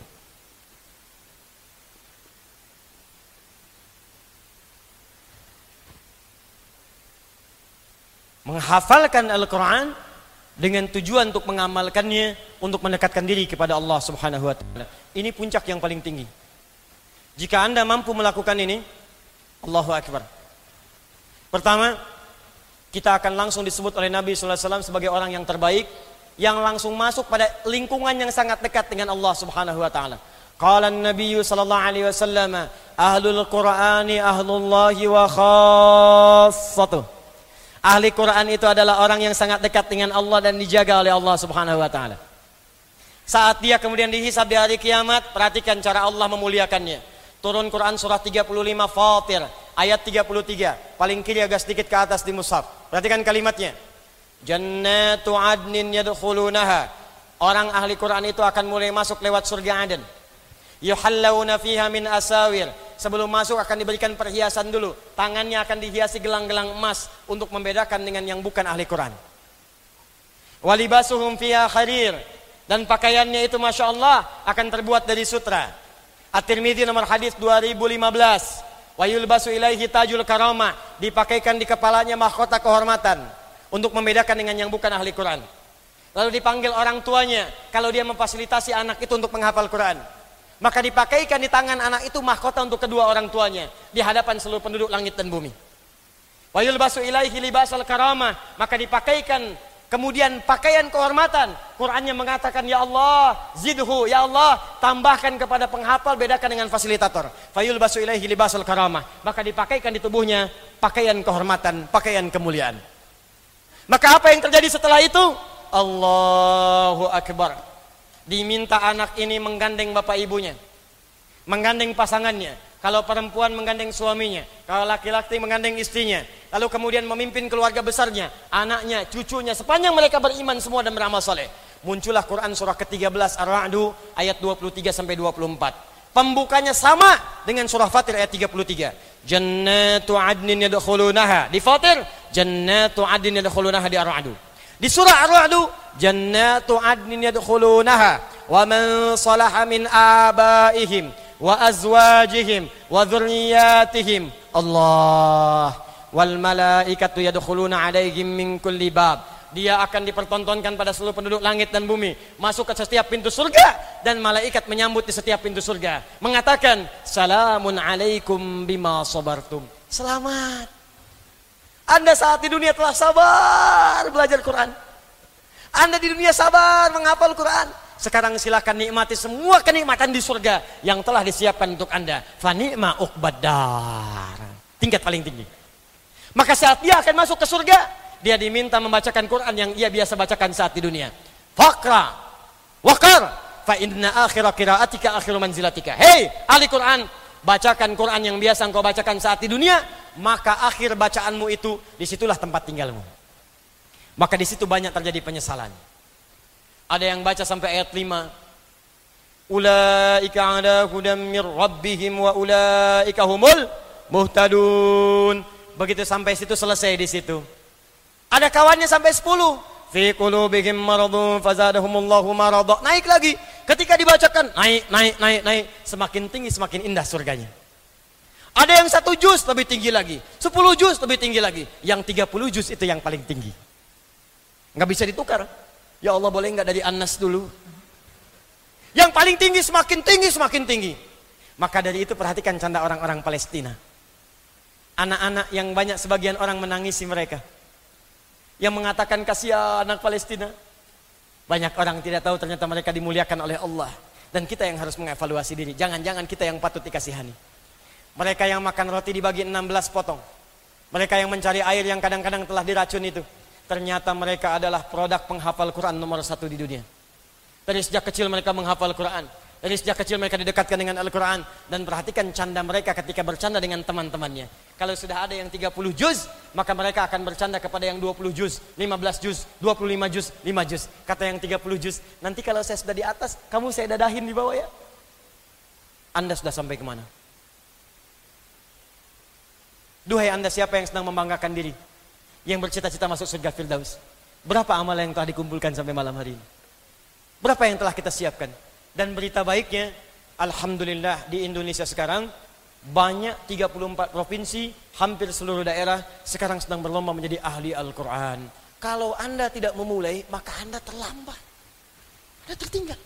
Menghafalkan Al-Quran dengan tujuan untuk mengamalkannya, untuk mendekatkan diri kepada Allah Subhanahu wa taala. Ini puncak yang paling tinggi. Jika Anda mampu melakukan ini, Allahu Akbar. Pertama, kita akan langsung disebut oleh Nabi sallallahu alaihi wasallam sebagai orang yang terbaik, yang langsung masuk pada lingkungan yang sangat dekat dengan Allah Subhanahu wa taala. Qala an-nabiy sallallahu alaihi wasallam, ahlul Qur'ani ahlullahi wa khassatuh. Ahli Quran itu adalah orang yang sangat dekat dengan Allah dan dijaga oleh Allah Subhanahu wa taala. Saat dia kemudian dihisab di hari kiamat, perhatikan cara Allah memuliakannya. Turun Quran surah tiga puluh lima Fatir ayat tiga puluh tiga, paling kiri agak sedikit ke atas di mushaf. Perhatikan kalimatnya. Jannatu adnin yadkhulunaha. Orang ahli Quran itu akan mulai masuk lewat surga Aden. Yuhallawna fiha min asawir. sebelum masuk akan diberikan perhiasan dulu. Tangannya akan dihiasi gelang-gelang emas untuk membedakan dengan yang bukan ahli Quran. Walibasuhum fiha harir, dan pakaiannya itu Masya Allah akan terbuat dari sutra. At-Tirmidzi nomor hadis dua ribu lima belas. Wa yulbasu ilaihi tajul karamah, dipakaikan di kepalanya mahkota kehormatan untuk membedakan dengan yang bukan ahli Quran. Lalu dipanggil orang tuanya kalau dia memfasilitasi anak itu untuk menghafal Quran. Maka dipakaikan di tangan anak itu mahkota untuk kedua orang tuanya di hadapan seluruh penduduk langit dan bumi. Wa yulbasu ilaihi libasal karamah, maka dipakaikan kemudian pakaian kehormatan. Qurannya mengatakan, ya Allah zidhu, ya Allah tambahkan kepada penghafal, bedakan dengan fasilitator. Fayul basu ilaihi libasal karamah, maka dipakaikan di tubuhnya pakaian kehormatan, pakaian kemuliaan. Maka apa yang terjadi setelah itu? Allahu Akbar. Diminta anak ini menggandeng bapak ibunya, menggandeng pasangannya. Kalau perempuan menggandeng suaminya, kalau laki-laki menggandeng istrinya, lalu kemudian memimpin keluarga besarnya, anaknya, cucunya, sepanjang mereka beriman semua dan beramal saleh. Muncullah Quran surah ke tiga belas Ar-Ra'd ayat dua puluh tiga sampai dua puluh empat. Pembukanya sama dengan surah Fatir ayat tiga puluh tiga. Jannatu adnin yadkhulunaha. Di Fatir, Jannatu adnin yadkhulunaha. Di Ar-Ra'd, di surah Ar-Ra'd, Jannatu adnin yadkhulunaha wa man salaha min abaihim wa azwajihim wa dzurriyyatihim Allah wal malaikatu yadkhuluna alaihim min kulli bab. Dia akan dipertontonkan pada seluruh penduduk langit dan bumi, masuk ke setiap pintu surga, dan malaikat menyambut di setiap pintu surga, mengatakan salamun alaikum bima sabartum. Selamat, Anda saat di dunia telah sabar belajar Quran, Anda di dunia sabar menghafal Quran. Sekarang silakan nikmati semua kenikmatan di surga yang telah disiapkan untuk Anda. Fa ni'ma uqbaddar, tingkat paling tinggi. Maka saat dia akan masuk ke surga, dia diminta membacakan Quran yang ia biasa bacakan saat di dunia. Faqra waqar fa inna akhira qiraatika akhiru manzilatika. Hei ahli Quran, bacakan Quran yang biasa engkau bacakan saat di dunia, maka akhir bacaanmu itu disitulah tempat tinggalmu. Maka di situ banyak terjadi penyesalan. Ada yang baca sampai ayat lima. Ulaika ala hudam mir rabbihim wa ulaika humul muhtadun. Begitu sampai situ selesai di situ. Ada kawannya sampai sepuluh. Fi qulubihim maradun fazadahumullahu marada. Naik lagi. Ketika dibacakan naik naik naik naik, semakin tinggi semakin indah surganya. Ada yang satu juz lebih tinggi lagi, sepuluh juz lebih tinggi lagi, yang tiga puluh juz itu yang paling tinggi. Nggak bisa ditukar. Ya Allah, boleh nggak dari An-Nas dulu? Yang paling tinggi semakin tinggi semakin tinggi. Maka dari itu perhatikan canda orang-orang Palestina. Anak-anak yang banyak sebagian orang menangisi mereka, yang mengatakan kasihan anak Palestina. Banyak orang tidak tahu ternyata mereka dimuliakan oleh Allah. Dan kita yang harus mengevaluasi diri. Jangan-jangan kita yang patut dikasihani. Mereka yang makan roti dibagi enam belas potong. Mereka yang mencari air yang kadang-kadang telah diracun itu. Ternyata mereka adalah produk penghafal Quran nomor satu di dunia. Dari sejak kecil mereka menghafal Quran. Dari sejak kecil mereka didekatkan dengan Al-Quran. Dan perhatikan canda mereka ketika bercanda dengan teman-temannya. Kalau sudah ada yang tiga puluh juz, maka mereka akan bercanda kepada yang dua puluh juz, lima belas juz, dua puluh lima juz, lima juz. Kata yang tiga puluh juz, nanti kalau saya sudah di atas, kamu saya dadahin di bawah ya. Anda sudah sampai kemana? Duhai Anda siapa yang sedang membanggakan diri, yang bercita-cita masuk surga Firdaus? Berapa amal yang telah dikumpulkan sampai malam hari ini? Berapa yang telah kita siapkan? Dan berita baiknya, alhamdulillah di Indonesia sekarang banyak tiga puluh empat provinsi, hampir seluruh daerah sekarang sedang berlomba menjadi ahli Al-Quran. Kalau Anda tidak memulai, maka Anda terlambat, Anda tertinggal.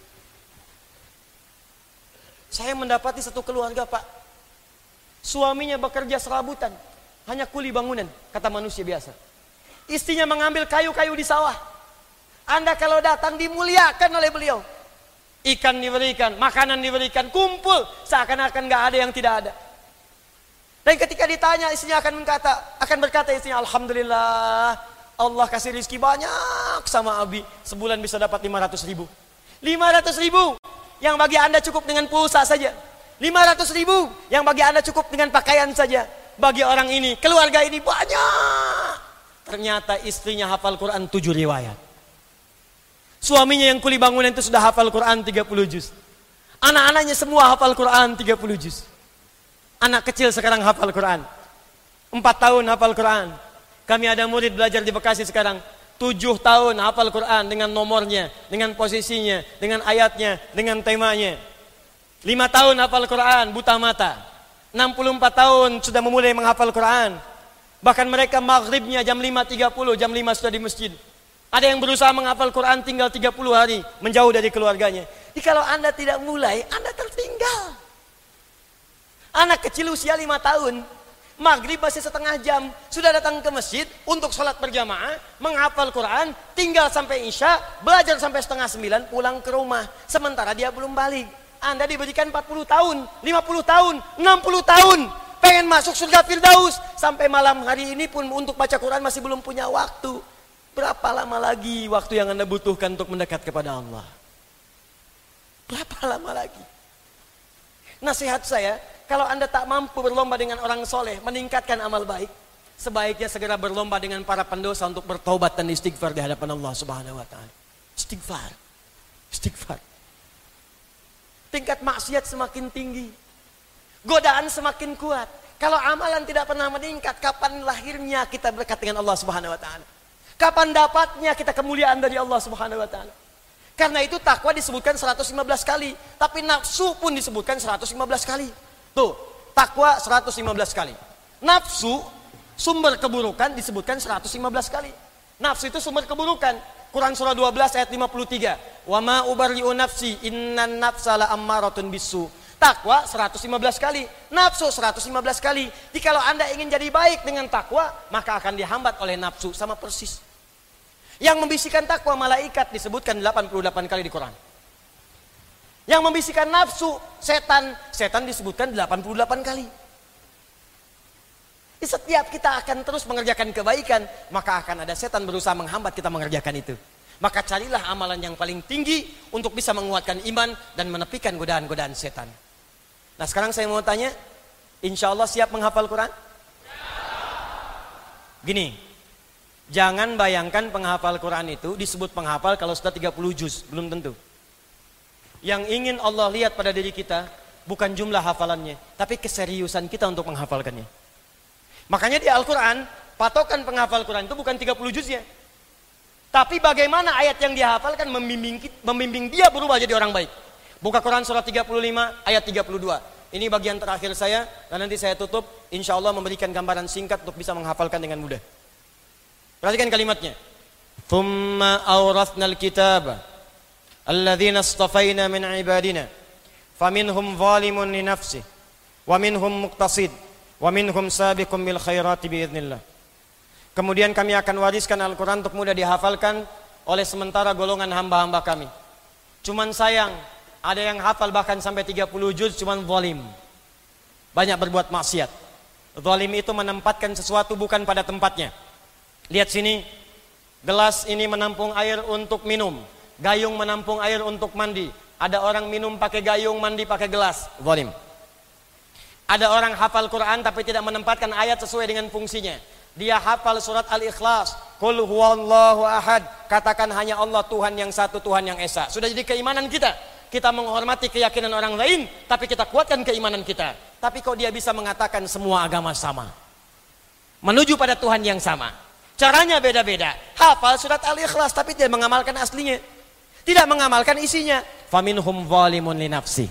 Saya mendapati satu keluarga, Pak, suaminya bekerja serabutan, hanya kuli bangunan, kata manusia biasa. Istrinya mengambil kayu-kayu di sawah. Anda kalau datang dimuliakan oleh beliau. Ikan diberikan, makanan diberikan, kumpul seakan-akan gak ada yang tidak ada. Dan ketika ditanya, istrinya akan berkata, akan berkata istrinya, alhamdulillah, Allah kasih rizki banyak sama Abi, sebulan bisa dapat lima ratus ribu. lima ratus ribu yang bagi Anda cukup dengan pulsa saja. lima ratus ribu yang bagi Anda cukup dengan pakaian saja. Bagi orang ini, keluarga ini banyak. Ternyata istrinya hafal Quran tujuh riwayat. Suaminya yang kuli bangunan itu sudah hafal Quran tiga puluh juz. Anak-anaknya semua hafal Quran tiga puluh juz. Anak kecil sekarang hafal Quran. Empat tahun hafal Quran. Kami ada murid belajar di Bekasi sekarang. Tujuh tahun hafal Quran dengan nomornya, dengan posisinya, dengan ayatnya, dengan temanya. Lima tahun hafal Quran, buta mata. Enam puluh empat tahun sudah memulai menghafal Quran. Bahkan mereka maghribnya jam lima tiga puluh, jam lima sudah di masjid. Ada yang berusaha menghafal Quran tinggal tiga puluh hari, menjauh dari keluarganya. Jadi kalau Anda tidak mulai, Anda tertinggal. Anak kecil usia lima tahun, maghrib masih setengah jam, sudah datang ke masjid untuk sholat berjamaah, menghafal Quran, tinggal sampai isya, belajar sampai setengah sembilan, pulang ke rumah. Sementara dia belum balik. Anda diberikan empat puluh tahun, lima puluh tahun, enam puluh tahun, pengen masuk surga Firdaus. Sampai malam hari ini pun untuk baca Quran masih belum punya waktu. Berapa lama lagi waktu yang Anda butuhkan untuk mendekat kepada Allah? Berapa lama lagi? Nasihat saya, kalau Anda tak mampu berlomba dengan orang soleh, meningkatkan amal baik, sebaiknya segera berlomba dengan para pendosa untuk bertobat dan istighfar di hadapan Allah Subhanahu wa taala. Istighfar. Istighfar. Tingkat maksiat semakin tinggi. Godaan semakin kuat. Kalau amalan tidak pernah meningkat, kapan lahirnya kita berdekat dengan Allah Subhanahu wa taala? Kapan dapatnya kita kemuliaan dari Allah Subhanahu wa taala? Karena itu takwa disebutkan seratus lima belas kali, tapi nafsu pun disebutkan seratus lima belas kali. Tuh, takwa seratus lima belas kali. Nafsu, sumber keburukan disebutkan seratus lima belas kali. Nafsu itu sumber keburukan. Quran surah dua belas ayat lima puluh tiga. Wa ma ubarri'u nafsi innan nafsa la ammaratun bisu. Takwa seratus lima belas kali, nafsu seratus lima belas kali. Jadi kalau Anda ingin jadi baik dengan takwa, maka akan dihambat oleh nafsu, sama persis. Yang membisikkan takwa malaikat disebutkan delapan puluh delapan kali di Quran. Yang membisikkan nafsu setan, setan disebutkan delapan puluh delapan kali. Di setiap kita akan terus mengerjakan kebaikan, maka akan ada setan berusaha menghambat kita mengerjakan itu. Maka carilah amalan yang paling tinggi untuk bisa menguatkan iman dan menepikan godaan-godaan setan. Nah sekarang saya mau tanya, insya Allah siap menghafal Quran? Gini, jangan bayangkan penghafal Quran itu disebut penghafal kalau sudah tiga puluh juz, belum tentu. Yang ingin Allah lihat pada diri kita bukan jumlah hafalannya, tapi keseriusan kita untuk menghafalkannya. Makanya di Al-Quran, patokan penghafal Quran itu bukan tiga puluh juznya. Tapi bagaimana ayat yang dia hafalkan membimbing, membimbing dia berubah jadi orang baik. Buka Quran surah tiga puluh lima ayat tiga puluh dua. Ini bagian terakhir saya, dan nanti saya tutup, insya Allah memberikan gambaran singkat untuk bisa menghafalkan dengan mudah. Perhatikan kalimatnya. Thumma awrathnal kitab alladzina astafaina min ibadina faminhum zalimun li nafsihi wa minhum muqtasid wa minhum sabiqun bil khairati biidznillah. Kemudian kami akan wariskan Al-Quran untuk mudah dihafalkan oleh sementara golongan hamba-hamba kami. Cuman sayang, ada yang hafal bahkan sampai tiga puluh juz cuman zalim. Banyak berbuat maksiat. Zalim itu menempatkan sesuatu bukan pada tempatnya. Lihat sini, gelas ini menampung air untuk minum, gayung menampung air untuk mandi. Ada orang minum pakai gayung, mandi pakai gelas, zalim. Ada orang hafal Quran tapi tidak menempatkan ayat sesuai dengan fungsinya. Dia hafal surat Al-Ikhlas, Qul huwallahu ahad, katakan hanya Allah Tuhan yang satu, Tuhan yang esa. Sudah jadi keimanan kita. Kita menghormati keyakinan orang lain, tapi kita kuatkan keimanan kita. Tapi kok dia bisa mengatakan semua agama sama, menuju pada Tuhan yang sama. Caranya beda-beda. Hafal surat Al-Ikhlas tapi tidak mengamalkan aslinya, tidak mengamalkan isinya. Faminhum zalimun li nafsi.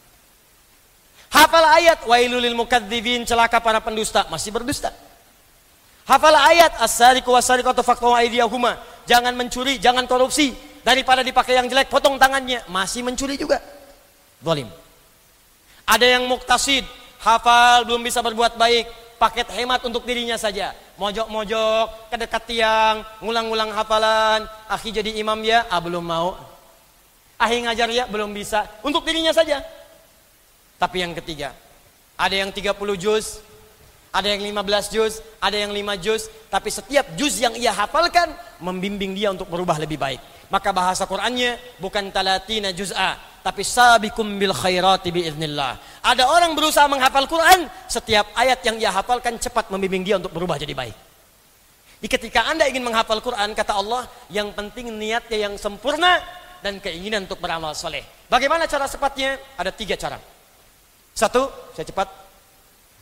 Hafal ayat wailul lil mukadzibin, celaka para pendusta, masih berdusta. Hafal ayat as-sariqu was-sariqatu faqtu aydiyahuma, jangan mencuri, jangan korupsi, daripada dipakai yang jelek potong tangannya, masih mencuri juga, zalim. Ada yang muktasid, hafal belum bisa berbuat baik, paket hemat untuk dirinya saja, mojok-mojok ke dekat tiang, ngulang-ngulang hafalan. Akhi jadi imam ya, ah belum mau. Akhi ngajar ya, belum bisa, untuk dirinya saja. Tapi yang ketiga, ada yang tiga puluh juz, ada yang lima belas juz, ada yang lima juz, tapi setiap juz yang ia hafalkan membimbing dia untuk berubah lebih baik. Maka bahasa Qur'annya bukan talatina juz'a, tapi sabiqum bil khairati biiznillah. Ada orang berusaha menghafal Quran, setiap ayat yang ia hafalkan cepat membimbing dia untuk berubah jadi baik. Di ketika Anda ingin menghafal Quran, kata Allah, yang penting niatnya yang sempurna dan keinginan untuk beramal soleh. Bagaimana cara cepatnya? Ada tiga cara. Satu, saya cepat.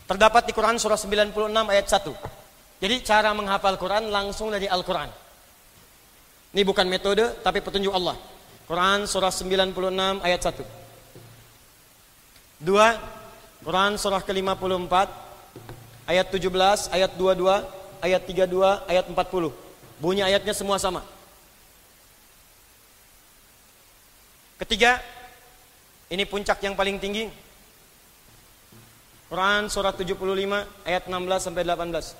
Terdapat di Quran surah sembilan puluh enam ayat satu. Jadi cara menghafal Quran langsung dari Al-Quran. Ini bukan metode tapi petunjuk Allah. Quran surah sembilan puluh enam ayat satu. Dua, Quran surah ke lima puluh empat ayat tujuh belas, ayat dua puluh dua, ayat tiga puluh dua, ayat empat puluh. Bunyi ayatnya semua sama. Ketiga, ini puncak yang paling tinggi. Quran surah tujuh puluh lima ayat enam belas sampai delapan belas.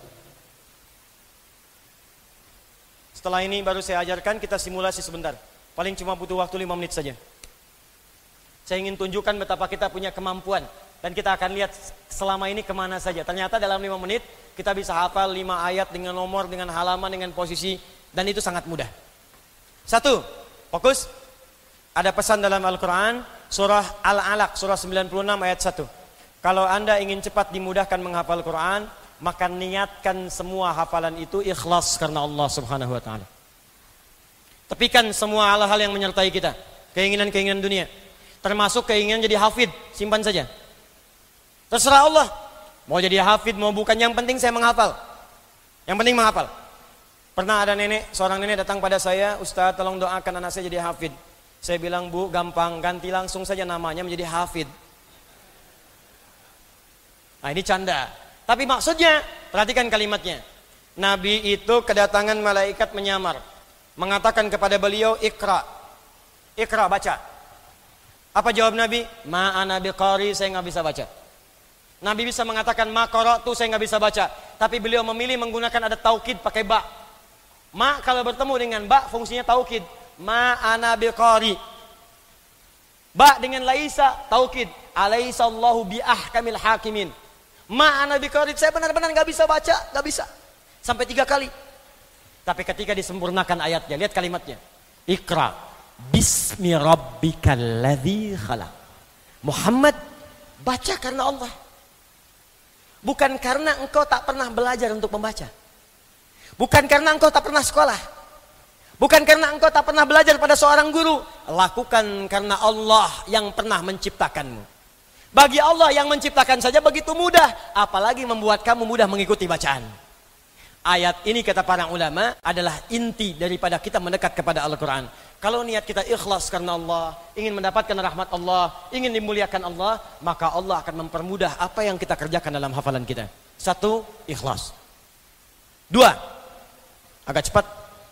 Setelah ini baru saya ajarkan, kita simulasi sebentar. Paling cuma butuh waktu lima menit saja. Saya ingin tunjukkan betapa kita punya kemampuan. Dan kita akan lihat selama ini kemana saja. Ternyata dalam lima menit kita bisa hafal lima ayat dengan nomor, dengan halaman, dengan posisi. Dan itu sangat mudah. Satu, fokus. Ada pesan dalam Al-Quran, surah Al-Alaq, surah sembilan puluh enam ayat satu. Kalau Anda ingin cepat dimudahkan menghafal Quran, maka niatkan semua hafalan itu ikhlas karena Allah Subhanahu wa taala. Tepikan semua hal-hal yang menyertai kita, keinginan-keinginan dunia, termasuk keinginan jadi hafid, simpan saja. Terserah Allah, mau jadi hafid mau bukan, yang penting saya menghafal. Yang penting menghafal. Pernah ada nenek, seorang nenek datang pada saya, "Ustaz, tolong doakan anak saya jadi hafid." Saya bilang, "Bu, gampang, ganti langsung saja namanya menjadi hafid." Nah, ini canda. Tapi maksudnya, perhatikan kalimatnya. Nabi itu kedatangan malaikat menyamar, mengatakan kepada beliau, "Iqra." Iqra, baca. Apa jawab Nabi? "Ma ana biqari," saya nggak bisa baca. Nabi bisa mengatakan "ma qara'tu," saya nggak bisa baca. Tapi beliau memilih menggunakan ada taukid pakai ba. Ma kalau bertemu dengan ba fungsinya taukid. "Ma ana biqari." Ba dengan laisa taukid. "Alaisallahu bi ahkamil hakimin." Ma ana biqari, saya benar-benar nggak bisa baca, nggak bisa. Sampai tiga kali. Tapi ketika disempurnakan ayatnya, lihat kalimatnya. "Iqra bismi rabbikal ladzi khalaq." Muhammad, baca karena Allah. Bukan karena engkau tak pernah belajar untuk membaca. Bukan karena engkau tak pernah sekolah. Bukan karena engkau tak pernah belajar pada seorang guru. Lakukan karena Allah yang pernah menciptakanmu. Bagi Allah yang menciptakan saja begitu mudah, apalagi membuat kamu mudah mengikuti bacaan. Ayat ini kata para ulama adalah inti daripada kita mendekat kepada Al-Quran. Kalau niat kita ikhlas karena Allah, ingin mendapatkan rahmat Allah, ingin dimuliakan Allah, maka Allah akan mempermudah apa yang kita kerjakan dalam hafalan kita. Satu, ikhlas. Dua, agak cepat.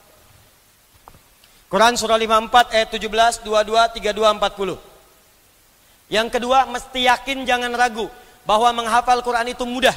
Quran surah lima puluh empat ayat tujuh belas, dua puluh dua, tiga puluh dua, empat puluh. Yang kedua, mesti yakin jangan ragu bahwa menghafal Quran itu mudah.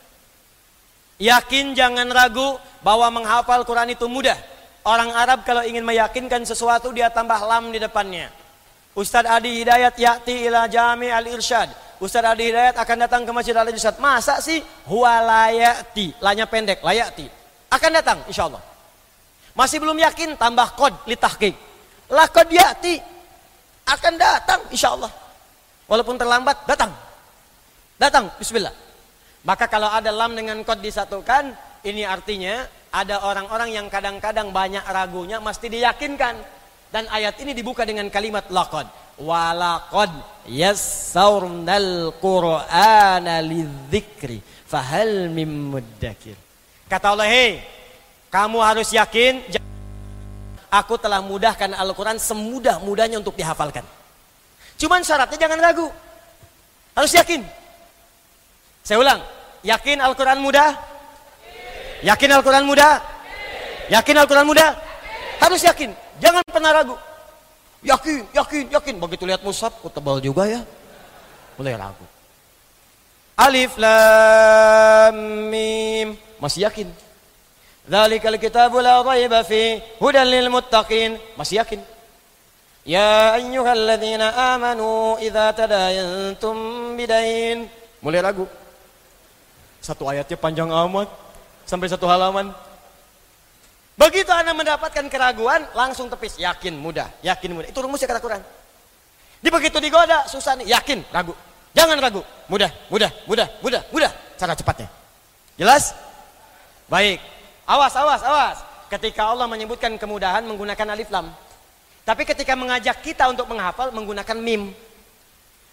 Yakin jangan ragu bahwa menghafal Quran itu mudah. Orang Arab kalau ingin meyakinkan sesuatu dia tambah lam di depannya. Ustaz Adi Hidayat ya'ti ila jami al-irsyad. Ustaz Adi Hidayat akan datang ke Masjid al-Irsyad. Masa sih? Huwa layati. Lanya pendek, layati. Akan datang insyaallah. Masih belum yakin, tambah kod litahqiq. La kod ya'ti. Akan datang insyaallah. Walaupun terlambat, datang. Datang, bismillah. Maka kalau ada lam dengan kod disatukan, ini artinya ada orang-orang yang kadang-kadang banyak ragunya, mesti diyakinkan. Dan ayat ini dibuka dengan kalimat laqad. Walaqad yassarnal Qur'ana lidzikri fahal mim muddakir. Kata Allah, hei, kamu harus yakin, aku telah mudahkan Al-Quran semudah-mudahnya untuk dihafalkan. Cuman syaratnya jangan ragu. Harus yakin. Saya ulang. Yakin Al-Quran mudah? Yakin Al-Quran mudah? Yakin Al-Quran mudah? Harus yakin. Jangan pernah ragu. Yakin, yakin, yakin. Begitu lihat mushaf, kok tebal juga ya? Mulai ragu. Alif, Lam, Mim. Masih yakin. Dzalikal kitabu la raiba fi hudan lil muttaqin. Masih yakin. Ya ayyuhalladzina amanu idza tadayantum bidain. Mulai ragu. Satu ayatnya panjang amat sampai satu halaman. Begitu Anda mendapatkan keraguan, langsung tepis. Yakin, mudah. Yakin, mudah. Itu rumusnya kata Quran. Di begitu digoda, susah nih. Yakin, ragu. Jangan ragu. Mudah, mudah, mudah, mudah, mudah. Cara cepatnya. Jelas? Baik. Awas, awas, awas. Ketika Allah menyebutkan kemudahan menggunakan alif lam. Tapi ketika mengajak kita untuk menghafal menggunakan mim.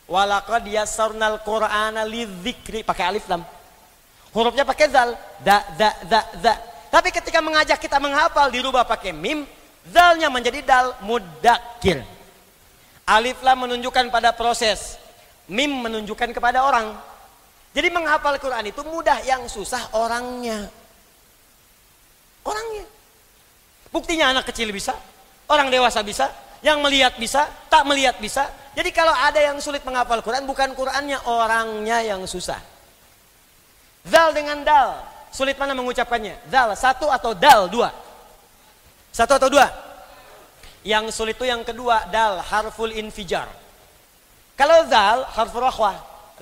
Walaqad yassarnal Qur'ana lidzikri, pakai alif lam. Hurufnya pakai zal, da da da da. Tapi ketika mengajak kita menghafal dirubah pakai mim, zalnya menjadi dal, mudakkir. Alif lam menunjukkan pada proses, mim menunjukkan kepada orang. Jadi menghafal Quran itu mudah, yang susah orangnya. Orangnya. Buktinya anak kecil bisa, orang dewasa bisa, yang melihat bisa, tak melihat bisa. Jadi kalau ada yang sulit menghafal Quran, bukan Qurannya, orangnya yang susah. Zal dengan dal, sulit mana mengucapkannya? Zal satu atau dal dua? Satu atau dua? Yang sulit itu yang kedua, dal, harful infijar. Kalau zal, harful rakhwah.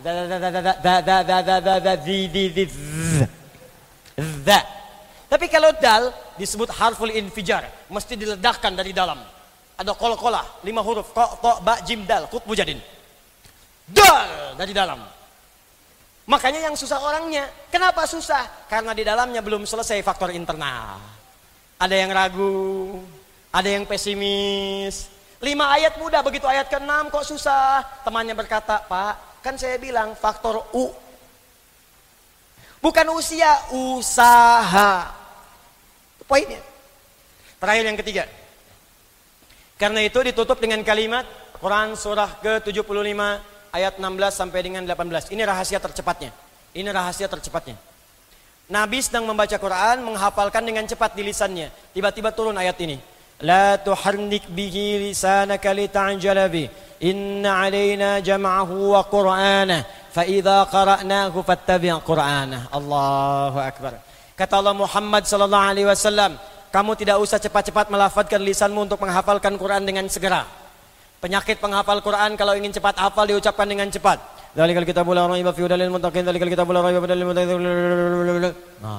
Tapi kalau dal disebut harful infijar, mesti diledakkan dari dalam. Ada kol-kolah, lima huruf, to, to, ba, jim, dal, kut, mujadin. Dal dari dalam. Makanya yang susah orangnya. Kenapa susah? Karena di dalamnya belum selesai faktor internal. Ada yang ragu, ada yang pesimis. Lima ayat mudah, begitu ayat keenam kok susah. Temannya berkata, Pak, kan saya bilang faktor U. Bukan usia, usaha. Poinnya. Terakhir yang ketiga. Karena itu ditutup dengan kalimat Quran surah ke tujuh puluh lima ayat enam belas sampai dengan delapan belas. Ini rahasia tercepatnya. Ini rahasia tercepatnya. Nabi sedang membaca Quran, menghafalkan dengan cepat di lisannya. Tiba-tiba turun ayat ini. La tuharnik bihi lisanaka lita'jala bi. Inna 'alaina jam'ahu wa qur'anah. Fa idza qara'nahu fattabi' qur'anah. Allahu akbar. Kata Allah Muhammad sallallahu alaihi wasallam, kamu tidak usah cepat-cepat melafadzkan lisanmu untuk menghafalkan Quran dengan segera. Penyakit penghafal Quran kalau ingin cepat hafal diucapkan dengan cepat. Dzalikal kitabul la raiba fihi hudal lil muttaqin. Dzalikal kitabul la raiba fihi hudal lil muttaqin.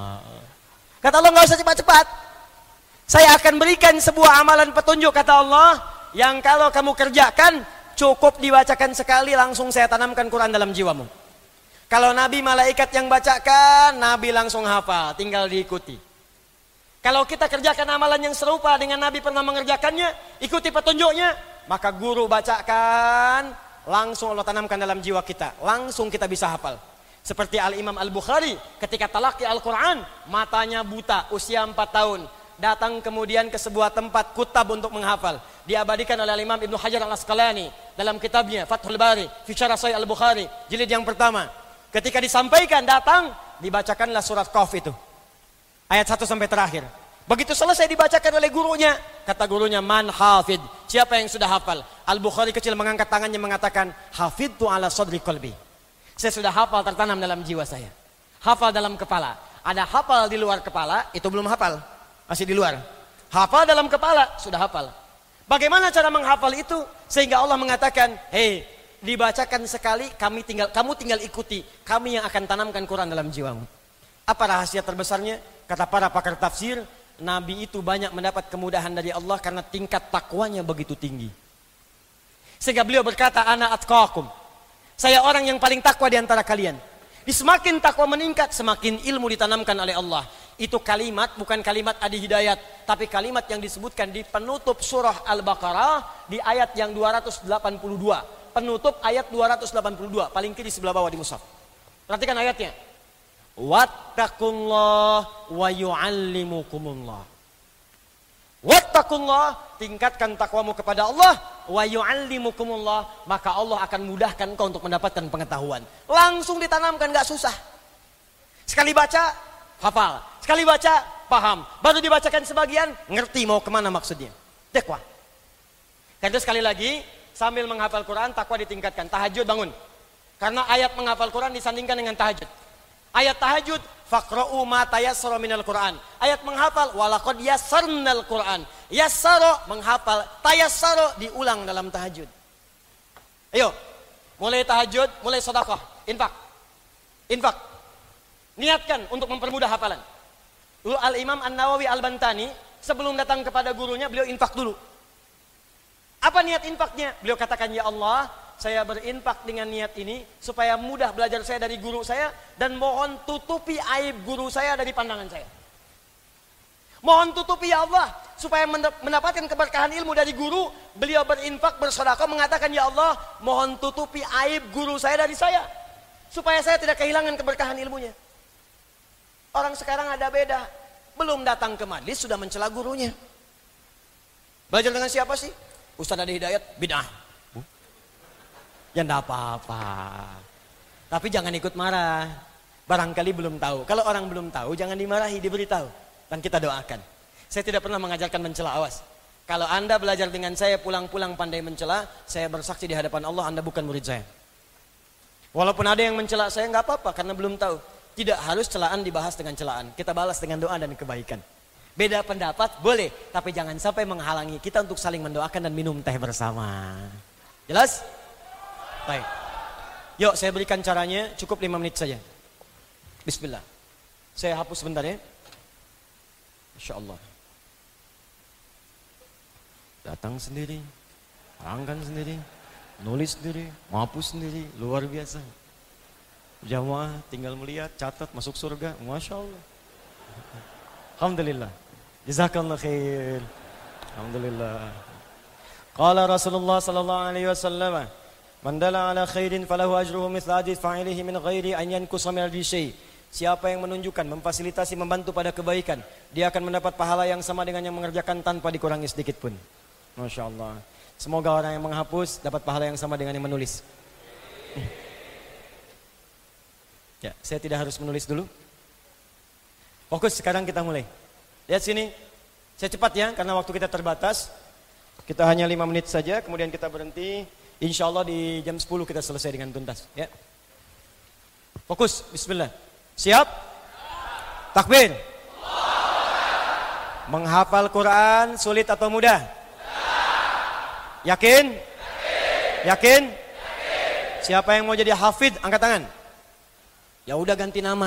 Kata Allah, enggak usah cepat-cepat. Saya akan berikan sebuah amalan petunjuk, kata Allah, yang kalau kamu kerjakan cukup dibacakan sekali langsung saya tanamkan Quran dalam jiwamu. Kalau Nabi malaikat yang bacakan, Nabi langsung hafal, tinggal diikuti. Kalau kita kerjakan amalan yang serupa dengan Nabi pernah mengerjakannya, ikuti petunjuknya, maka guru bacakan, langsung Allah tanamkan dalam jiwa kita. Langsung kita bisa hafal. Seperti Al-Imam Al-Bukhari ketika talaqi Al-Quran, matanya buta, usia empat tahun. Datang kemudian ke sebuah tempat kutab untuk menghafal. Diabadikan oleh Al-Imam Ibnu Hajar Al-Asqalani dalam kitabnya Fathul Bari, fi Syarah Sahih Al-Bukhari, jilid yang pertama. Ketika disampaikan, datang, dibacakanlah surat Qaf itu. Ayat satu sampai terakhir. Begitu selesai dibacakan oleh gurunya, kata gurunya, man hafid, siapa yang sudah hafal? Al-Bukhari kecil mengangkat tangannya mengatakan, hafidtu ala sadri qalbi. Saya sudah hafal, tertanam dalam jiwa saya. Hafal dalam kepala. Ada hafal di luar kepala, itu belum hafal, masih di luar. Hafal dalam kepala, sudah hafal. Bagaimana cara menghafal itu? Sehingga Allah mengatakan, hei, dibacakan sekali, kami tinggal, kamu tinggal ikuti, kami yang akan tanamkan Quran dalam jiwamu. Apa rahasia terbesarnya? Kata para pakar tafsir, Nabi itu banyak mendapat kemudahan dari Allah karena tingkat takwanya begitu tinggi. Sehingga beliau berkata, ana atqakum. Saya orang yang paling takwa di antara kalian. Di semakin takwa meningkat, semakin ilmu ditanamkan oleh Allah. Itu kalimat, bukan kalimat Adi Hidayat, tapi kalimat yang disebutkan di penutup surah Al-Baqarah di ayat yang dua ratus delapan puluh dua. Penutup ayat dua ratus delapan puluh dua, paling kiri sebelah bawah di mushaf. Perhatikan ayatnya. Wattaqullah wa yu'allimukumullah. Wattaqullah, tingkatkan takwamu kepada Allah, wa yu'allimukumullah, maka Allah akan mudahkan engkau untuk mendapatkan pengetahuan. Langsung ditanamkan, gak susah. Sekali baca, hafal. Sekali baca, paham. Baru dibacakan sebagian, ngerti mau kemana maksudnya. Takwa. Karena sekali lagi, sambil menghafal Quran, takwa ditingkatkan. Tahajud bangun. Karena ayat menghafal Quran disandingkan dengan tahajud. Ayat tahajud, faqra'u ma tayassara minal Qur'an. Ayat menghafal, walaqad yassarnal Qur'an. Yassara menghafal, tayassara diulang dalam tahajud. Ayo, mulai tahajud, mulai sedekah, infak. Infak. Niatkan untuk mempermudah hafalan. Dulu Al-Imam An-Nawawi Al-Bantani, sebelum datang kepada gurunya, beliau infak dulu. Apa niat infaknya? Beliau katakan, ya Allah, saya berinfak dengan niat ini supaya mudah belajar saya dari guru saya dan mohon tutupi aib guru saya dari pandangan saya. Mohon tutupi ya Allah, supaya mendapatkan keberkahan ilmu dari guru. Beliau berinfak, bersedekah, mengatakan, ya Allah, mohon tutupi aib guru saya dari saya, supaya saya tidak kehilangan keberkahan ilmunya. Orang sekarang ada beda, belum datang ke majlis sudah mencela gurunya. Belajar dengan siapa sih? Ustaz Adi Hidayat, bid'ah. Ya enggak apa-apa. Tapi jangan ikut marah. Barangkali belum tahu. Kalau orang belum tahu, jangan dimarahi, diberitahu. Dan kita doakan. Saya tidak pernah mengajarkan mencela, awas. Kalau Anda belajar dengan saya pulang-pulang pandai mencela, saya bersaksi di hadapan Allah Anda bukan murid saya. Walaupun ada yang mencela saya, nggak apa-apa karena belum tahu. Tidak harus celaan dibahas dengan celaan. Kita balas dengan doa dan kebaikan. Beda pendapat boleh, tapi jangan sampai menghalangi kita untuk saling mendoakan dan minum teh bersama. Jelas? Baik. Yuk saya berikan caranya, cukup lima menit saja. Bismillah. Saya hapus sebentar ya. Insya Allah. Datang sendiri, terangkan sendiri, nulis sendiri, menghapus sendiri, luar biasa. Jamaah tinggal melihat, catat, masuk surga, masya Allah. Alhamdulillah. Jazakallah khair. Alhamdulillah. Qala Rasulullah sallallahu alaihi wasallam, man dalla ala khairin falahu ajruhu mithla ajri fa'ilihi min ghairi an yankusa min ajri syai'. Siapa yang menunjukkan, memfasilitasi, membantu pada kebaikan, dia akan mendapat pahala yang sama dengan yang mengerjakan tanpa dikurangi sedikit pun. Masya Allah. Semoga orang yang menghapus dapat pahala yang sama dengan yang menulis. Ya, saya tidak harus menulis dulu. Fokus, sekarang kita mulai. Lihat sini. Saya cepat ya, karena waktu kita terbatas. Kita hanya lima menit saja, kemudian kita berhenti. Insya Allah di jam sepuluh kita selesai dengan tuntas. Ya. Fokus, bismillah. Siap? Takbir. Menghafal Quran sulit atau mudah? Yakin? Yakin? Siapa yang mau jadi hafid? Angkat tangan. Ya udah ganti nama.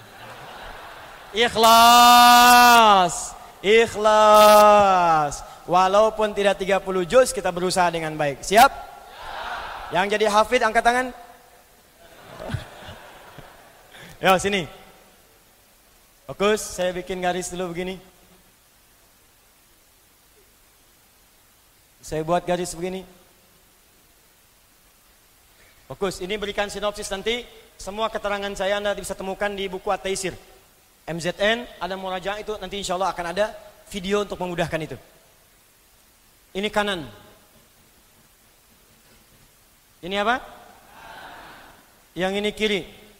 Ikhlas. Ikhlas. Walaupun tidak tiga puluh juz kita berusaha dengan baik. Siap? Yang jadi hafid angkat tangan. Yo sini. Fokus, saya bikin garis dulu begini. Saya buat garis begini. Fokus, ini berikan sinopsis nanti. Semua keterangan saya Anda bisa temukan di buku At-Taisir. M Z N, ada murajaah itu nanti insya Allah akan ada video untuk memudahkan itu. Ini kanan. Ini apa? Yang ini kiri.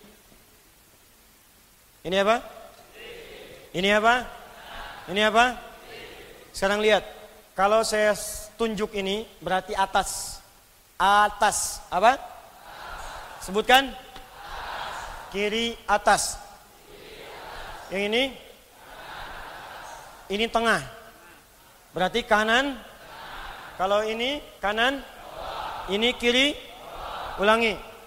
Ini apa? Ini apa? Ini apa? Sekarang lihat. Kalau saya tunjuk ini berarti atas. Atas. Apa? Sebutkan. Kiri atas. Yang ini? Ini tengah. Berarti kanan. Kalau ini kanan. Ini kiri. Ulangi.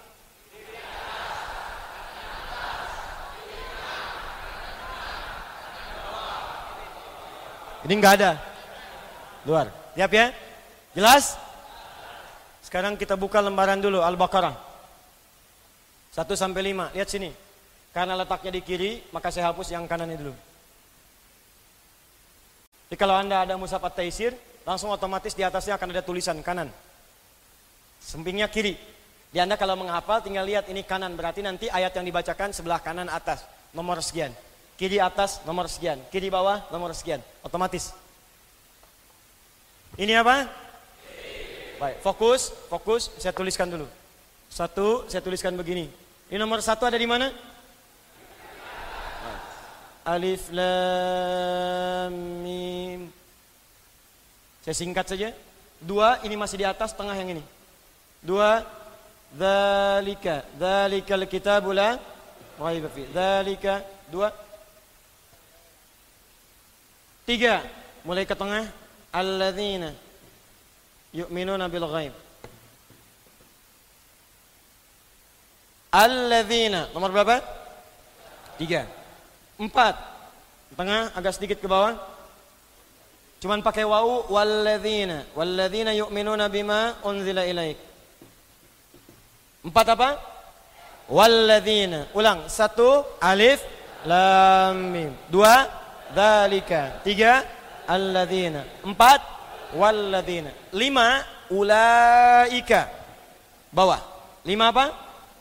Ini enggak ada. Luar. Siap ya? Jelas? Sekarang kita buka lembaran dulu Al-Baqarah. satu sampai lima. Lihat sini. Karena letaknya di kiri, maka saya hapus yang kanan ini dulu. Jadi kalau Anda ada mushaf At-Taisir, langsung otomatis di atasnya akan ada tulisan kanan. Sampingnya kiri. Di Anda kalau menghafal tinggal lihat ini kanan, berarti nanti ayat yang dibacakan sebelah kanan atas, nomor sekian. Kiri atas nomor sekian, kiri bawah nomor sekian, otomatis. Ini apa? Baik, fokus, fokus, saya tuliskan dulu. Satu, saya tuliskan begini. Ini nomor satu ada di mana? Alif Lam Mim. Saya singkat saja. Dua, ini masih di atas, tengah yang ini. Dua, dzalika, dzalikal kitabu la raiba fi. Dzalika, dua. Tiga, mulai ke tengah. Alladzina yu'minuna bil ghaib. Alladzina, nomor berapa? Tiga. Empat, tengah agak sedikit ke bawah. Cuman pakai wawu. Walladzina, walladzina yu'minuna bima unzila ilaik. Empat apa? Walladzina. Ulang, satu, alif, lam, mim. Dua, dzalika. Tiga, alladzina. Empat, walladzina. Lima, ulaika. Bawah. Lima apa?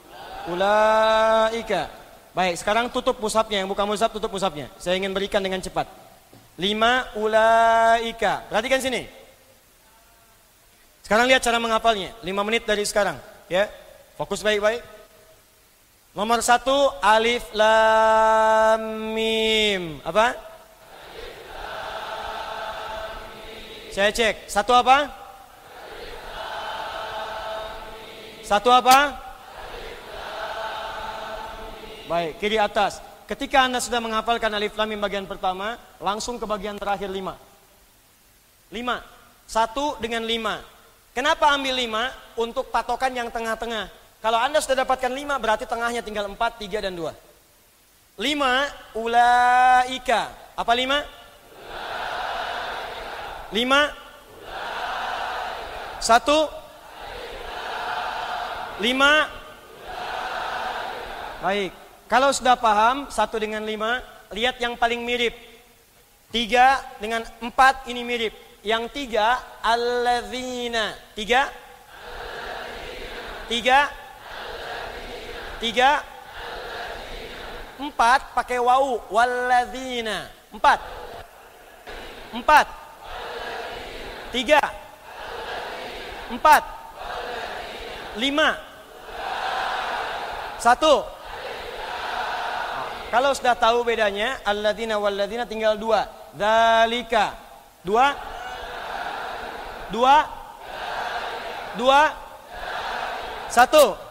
Ulaika. Baik, sekarang tutup mushafnya. Yang buka mushaf tutup mushafnya. Saya ingin berikan dengan cepat. Lima, ulaika. Perhatikan sini. Sekarang lihat cara menghafalnya. Lima menit dari sekarang. Ya, fokus baik-baik. Nomor satu, alif lam mim. Apa? Alif, lam, mim. Saya cek. Satu apa? Alif, lam, mim. Satu apa? Alif, lam, mim. Baik, kiri atas. Ketika Anda sudah menghafalkan alif lam mim bagian pertama, langsung ke bagian terakhir lima. Lima. Satu dengan lima. Kenapa ambil lima? Untuk patokan yang tengah-tengah. Kalau Anda sudah dapatkan lima, berarti tengahnya tinggal empat, tiga, dan dua. Lima, ulaika. Apa lima? Ulaika. Lima? Ulaika. Satu? Ulaika. Lima? Ulaika. Baik. Kalau sudah paham, satu dengan lima, lihat yang paling mirip. Tiga dengan empat ini mirip. Yang tiga, alladzina. Tiga? Alladzina. Tiga? Tiga, empat pakai wau, walladzina. Empat, empat, tiga, empat, lima, satu. Kalau sudah tahu bedanya, alladzina walladzina tinggal dua. Dzalika, dua, dua, dua, satu.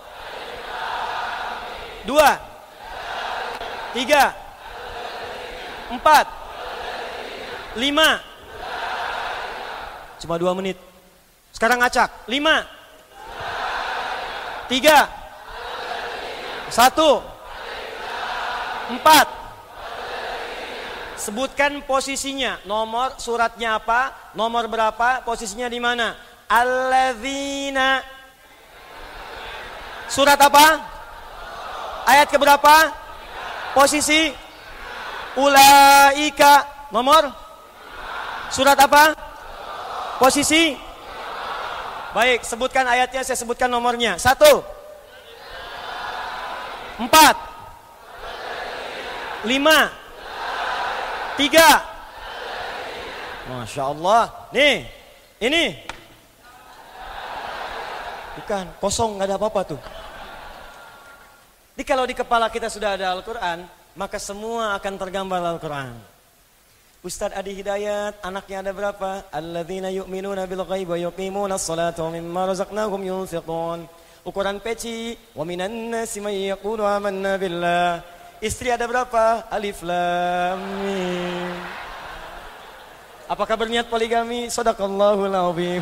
Dua, tiga, empat, lima. Cuma dua menit. Sekarang acak. Lima, tiga, satu, empat. Sebutkan posisinya. Nomor suratnya apa? Nomor berapa? Posisinya di mana? Alladzina. Surat apa? Ayat keberapa? Posisi? Ulaika. Nomor? Surat apa? Posisi? Baik, sebutkan ayatnya, saya sebutkan nomornya. Satu. Empat. Lima. Tiga. Masya Allah. Nih, ini. Bukan, kosong, gak ada apa-apa tuh. Jadi kalau di kepala kita sudah ada Al-Quran, maka semua akan tergambar Al-Quran. Ustadz Adi Hidayat, anaknya ada berapa? Alladzina yu'minuna bil ghaib wa yuqimuna as-salata wa mimma razaqnahum yunfiqun. Ukuran peci, wa minan nasi may yaqulu amanna billah. Istri ada berapa? Alif lam mim. Apakah berniat poligami? Shadaqallahul azim.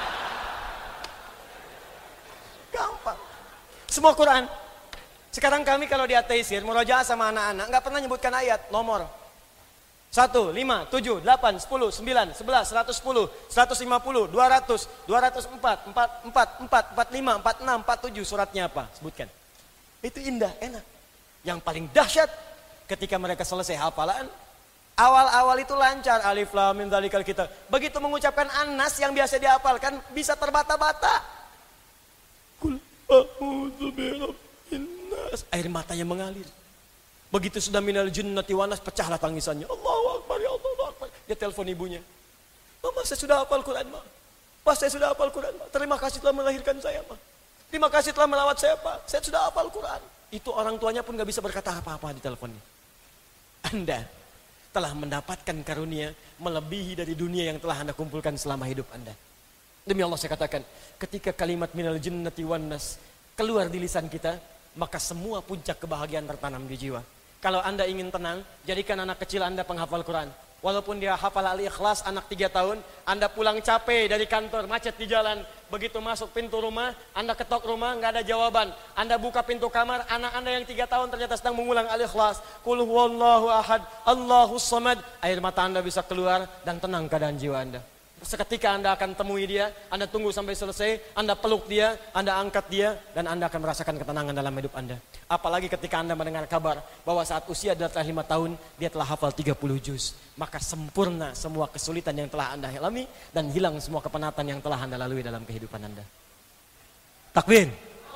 Gampang. Semua Quran. Sekarang kami kalau di at-taisir, murojaah sama anak-anak, nggak pernah nyebutkan ayat, nomor. Satu, lima, tujuh, delapan, sepuluh, sembilan, sebelas, seratus sepuluh, seratus lima puluh, dua ratus, dua ratus empat, empat, empat, empat, empat, lima, empat, enam, empat, tujuh, suratnya apa? Sebutkan. Itu indah, enak. Yang paling dahsyat, ketika mereka selesai hafalan, awal-awal itu lancar, alif lam mim dzalikal kitab. Begitu mengucapkan An-Nas yang biasa dihafalkan, bisa terbata-bata. Kul a'udzu birabbil nas. Air matanya mengalir. Begitu sudah minal jinnati wan nas, pecahlah tangisannya. Allahu Akbar, ya Allah Akbar. Dia telepon ibunya. Mama, saya sudah hafal Quran, Ma. Pak, saya sudah hafal Quran, Ma. Terima kasih telah melahirkan saya, Ma. Terima kasih telah melawat saya, Pak. Saya sudah hafal Quran. Itu orang tuanya pun gak bisa berkata apa-apa di teleponnya. Anda telah mendapatkan karunia melebihi dari dunia yang telah Anda kumpulkan selama hidup Anda. Demi Allah saya katakan, ketika kalimat minal jinnati wan nas keluar di lisan kita, maka semua puncak kebahagiaan tertanam di jiwa. Kalau Anda ingin tenang, jadikan anak kecil Anda penghafal Quran. Walaupun dia hafal Al-Ikhlas, anak tiga tahun, Anda pulang capek dari kantor, macet di jalan. Begitu masuk pintu rumah, Anda ketok rumah, nggak ada jawaban. Anda buka pintu kamar, anak Anda yang tiga tahun ternyata sedang mengulang Al-Ikhlas. Qul huwallahu ahad, Allahus samad. Air mata Anda bisa keluar dan tenang keadaan jiwa Anda. Seketika Anda akan temui dia, Anda tunggu sampai selesai, Anda peluk dia, Anda angkat dia, dan Anda akan merasakan ketenangan dalam hidup Anda. Apalagi ketika Anda mendengar kabar bahwa saat usia adalah telah lima tahun, dia telah hafal tiga puluh juz. Maka sempurna semua kesulitan yang telah Anda alami, dan hilang semua kepenatan yang telah Anda lalui dalam kehidupan Anda. Takbir.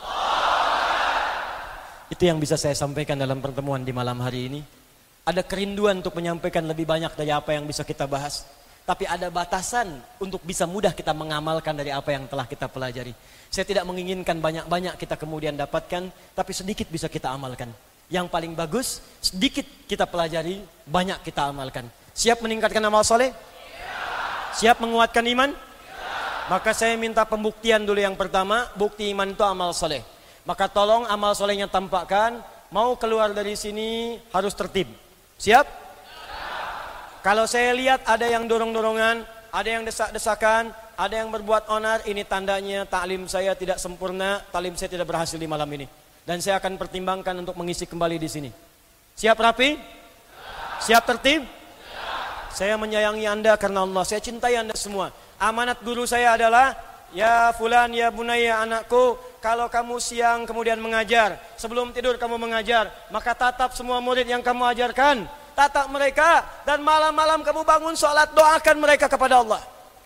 Itu yang bisa saya sampaikan dalam pertemuan di malam hari ini. Ada kerinduan untuk menyampaikan lebih banyak dari apa yang bisa kita bahas. Tapi ada batasan untuk bisa mudah kita mengamalkan dari apa yang telah kita pelajari. Saya tidak menginginkan banyak-banyak kita kemudian dapatkan, tapi sedikit bisa kita amalkan. Yang paling bagus, sedikit kita pelajari, banyak kita amalkan. Siap meningkatkan amal soleh? Siap menguatkan iman? Maka saya minta pembuktian dulu yang pertama, bukti iman itu amal soleh. Maka tolong amal solehnya tampakkan, mau keluar dari sini harus tertib. Siap? Kalau saya lihat ada yang dorong-dorongan, ada yang desak-desakan, ada yang berbuat onar, ini tandanya taklim saya tidak sempurna, taklim saya tidak berhasil di malam ini. Dan saya akan pertimbangkan untuk mengisi kembali di sini. Siap rapi? Siap tertib? Saya menyayangi Anda karena Allah, saya cintai Anda semua. Amanat guru saya adalah, ya fulan, ya bunaya anakku, kalau kamu siang kemudian mengajar, sebelum tidur kamu mengajar, maka tatap semua murid yang kamu ajarkan. Tatap mereka, dan malam-malam kamu bangun sholat, doakan mereka kepada Allah.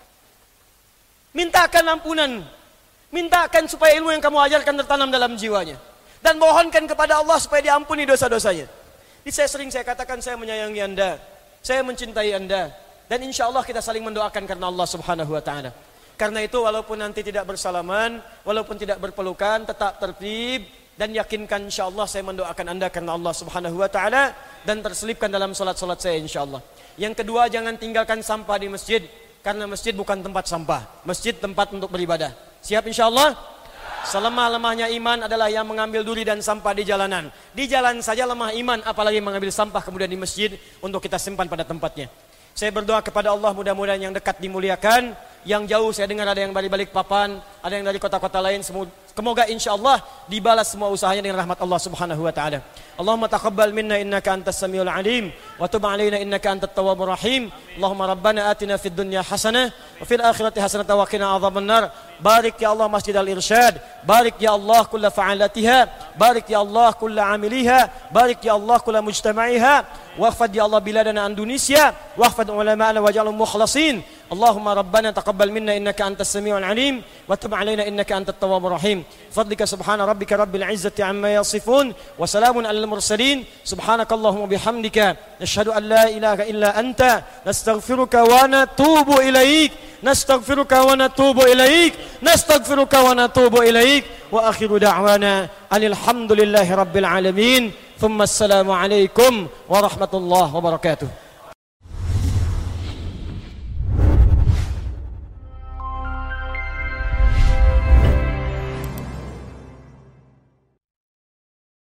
Mintakan ampunan, mintakan supaya ilmu yang kamu ajarkan tertanam dalam jiwanya. Dan mohonkan kepada Allah supaya diampuni dosa-dosanya. Jadi saya sering saya katakan saya menyayangi Anda, saya mencintai Anda, dan insya Allah kita saling mendoakan karena Allah subhanahu wa ta'ala. Karena itu walaupun nanti tidak bersalaman, walaupun tidak berpelukan, tetap tertib. Dan yakinkan insya Allah saya mendoakan Anda karena Allah subhanahu wa ta'ala. Dan terselipkan dalam solat-solat saya insya Allah. Yang kedua, jangan tinggalkan sampah di masjid. Karena masjid bukan tempat sampah. Masjid tempat untuk beribadah. Siap insya Allah? Selemah-lemahnya iman adalah yang mengambil duri dan sampah di jalanan. Di jalan saja lemah iman, apalagi mengambil sampah kemudian di masjid untuk kita simpan pada tempatnya. Saya berdoa kepada Allah mudah-mudahan yang dekat dimuliakan. Yang jauh saya dengar ada yang dari balik papan, ada yang dari kota-kota lain. Semoga insya Allah dibalas semua usahanya dengan rahmat Allah subhanahu wa ta'ala. Allahumma taqabbal minna innaka antas samiul alim, wa tub alaina innaka antat tawwabur rahim. Allahumma rabbana atina fid dunya hasanah, wa fil akhirati hasanah wa qina adzaban nar. Barik ya Allah Masjid Al-Irsyad, barik ya Allah kulla fa'alatiha, barik ya Allah kulla amiliha, barik ya Allah kulla mujtama'iha, wahfad ya Allah biladana Indonesia, wahfad ulama'ana waj'alhum mukhlasin. Allahumma rabbana taqabbal minna innaka antas samiul alim, wa tub alaina innaka antat tawwabur rahim. Fadlika subhana rabbika rabbil izzati amma yasifun, wa salamun alal mursalin. Subhanakallahumma bihamdika nashhadu an la ilaha illa anta, nastaghfiruka wa natubu ilaik, nastaghfiruka wa natubu ilaik, nastaghfiruka wa natubu ilaik. Wa akhiru da'wana alhamdulillahi rabbil alamin. Thumma assalamu alaikum warahmatullahi wabarakatuh.